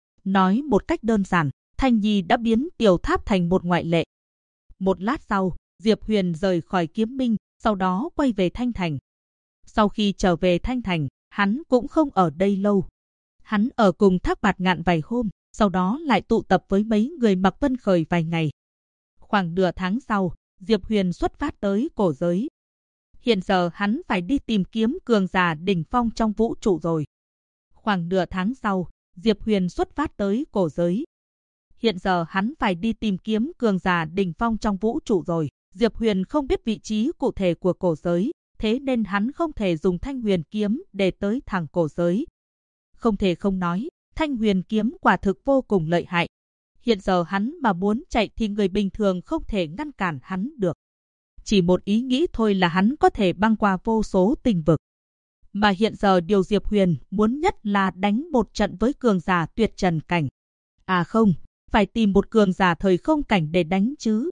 Nói một cách đơn giản, Thanh Nhi đã biến tiểu tháp thành một ngoại lệ. Một lát sau, Diệp Huyền rời khỏi Kiếm Minh, sau đó quay về Thanh Thành. Sau khi trở về Thanh Thành, hắn cũng không ở đây lâu. Hắn ở cùng Thác Bạt Ngạn vài hôm, sau đó lại tụ tập với mấy người Mạc Vân Khởi vài ngày. Khoảng nửa tháng sau, Diệp Huyền xuất phát tới cổ giới. Hiện giờ hắn phải đi tìm kiếm cường giả đỉnh phong trong vũ trụ rồi. Khoảng nửa tháng sau, Diệp Huyền xuất phát tới cổ giới. Hiện giờ hắn phải đi tìm kiếm cường giả đỉnh phong trong vũ trụ rồi. Diệp Huyền không biết vị trí cụ thể của cổ giới, thế nên hắn không thể dùng Thanh Huyền kiếm để tới thẳng cổ giới. Không thể không nói, Thanh Huyền kiếm quả thực vô cùng lợi hại. Hiện giờ hắn mà muốn chạy thì người bình thường không thể ngăn cản hắn được. Chỉ một ý nghĩ thôi là hắn có thể băng qua vô số tinh vực. Mà hiện giờ điều Diệp Huyền muốn nhất là đánh một trận với cường giả tuyệt trần cảnh. À không, phải tìm một cường giả thời không cảnh để đánh chứ.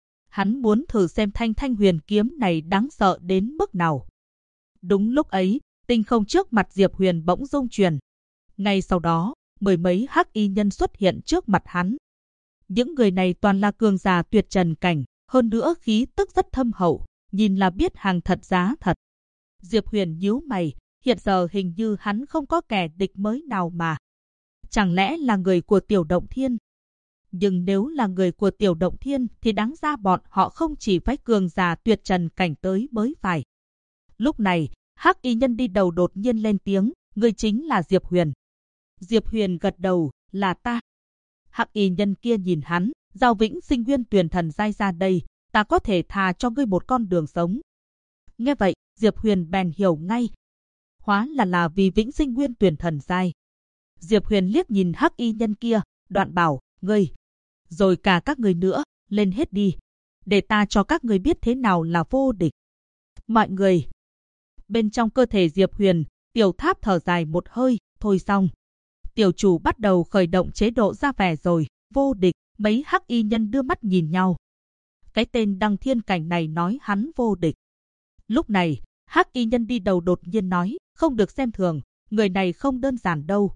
Hắn muốn thử xem Thanh Huyền kiếm này đáng sợ đến mức nào. Đúng lúc ấy, tinh không trước mặt Diệp Huyền bỗng rung chuyển. Ngay sau đó, mười mấy hắc y nhân xuất hiện trước mặt hắn. Những người này toàn là cường giả tuyệt trần cảnh, hơn nữa khí tức rất thâm hậu, nhìn là biết hàng thật giá thật. Diệp Huyền nhíu mày, hiện giờ hình như hắn không có kẻ địch mới nào mà. Chẳng lẽ là người của Tiểu Động Thiên? Nhưng nếu là người của Tiểu Động Thiên thì đáng ra bọn họ không chỉ phái cường giả tuyệt trần cảnh tới mới phải. Lúc này, hắc y nhân đi đầu đột nhiên lên tiếng, người chính là Diệp Huyền. Diệp Huyền gật đầu, là ta. Hắc y nhân kia nhìn hắn, giao Vĩnh Sinh Nguyên Tuyền Thần giai ra đây, ta có thể thà cho ngươi một con đường sống. Nghe vậy, Diệp Huyền bèn hiểu ngay. Hóa là vì Vĩnh Sinh Nguyên Tuyền Thần giai. Diệp Huyền liếc nhìn hắc y nhân kia, đoạn bảo, ngươi, rồi cả các ngươi nữa, lên hết đi, để ta cho các ngươi biết thế nào là vô địch. Mọi người. Bên trong cơ thể Diệp Huyền, tiểu tháp thở dài một hơi, thôi xong. Tiểu chủ bắt đầu khởi động chế độ ra vẻ rồi, vô địch, mấy hắc y nhân đưa mắt nhìn nhau. Cái tên Đăng Thiên Cảnh này nói hắn vô địch. Lúc này, hắc y nhân đi đầu đột nhiên nói, không được xem thường, người này không đơn giản đâu.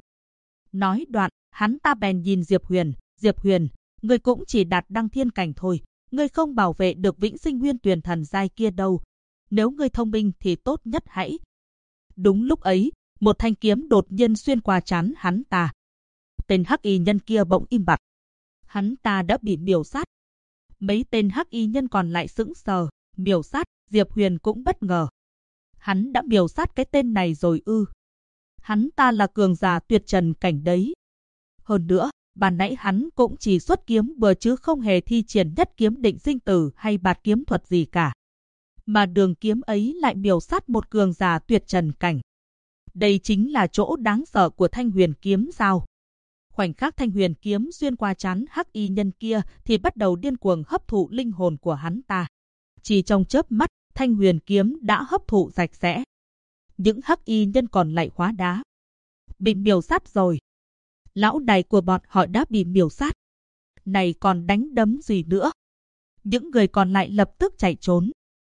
Nói đoạn, hắn ta bèn nhìn Diệp Huyền, ngươi cũng chỉ đạt Đăng Thiên Cảnh thôi, ngươi không bảo vệ được Vĩnh Sinh Nguyên Tuyền Thần giai kia đâu. Nếu ngươi thông minh thì tốt nhất hãy. Đúng lúc ấy, một thanh kiếm đột nhiên xuyên qua trán hắn ta. Tên hắc y nhân kia bỗng im bặt. Hắn ta đã bị miểu sát. Mấy tên hắc y nhân còn lại sững sờ, miểu sát, Diệp Huyền cũng bất ngờ. Hắn đã miểu sát cái tên này rồi ư? Hắn ta là cường giả tuyệt trần cảnh đấy. Hơn nữa, Ban nãy hắn cũng chỉ xuất kiếm bừa chứ không hề thi triển nhất kiếm định sinh tử hay bạt kiếm thuật gì cả. Mà đường kiếm ấy lại miểu sát một cường giả tuyệt trần cảnh. Đây chính là chỗ đáng sợ của Thanh Huyền kiếm sao? Khoảnh khắc Thanh Huyền kiếm xuyên qua trán hắc y nhân kia thì bắt đầu điên cuồng hấp thụ linh hồn của hắn ta. Chỉ trong chớp mắt, Thanh Huyền kiếm đã hấp thụ sạch sẽ. Những hắc y nhân còn lại hóa đá. Bị miểu sát rồi. Lão đại của bọn họ đã bị miểu sát. Này còn đánh đấm gì nữa? Những người còn lại lập tức chạy trốn.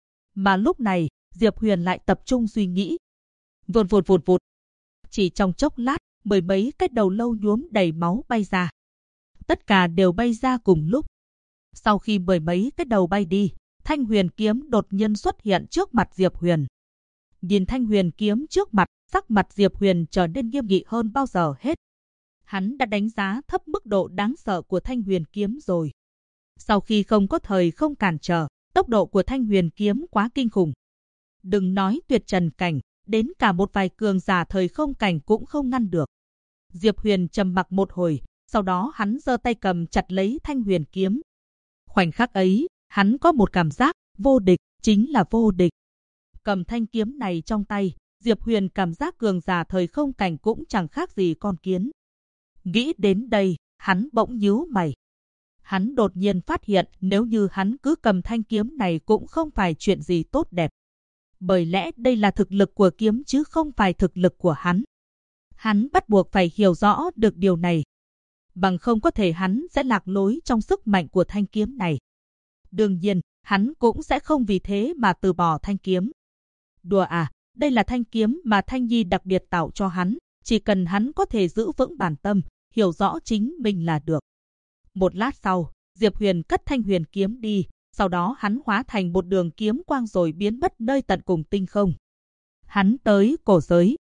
Mà lúc này, Diệp Huyền lại tập trung suy nghĩ. Vụt vụt vụt vụt. Chỉ trong chốc lát, mười mấy cái đầu lâu nhuốm đầy máu bay ra. Tất cả đều bay ra cùng lúc. Sau khi mười mấy cái đầu bay đi, Thanh Huyền kiếm đột nhiên xuất hiện trước mặt Diệp Huyền. Nhìn Thanh Huyền kiếm trước mặt, sắc mặt Diệp Huyền trở nên nghiêm nghị hơn bao giờ hết. Hắn đã đánh giá thấp mức độ đáng sợ của Thanh Huyền kiếm rồi. Sau khi không có thời không cản trở, tốc độ của Thanh Huyền kiếm quá kinh khủng. Đừng nói tuyệt trần cảnh, đến cả một vài cường giả thời không cảnh cũng không ngăn được. Diệp Huyền trầm mặc một hồi, sau đó hắn giơ tay cầm chặt lấy Thanh Huyền kiếm. Khoảnh khắc ấy, hắn có một cảm giác vô địch, chính là vô địch. Cầm thanh kiếm này trong tay, Diệp Huyền cảm giác cường giả thời không cảnh cũng chẳng khác gì con kiến. Nghĩ đến đây, hắn bỗng nhíu mày. Hắn đột nhiên phát hiện nếu như hắn cứ cầm thanh kiếm này cũng không phải chuyện gì tốt đẹp. Bởi lẽ đây là thực lực của kiếm chứ không phải thực lực của hắn. Hắn bắt buộc phải hiểu rõ được điều này. Bằng không có thể hắn sẽ lạc lối trong sức mạnh của thanh kiếm này. Đương nhiên, hắn cũng sẽ không vì thế mà từ bỏ thanh kiếm. Đùa à, đây là thanh kiếm mà Thanh Nhi đặc biệt tạo cho hắn. Chỉ cần hắn có thể giữ vững bản tâm, hiểu rõ chính mình là được. Một lát sau, Diệp Huyền cất Thanh Huyền kiếm đi, sau đó hắn hóa thành một đường kiếm quang rồi biến mất nơi tận cùng tinh không. Hắn tới cổ giới.